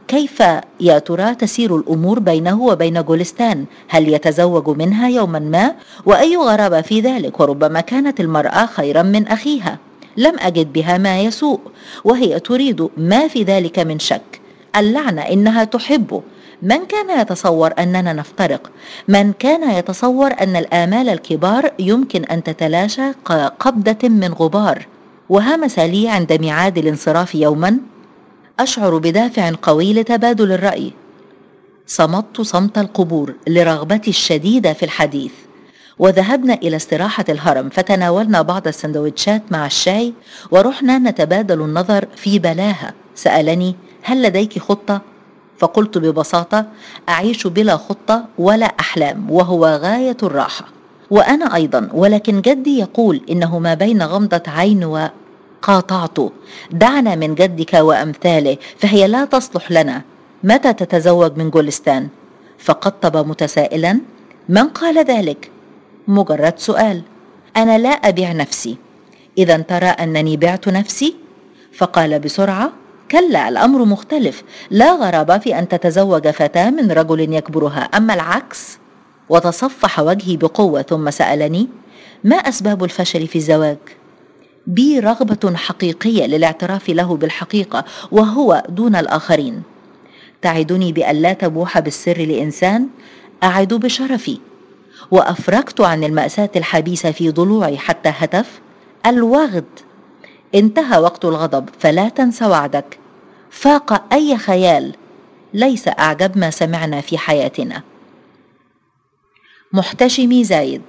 كيف يا ترى تسير الأمور بينه وبين جولستان؟ هل يتزوج منها يوما ما؟ وأي غرابة في ذلك؟ وربما كانت المرأة خيرا من أخيها، لم أجد بها ما يسوء، وهي تريد ما في ذلك من شك. اللعنة، إنها تحبه. من كان يتصور أننا نفترق؟ من كان يتصور أن الآمال الكبار يمكن أن تتلاشى كقبضة من غبار؟ وهمس لي عند ميعاد الانصراف يوما: أشعر بدافع قوي لتبادل الرأي. صمت صمت القبور لرغبتي الشديدة في الحديث، وذهبنا إلى استراحة الهرم، فتناولنا بعض السندوتشات مع الشاي ورحنا نتبادل النظر في بلاهة. سألني: هل لديك خطة؟ فقلت ببساطة: أعيش بلا خطة ولا أحلام، وهو غاية الراحة. وأنا أيضا، ولكن جدي يقول إنه ما بين غمضة عين و قاطعته: دعنا من جدك وأمثاله، فهي لا تصلح لنا. متى تتزوج من جولستان؟ فقطب متسائلا: من قال ذلك؟ مجرد سؤال. أنا لا أبيع نفسي. إذا ترى أنني بعت نفسي؟ فقال بسرعة: كلا، الأمر مختلف. لا غرابة في أن تتزوج فتاة من رجل يكبرها، أما العكس. وتصفح وجهي بقوة، ثم سألني: ما أسباب الفشل في الزواج؟ بي رغبة حقيقية للاعتراف له بالحقيقة، وهو دون الآخرين. تعدني بأن لا تبوح بالسر لإنسان؟ أعد بشرفي. وأفرجت عن المأساة الحبيسة في ضلوعي حتى هتف: الوغد. انتهى وقت الغضب، فلا تنس وعدك. فاق أي خيال، ليس أعجب ما سمعنا في حياتنا. محتشمي زايد: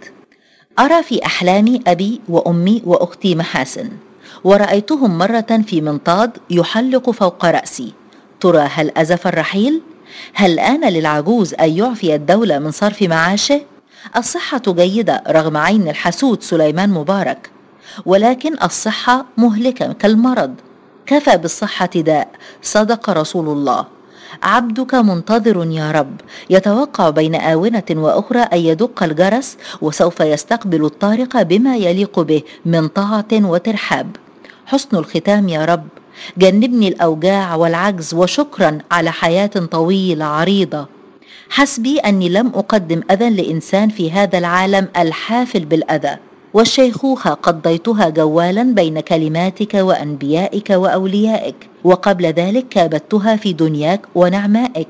أرى في أحلامي أبي وأمي وأختي محاسن، ورأيتهم مرة في منطاد يحلق فوق رأسي. ترى هل أزف الرحيل؟ هل آن للعجوز أن يعفي الدولة من صرف معاشه؟ الصحة جيدة رغم عين الحسود سليمان مبارك، ولكن الصحة مهلكة كالمرض. كفى بالصحة داء، صدق رسول الله. عبدك منتظر يا رب، يتوقع بين آونة وأخرى أن يدق الجرس، وسوف يستقبل الطارق بما يليق به من طاعة وترحاب. حسن الختام يا رب، جنبني الأوجاع والعجز، وشكرا على حياة طويلة عريضة. حسبي أني لم أقدم أذى لإنسان في هذا العالم الحافل بالأذى، والشيخوخة قضيتها جوالا بين كلماتك وأنبيائك وأوليائك، وقبل ذلك كابدتها في دنياك ونعمائك.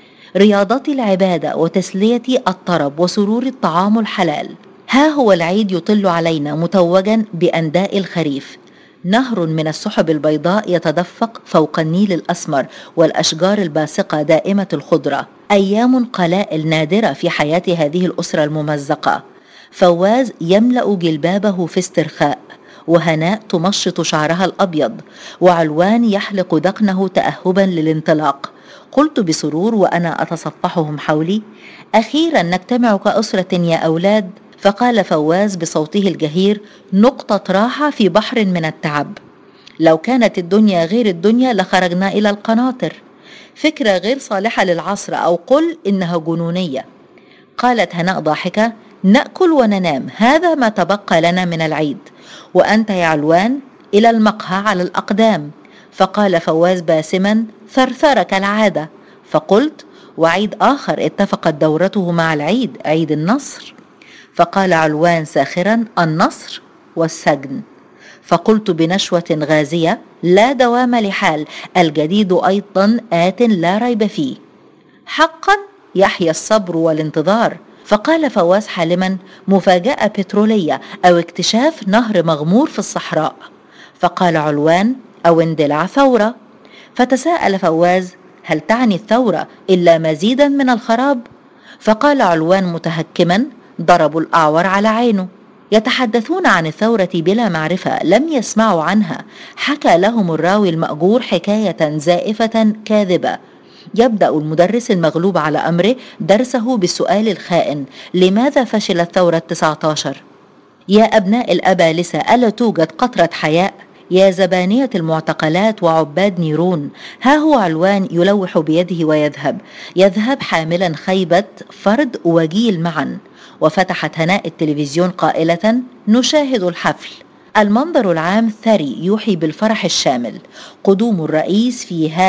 رياضتي العبادة، وتسليتي الطرب، وسرور الطعام الحلال. ها هو العيد يطل علينا متوجا بأنداء الخريف. نهر من السحب البيضاء يتدفق فوق النيل الأسمر، والأشجار الباسقة دائمة الخضرة. أيام قلائل نادرة في حياة هذه الأسرة الممزقة. فواز يملأ جلبابه في استرخاء، وهناء تمشط شعرها الأبيض، وعلوان يحلق دقنه تأهبا للانطلاق. قلت بسرور وأنا أتصفحهم حولي: أخيرا نجتمع كأسرة يا أولاد. فقال فواز بصوته الجهير: نقطة راحة في بحر من التعب. لو كانت الدنيا غير الدنيا لخرجنا إلى القناطر. فكرة غير صالحة للعصر، أو قل إنها جنونية. قالت هناء ضاحكة: نأكل وننام، هذا ما تبقى لنا من العيد. وأنت يا علوان إلى المقهى على الأقدام. فقال فواز باسما: ثرثرة كالعادة. فقلت: وعيد آخر اتفقت دورته مع العيد، عيد النصر. فقال علوان ساخرا: النصر والسجن. فقلت بنشوة غازية: لا دوام لحال، الجديد أيضا آت لا ريب فيه. حقا يحيى الصبر والانتظار. فقال فواز حالما: مفاجأة بترولية، أو اكتشاف نهر مغمور في الصحراء. فقال علوان: أو اندلاع ثورة. فتساءل فواز: هل تعني الثورة إلا مزيدا من الخراب؟ فقال علوان متهكما: ضربوا الأعور على عينه. يتحدثون عن الثورة بلا معرفة، لم يسمعوا عنها. حكى لهم الراوي المأجور حكاية زائفة كاذبة. يبدأ المدرس المغلوب على أمره درسه بالسؤال الخائن: لماذا فشلت ثورة تسعة عشر؟ يا أبناء الأبالسة، ألا توجد قطرة حياء؟ يا زبانية المعتقلات وعباد نيرون، ها هو علوان يلوح بيده ويذهب، يذهب حاملا خيبة فرد وجيل معا. وفتحت هناء التلفزيون قائلة: نشاهد الحفل. المنظر العام ثري يوحي بالفرح الشامل. قدوم الرئيس في هالة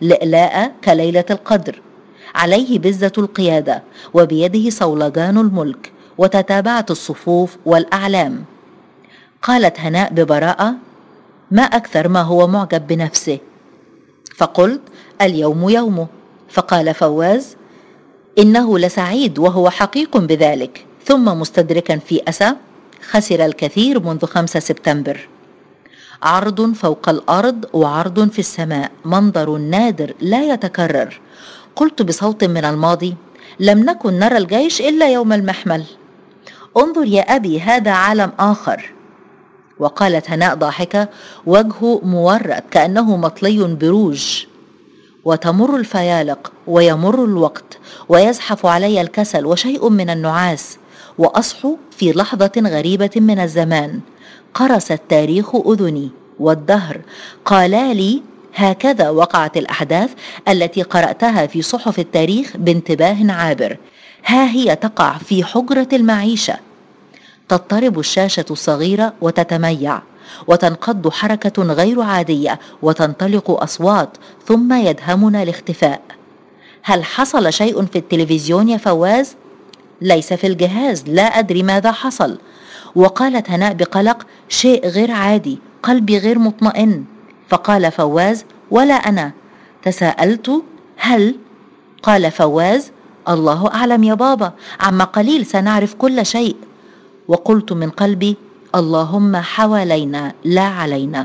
لئلاء كليلة القدر، عليه بزة القيادة وبيده صولجان الملك، وتتابعت الصفوف والأعلام. قالت هناء ببراءة: ما أكثر ما هو معجب بنفسه. فقلت: اليوم يومه. فقال فواز: إنه لسعيد وهو حقيق بذلك. ثم مستدركا في أسى: خسر الكثير منذ خمسة سبتمبر. عرض فوق الأرض وعرض في السماء، منظر نادر لا يتكرر. قلت بصوت من الماضي: لم نكن نرى الجيش إلا يوم المحمل. انظر يا أبي، هذا عالم آخر. وقالت هناء ضاحكة، وجهه مورد كأنه مطلي بروج. وتمر الفيالق ويمر الوقت ويزحف علي الكسل وشيء من النعاس، وأصحو في لحظة غريبة من الزمان. قرص التاريخ أذني والدهر قالا لي: هكذا وقعت الأحداث التي قرأتها في صحف التاريخ بانتباه عابر، ها هي تقع في حجرة المعيشة. تضطرب الشاشة الصغيرة وتتميع، وتنقض حركة غير عادية، وتنطلق أصوات، ثم يدهمنا الاختفاء. هل حصل شيء في التلفزيون يا فواز؟ ليس في الجهاز، لا أدري ماذا حصل. وقالت هناء بقلق: شيء غير عادي، قلبي غير مطمئن. فقال فواز: ولا أنا. تساءلت: هل؟ قال فواز: الله أعلم يا بابا، عما قليل سنعرف كل شيء. وقلت من قلبي: اللهم حوالينا لا علينا.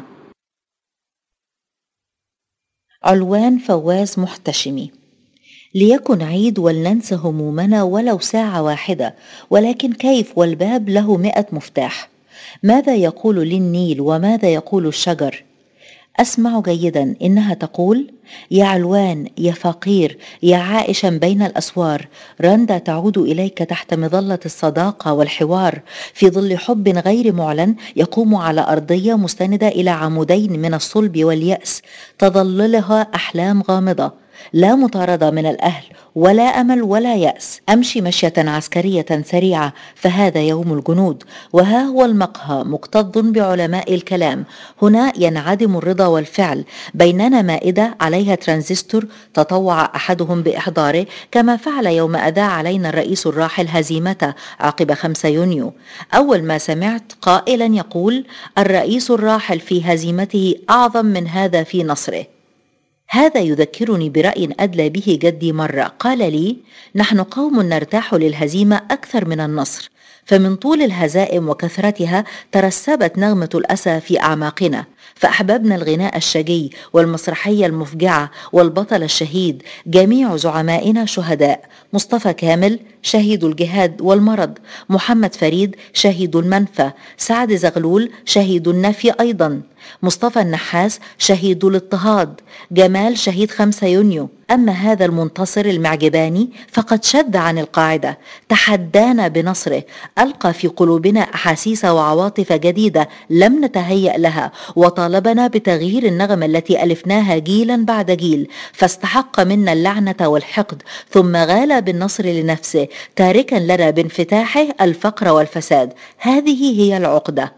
علوان فواز محتشمي: ليكن عيد ولننسى همومنا ولو ساعة واحدة، ولكن كيف والباب له مئة مفتاح؟ ماذا يقول للنيل وماذا يقول الشجر؟ أسمع جيدا، إنها تقول: يا علوان، يا فقير، يا عائشا بين الأسوار، رندا تعود إليك تحت مظلة الصداقة والحوار، في ظل حب غير معلن يقوم على أرضية مستندة إلى عمودين من الصلب واليأس، تظللها أحلام غامضة، لا مطاردة من الأهل ولا أمل ولا يأس. أمشي مشية عسكرية سريعة، فهذا يوم الجنود، وها هو المقهى مكتظ بعلماء الكلام. هنا ينعدم الرضا والفعل، بيننا مائدة عليها ترانزستور تطوع أحدهم بإحضاره، كما فعل يوم أذاع علينا الرئيس الراحل هزيمته عقب خمسة يونيو. أول ما سمعت قائلا يقول: الرئيس الراحل في هزيمته أعظم من هذا في نصره. هذا يذكرني برأي أدلى به جدي مرة، قال لي: نحن قوم نرتاح للهزيمة أكثر من النصر، فمن طول الهزائم وكثرتها ترسبت نغمة الأسى في أعماقنا، فأحببنا الغناء الشجي والمسرحية المفجعة والبطل الشهيد. جميع زعمائنا شهداء: مصطفى كامل شهيد الجهاد والمرض، محمد فريد شهيد المنفى، سعد زغلول شهيد النفي أيضا، مصطفى النحاس شهيد الاضطهاد، جمال شهيد خمسة يونيو. أما هذا المنتصر المعجباني فقد شد عن القاعدة، تحدانا بنصره، ألقى في قلوبنا أحاسيس وعواطف جديدة لم نتهيأ لها، وطالبنا بتغيير النغمة التي ألفناها جيلا بعد جيل، فاستحق منا اللعنة والحقد، ثم غال بالنصر لنفسه، تاركا لنا بانفتاحه الفقر والفساد. هذه هي العقدة.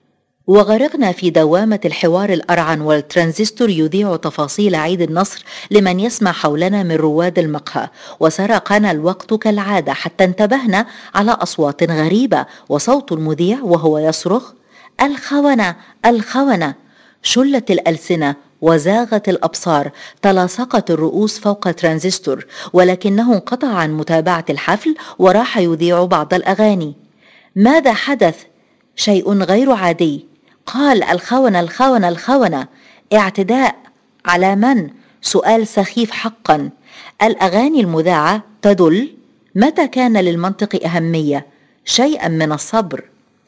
وغرقنا في دوامة الحوار الأرعن، والترانزستور يذيع تفاصيل عيد النصر لمن يسمع حولنا من رواد المقهى، وسرقنا الوقت كالعادة حتى انتبهنا على أصوات غريبة، وصوت المذيع وهو يصرخ: الخونة الخونة. شلت الألسنة وزاغت الأبصار، تلاصقت الرؤوس فوق ترانزستور، ولكنه انقطع عن متابعة الحفل وراح يذيع بعض الأغاني. ماذا حدث؟ شيء غير عادي. قال: الخونة الخونة الخونة. اعتداء على من؟ سؤال سخيف حقا. الأغاني المذاعة تدل. متى كان للمنطق أهمية؟ شيئا من الصبر.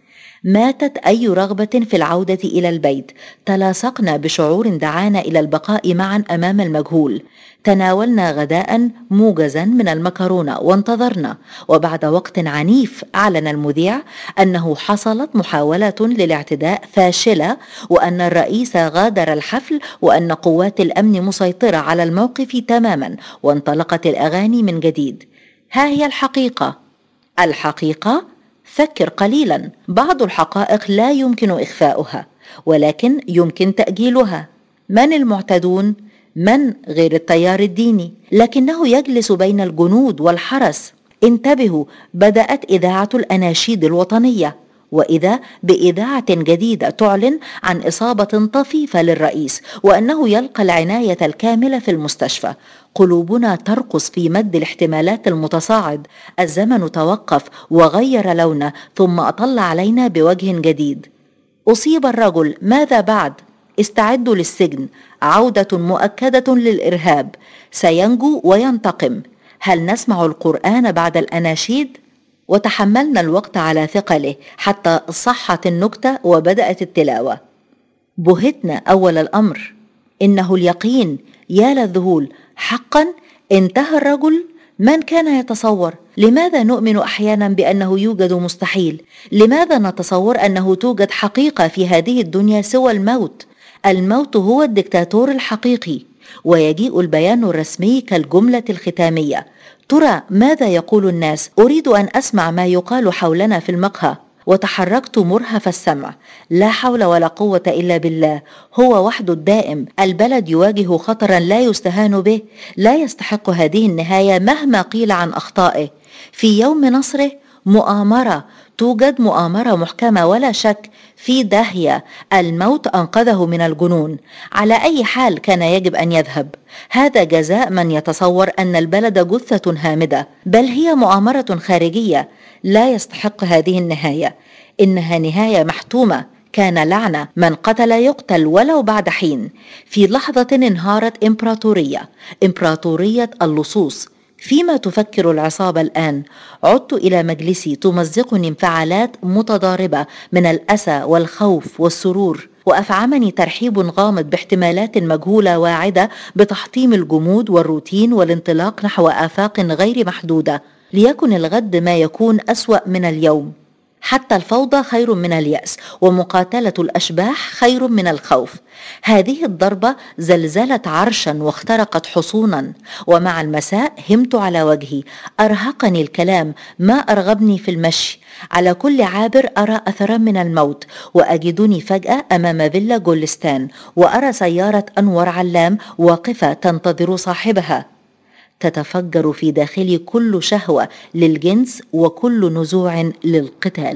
ماتت أي رغبة في العودة إلى البيت. تلاصقنا بشعور دعانا إلى البقاء معا أمام المجهول. تناولنا غداء موجزا من المكرونة وانتظرنا، وبعد وقت عنيف أعلن المذيع أنه حصلت محاولة للاعتداء فاشلة، وأن الرئيس غادر الحفل، وأن قوات الأمن مسيطرة على الموقف تماما، وانطلقت الأغاني من جديد. ها هي الحقيقة. الحقيقة؟ فكر قليلا. بعض الحقائق لا يمكن إخفاؤها، ولكن يمكن تأجيلها. من المعتدون؟ من غير التيار الديني، لكنه يجلس بين الجنود والحرس. انتبهوا، بدأت إذاعة الأناشيد الوطنية، وإذا بإذاعة جديدة تعلن عن إصابة طفيفة للرئيس وأنه يلقى العناية الكاملة في المستشفى. قلوبنا ترقص في مد الاحتمالات المتصاعد. الزمن توقف وغير لونه ثم أطل علينا بوجه جديد. أصيب الرجل، ماذا بعد؟ استعدوا للسجن، عودة مؤكدة للإرهاب، سينجو وينتقم. هل نسمع القرآن بعد الأناشيد؟ وتحملنا الوقت على ثقله حتى صحت النكتة وبدأت التلاوة. بهتنا أول الأمر، إنه اليقين، يا للذهول، حقا انتهى الرجل. من كان يتصور؟ لماذا نؤمن أحيانا بأنه يوجد مستحيل؟ لماذا نتصور أنه توجد حقيقة في هذه الدنيا سوى الموت؟ الموت هو الدكتاتور الحقيقي، ويجيء البيان الرسمي كالجملة الختامية. ترى ماذا يقول الناس؟ أريد أن أسمع ما يقال حولنا في المقهى. وتحركت مرهف السمع. لا حول ولا قوة إلا بالله، هو وحده الدائم. البلد يواجه خطرا لا يستهان به، لا يستحق هذه النهاية مهما قيل عن أخطائه. في يوم نصره مؤامرة، توجد مؤامرة محكمة ولا شك، في داهية. الموت أنقذه من الجنون. على أي حال كان يجب أن يذهب. هذا جزاء من يتصور أن البلد جثة هامدة، بل هي مؤامرة خارجية. لا يستحق هذه النهاية، إنها نهاية محتومة. كان لعنة، من قتل يقتل ولو بعد حين. في لحظة انهارت إمبراطورية، إمبراطورية اللصوص. فيما تفكر العصابة الآن؟ عدت إلى مجلسي، تمزقني انفعالات متضاربة من الأسى والخوف والسرور، وأفعمني ترحيب غامض باحتمالات مجهولة واعدة بتحطيم الجمود والروتين والانطلاق نحو آفاق غير محدودة. ليكن الغد ما يكون أسوأ من اليوم. حتى الفوضى خير من اليأس، ومقاتلة الأشباح خير من الخوف. هذه الضربة زلزلت عرشا واخترقت حصونا، ومع المساء همت على وجهي. أرهقني الكلام، ما أرغبني في المشي. على كل عابر أرى أثرا من الموت، وأجدني فجأة أمام فيلا جولستان، وأرى سيارة أنور علام واقفة تنتظر صاحبها. تتفجر في داخلي كل شهوة للجنس وكل نزوع للقتال.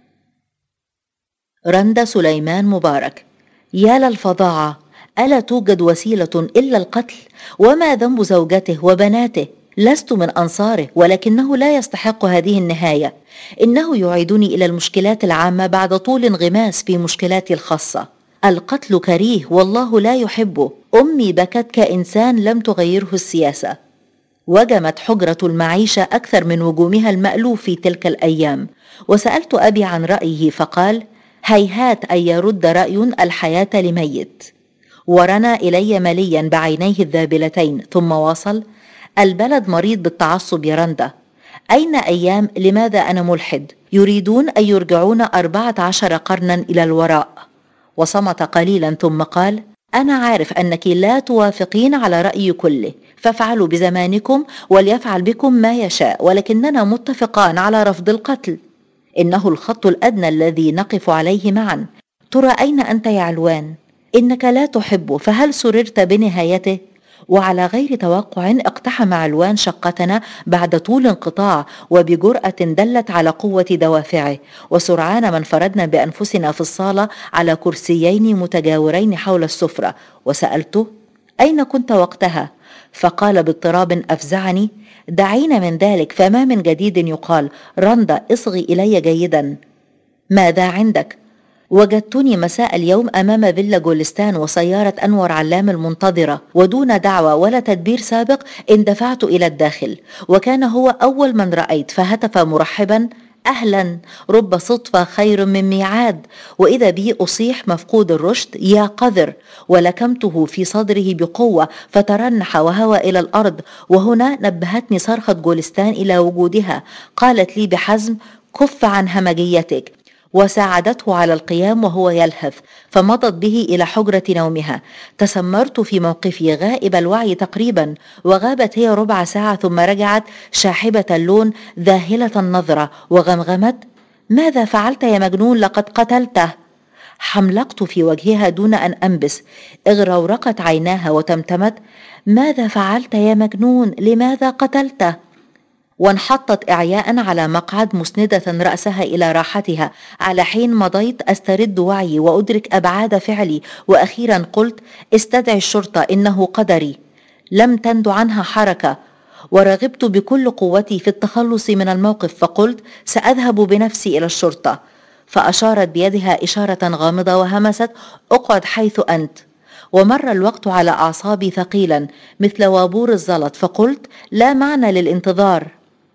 رندا سليمان مبارك. يا للفظاعة، ألا توجد وسيلة إلا القتل؟ وما ذنب زوجته وبناته؟ لست من أنصاره، ولكنه لا يستحق هذه النهاية. إنه يعيدني إلى المشكلات العامة بعد طول انغماس في مشكلاتي الخاصة. القتل كريه والله لا يحبه. أمي بكت كإنسان لم تغيره السياسة. وجمت حجرة المعيشة أكثر من وجومها المألوف في تلك الأيام. وسألت أبي عن رأيه فقال: هيهات أن يرد رأي الحياة لميت. ورنا إلي مليا بعينيه الذابلتين ثم واصل: البلد مريض بالتعصب يا رندا. أين أيام لماذا أنا ملحد؟ يريدون أن يرجعون أربعة عشر قرنا إلى الوراء. وصمت قليلا ثم قال: أنا عارف أنك لا توافقين على رأيي كله، فافعلوا بزمانكم وليفعل بكم ما يشاء، ولكننا متفقان على رفض القتل. إنه الخط الأدنى الذي نقف عليه معا. ترى أين أنت يا علوان؟ إنك لا تحبه، فهل سررت بنهايته؟ وعلى غير توقع اقتحم علوان شقتنا بعد طول انقطاع، وبجرأة دلت على قوة دوافعه. وسرعان ما انفردنا بأنفسنا في الصالة على كرسيين متجاورين حول السفرة. وسألته: أين كنت وقتها؟ فقال باضطراب أفزعني: دعينا من ذلك، فما من جديد يقال. رندا، اصغي إلي جيدا. ماذا عندك؟ وجدتني مساء اليوم أمام فيلا جولستان وسيارة أنور علام المنتظرة، ودون دعوة ولا تدبير سابق اندفعت إلى الداخل، وكان هو أول من رأيت، فهتف مرحبا: أهلا، رب صدفة خير من ميعاد. وإذا بي أصيح مفقود الرشد: يا قذر! ولكمته في صدره بقوة فترنح وهوى إلى الأرض. وهنا نبهتني صرخة جولستان إلى وجودها. قالت لي بحزم: كف عن همجيتك. وساعدته على القيام وهو يلهث، فمضت به إلى حجرة نومها. تسمرت في موقفي غائب الوعي تقريبا، وغابت هي ربع ساعة ثم رجعت شاحبة اللون ذاهلة النظرة وغمغمت: ماذا فعلت يا مجنون؟ لقد قتلته. حملقت في وجهها دون أن أنبس. اغرورقت عيناها وتمتمت: ماذا فعلت يا مجنون؟ لماذا قتلته؟ وانحطت إعياء على مقعد مسندة رأسها إلى راحتها، على حين مضيت أسترد وعي وأدرك أبعاد فعلي، وأخيرا قلت: استدعي الشرطة، إنه قدري. لم تند عنها حركة، ورغبت بكل قوتي في التخلص من الموقف، فقلت: سأذهب بنفسي إلى الشرطة. فأشارت بيدها إشارة غامضة وهمست: اقعد حيث أنت. ومر الوقت على أعصابي ثقيلا مثل وابور الزلط، فقلت: لا معنى للانتظار.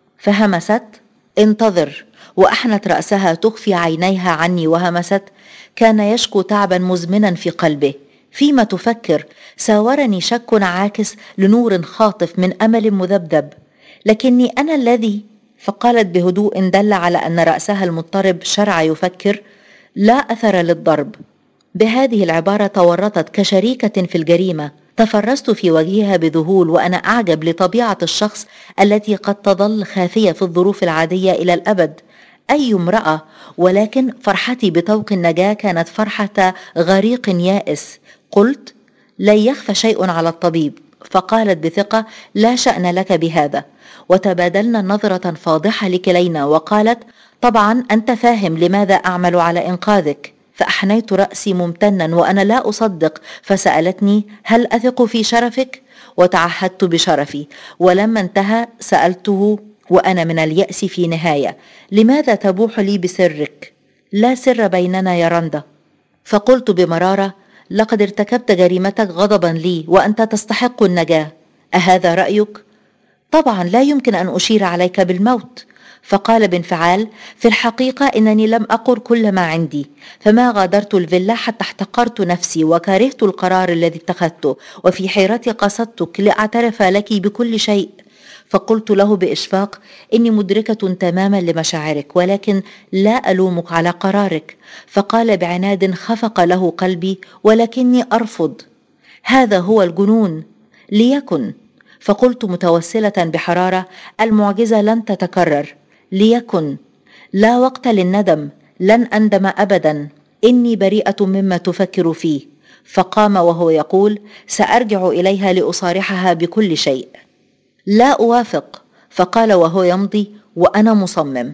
فهمست: انتظر، وأحنت رأسها تخفي عينيها عني وهمست: كان يشكو تعبا مزمنا في قلبه. فيما تفكر؟ ساورني شك عاكس لنور خاطف من أمل مذبذب. لكني أنا الذي. فقالت بهدوء دل على أن رأسها المضطرب شرع يفكر: لا أثر للضرب. بهذه العبارة تورطت كشريكة في الجريمة. تفرست في وجهها بذهول وأنا أعجب لطبيعة الشخص التي قد تظل خافية في الظروف العادية إلى الأبد. أي امرأة! ولكن فرحتي بطوق النجاة كانت فرحة غريق يائس. قلت: لن يخفى شيء على الطبيب. فقالت بثقة: لا شأن لك بهذا. وتبادلنا نظرة فاضحة لكلينا، وقالت: طبعا أنت فاهم لماذا أعمل على إنقاذك. فأحنيت رأسي ممتنا وأنا لا أصدق، فسألتني: هل أثق في شرفك؟ وتعهدت بشرفي. ولما انتهى سألته وأنا من اليأس في نهاية: لماذا تبوح لي بسرك؟ لا سر بيننا يا رندا. فقلت بمرارة: لقد ارتكبت جريمتك غضبا لي، وأنت تستحق النجاة. أهذا رأيك؟ طبعا لا يمكن أن أشير عليك بالموت. فقال بانفعال: في الحقيقة إنني لم أقل كل ما عندي، فما غادرت الفيلا حتى احتقرت نفسي وكرهت القرار الذي اتخذته، وفي حيرتي قصدتك لأعترف لك بكل شيء. فقلت له بإشفاق: إني مدركة تماما لمشاعرك، ولكن لا ألومك على قرارك. فقال بعناد خفق له قلبي: ولكني أرفض. هذا هو الجنون. ليكن. فقلت متوسلة بحرارة: المعجزة لن تتكرر. ليكن. لا وقت للندم، لن أندم أبدا، إني بريئة مما تفكر فيه. فقام وهو يقول: سأرجع إليها لأصارحها بكل شيء. لا أوافق. فقال وهو يمضي: وأنا مصمم.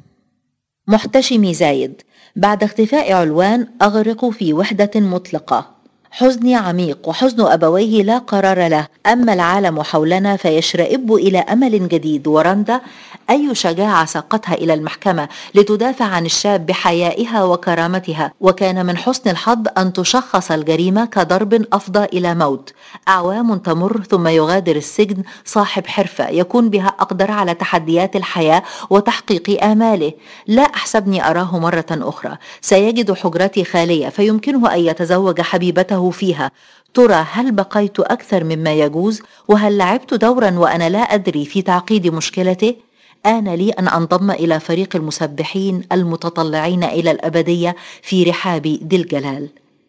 محتشمي زايد. بعد اختفاء علوان أغرق في وحدة مطلقة. حزني عميق، وحزن أبويه لا قرار له. أما العالم حولنا فيشرئب إلى أمل جديد. ورندا، أي شجاعة ساقتها إلى المحكمة لتدافع عن الشاب بحيائها وكرامتها. وكان من حسن الحظ أن تشخص الجريمة كضرب أفضى إلى موت. أعوام تمر ثم يغادر السجن صاحب حرفة يكون بها أقدر على تحديات الحياة وتحقيق آماله. لا أحسبني أراه مرة أخرى. سيجد حجرتي خالية فيمكنه أن يتزوج حبيبته فيها. ترى هل بقيت أكثر مما يجوز؟ وهل لعبت دورا وأنا لا أدري في تعقيد مشكلته؟ آن لي أن أنضم إلى فريق المسبحين المتطلعين إلى الأبدية في رحاب ذي الجلال.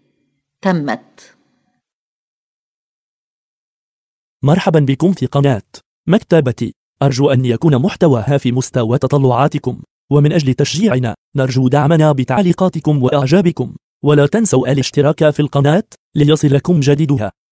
تمت. مرحبا بكم في قناة مكتبتي. أرجو أن يكون محتواها في مستوى تطلعاتكم، ومن أجل تشجيعنا نرجو دعمنا بتعليقاتكم وإعجابكم، ولا تنسوا الاشتراك في القناة ليصلكم جديدها.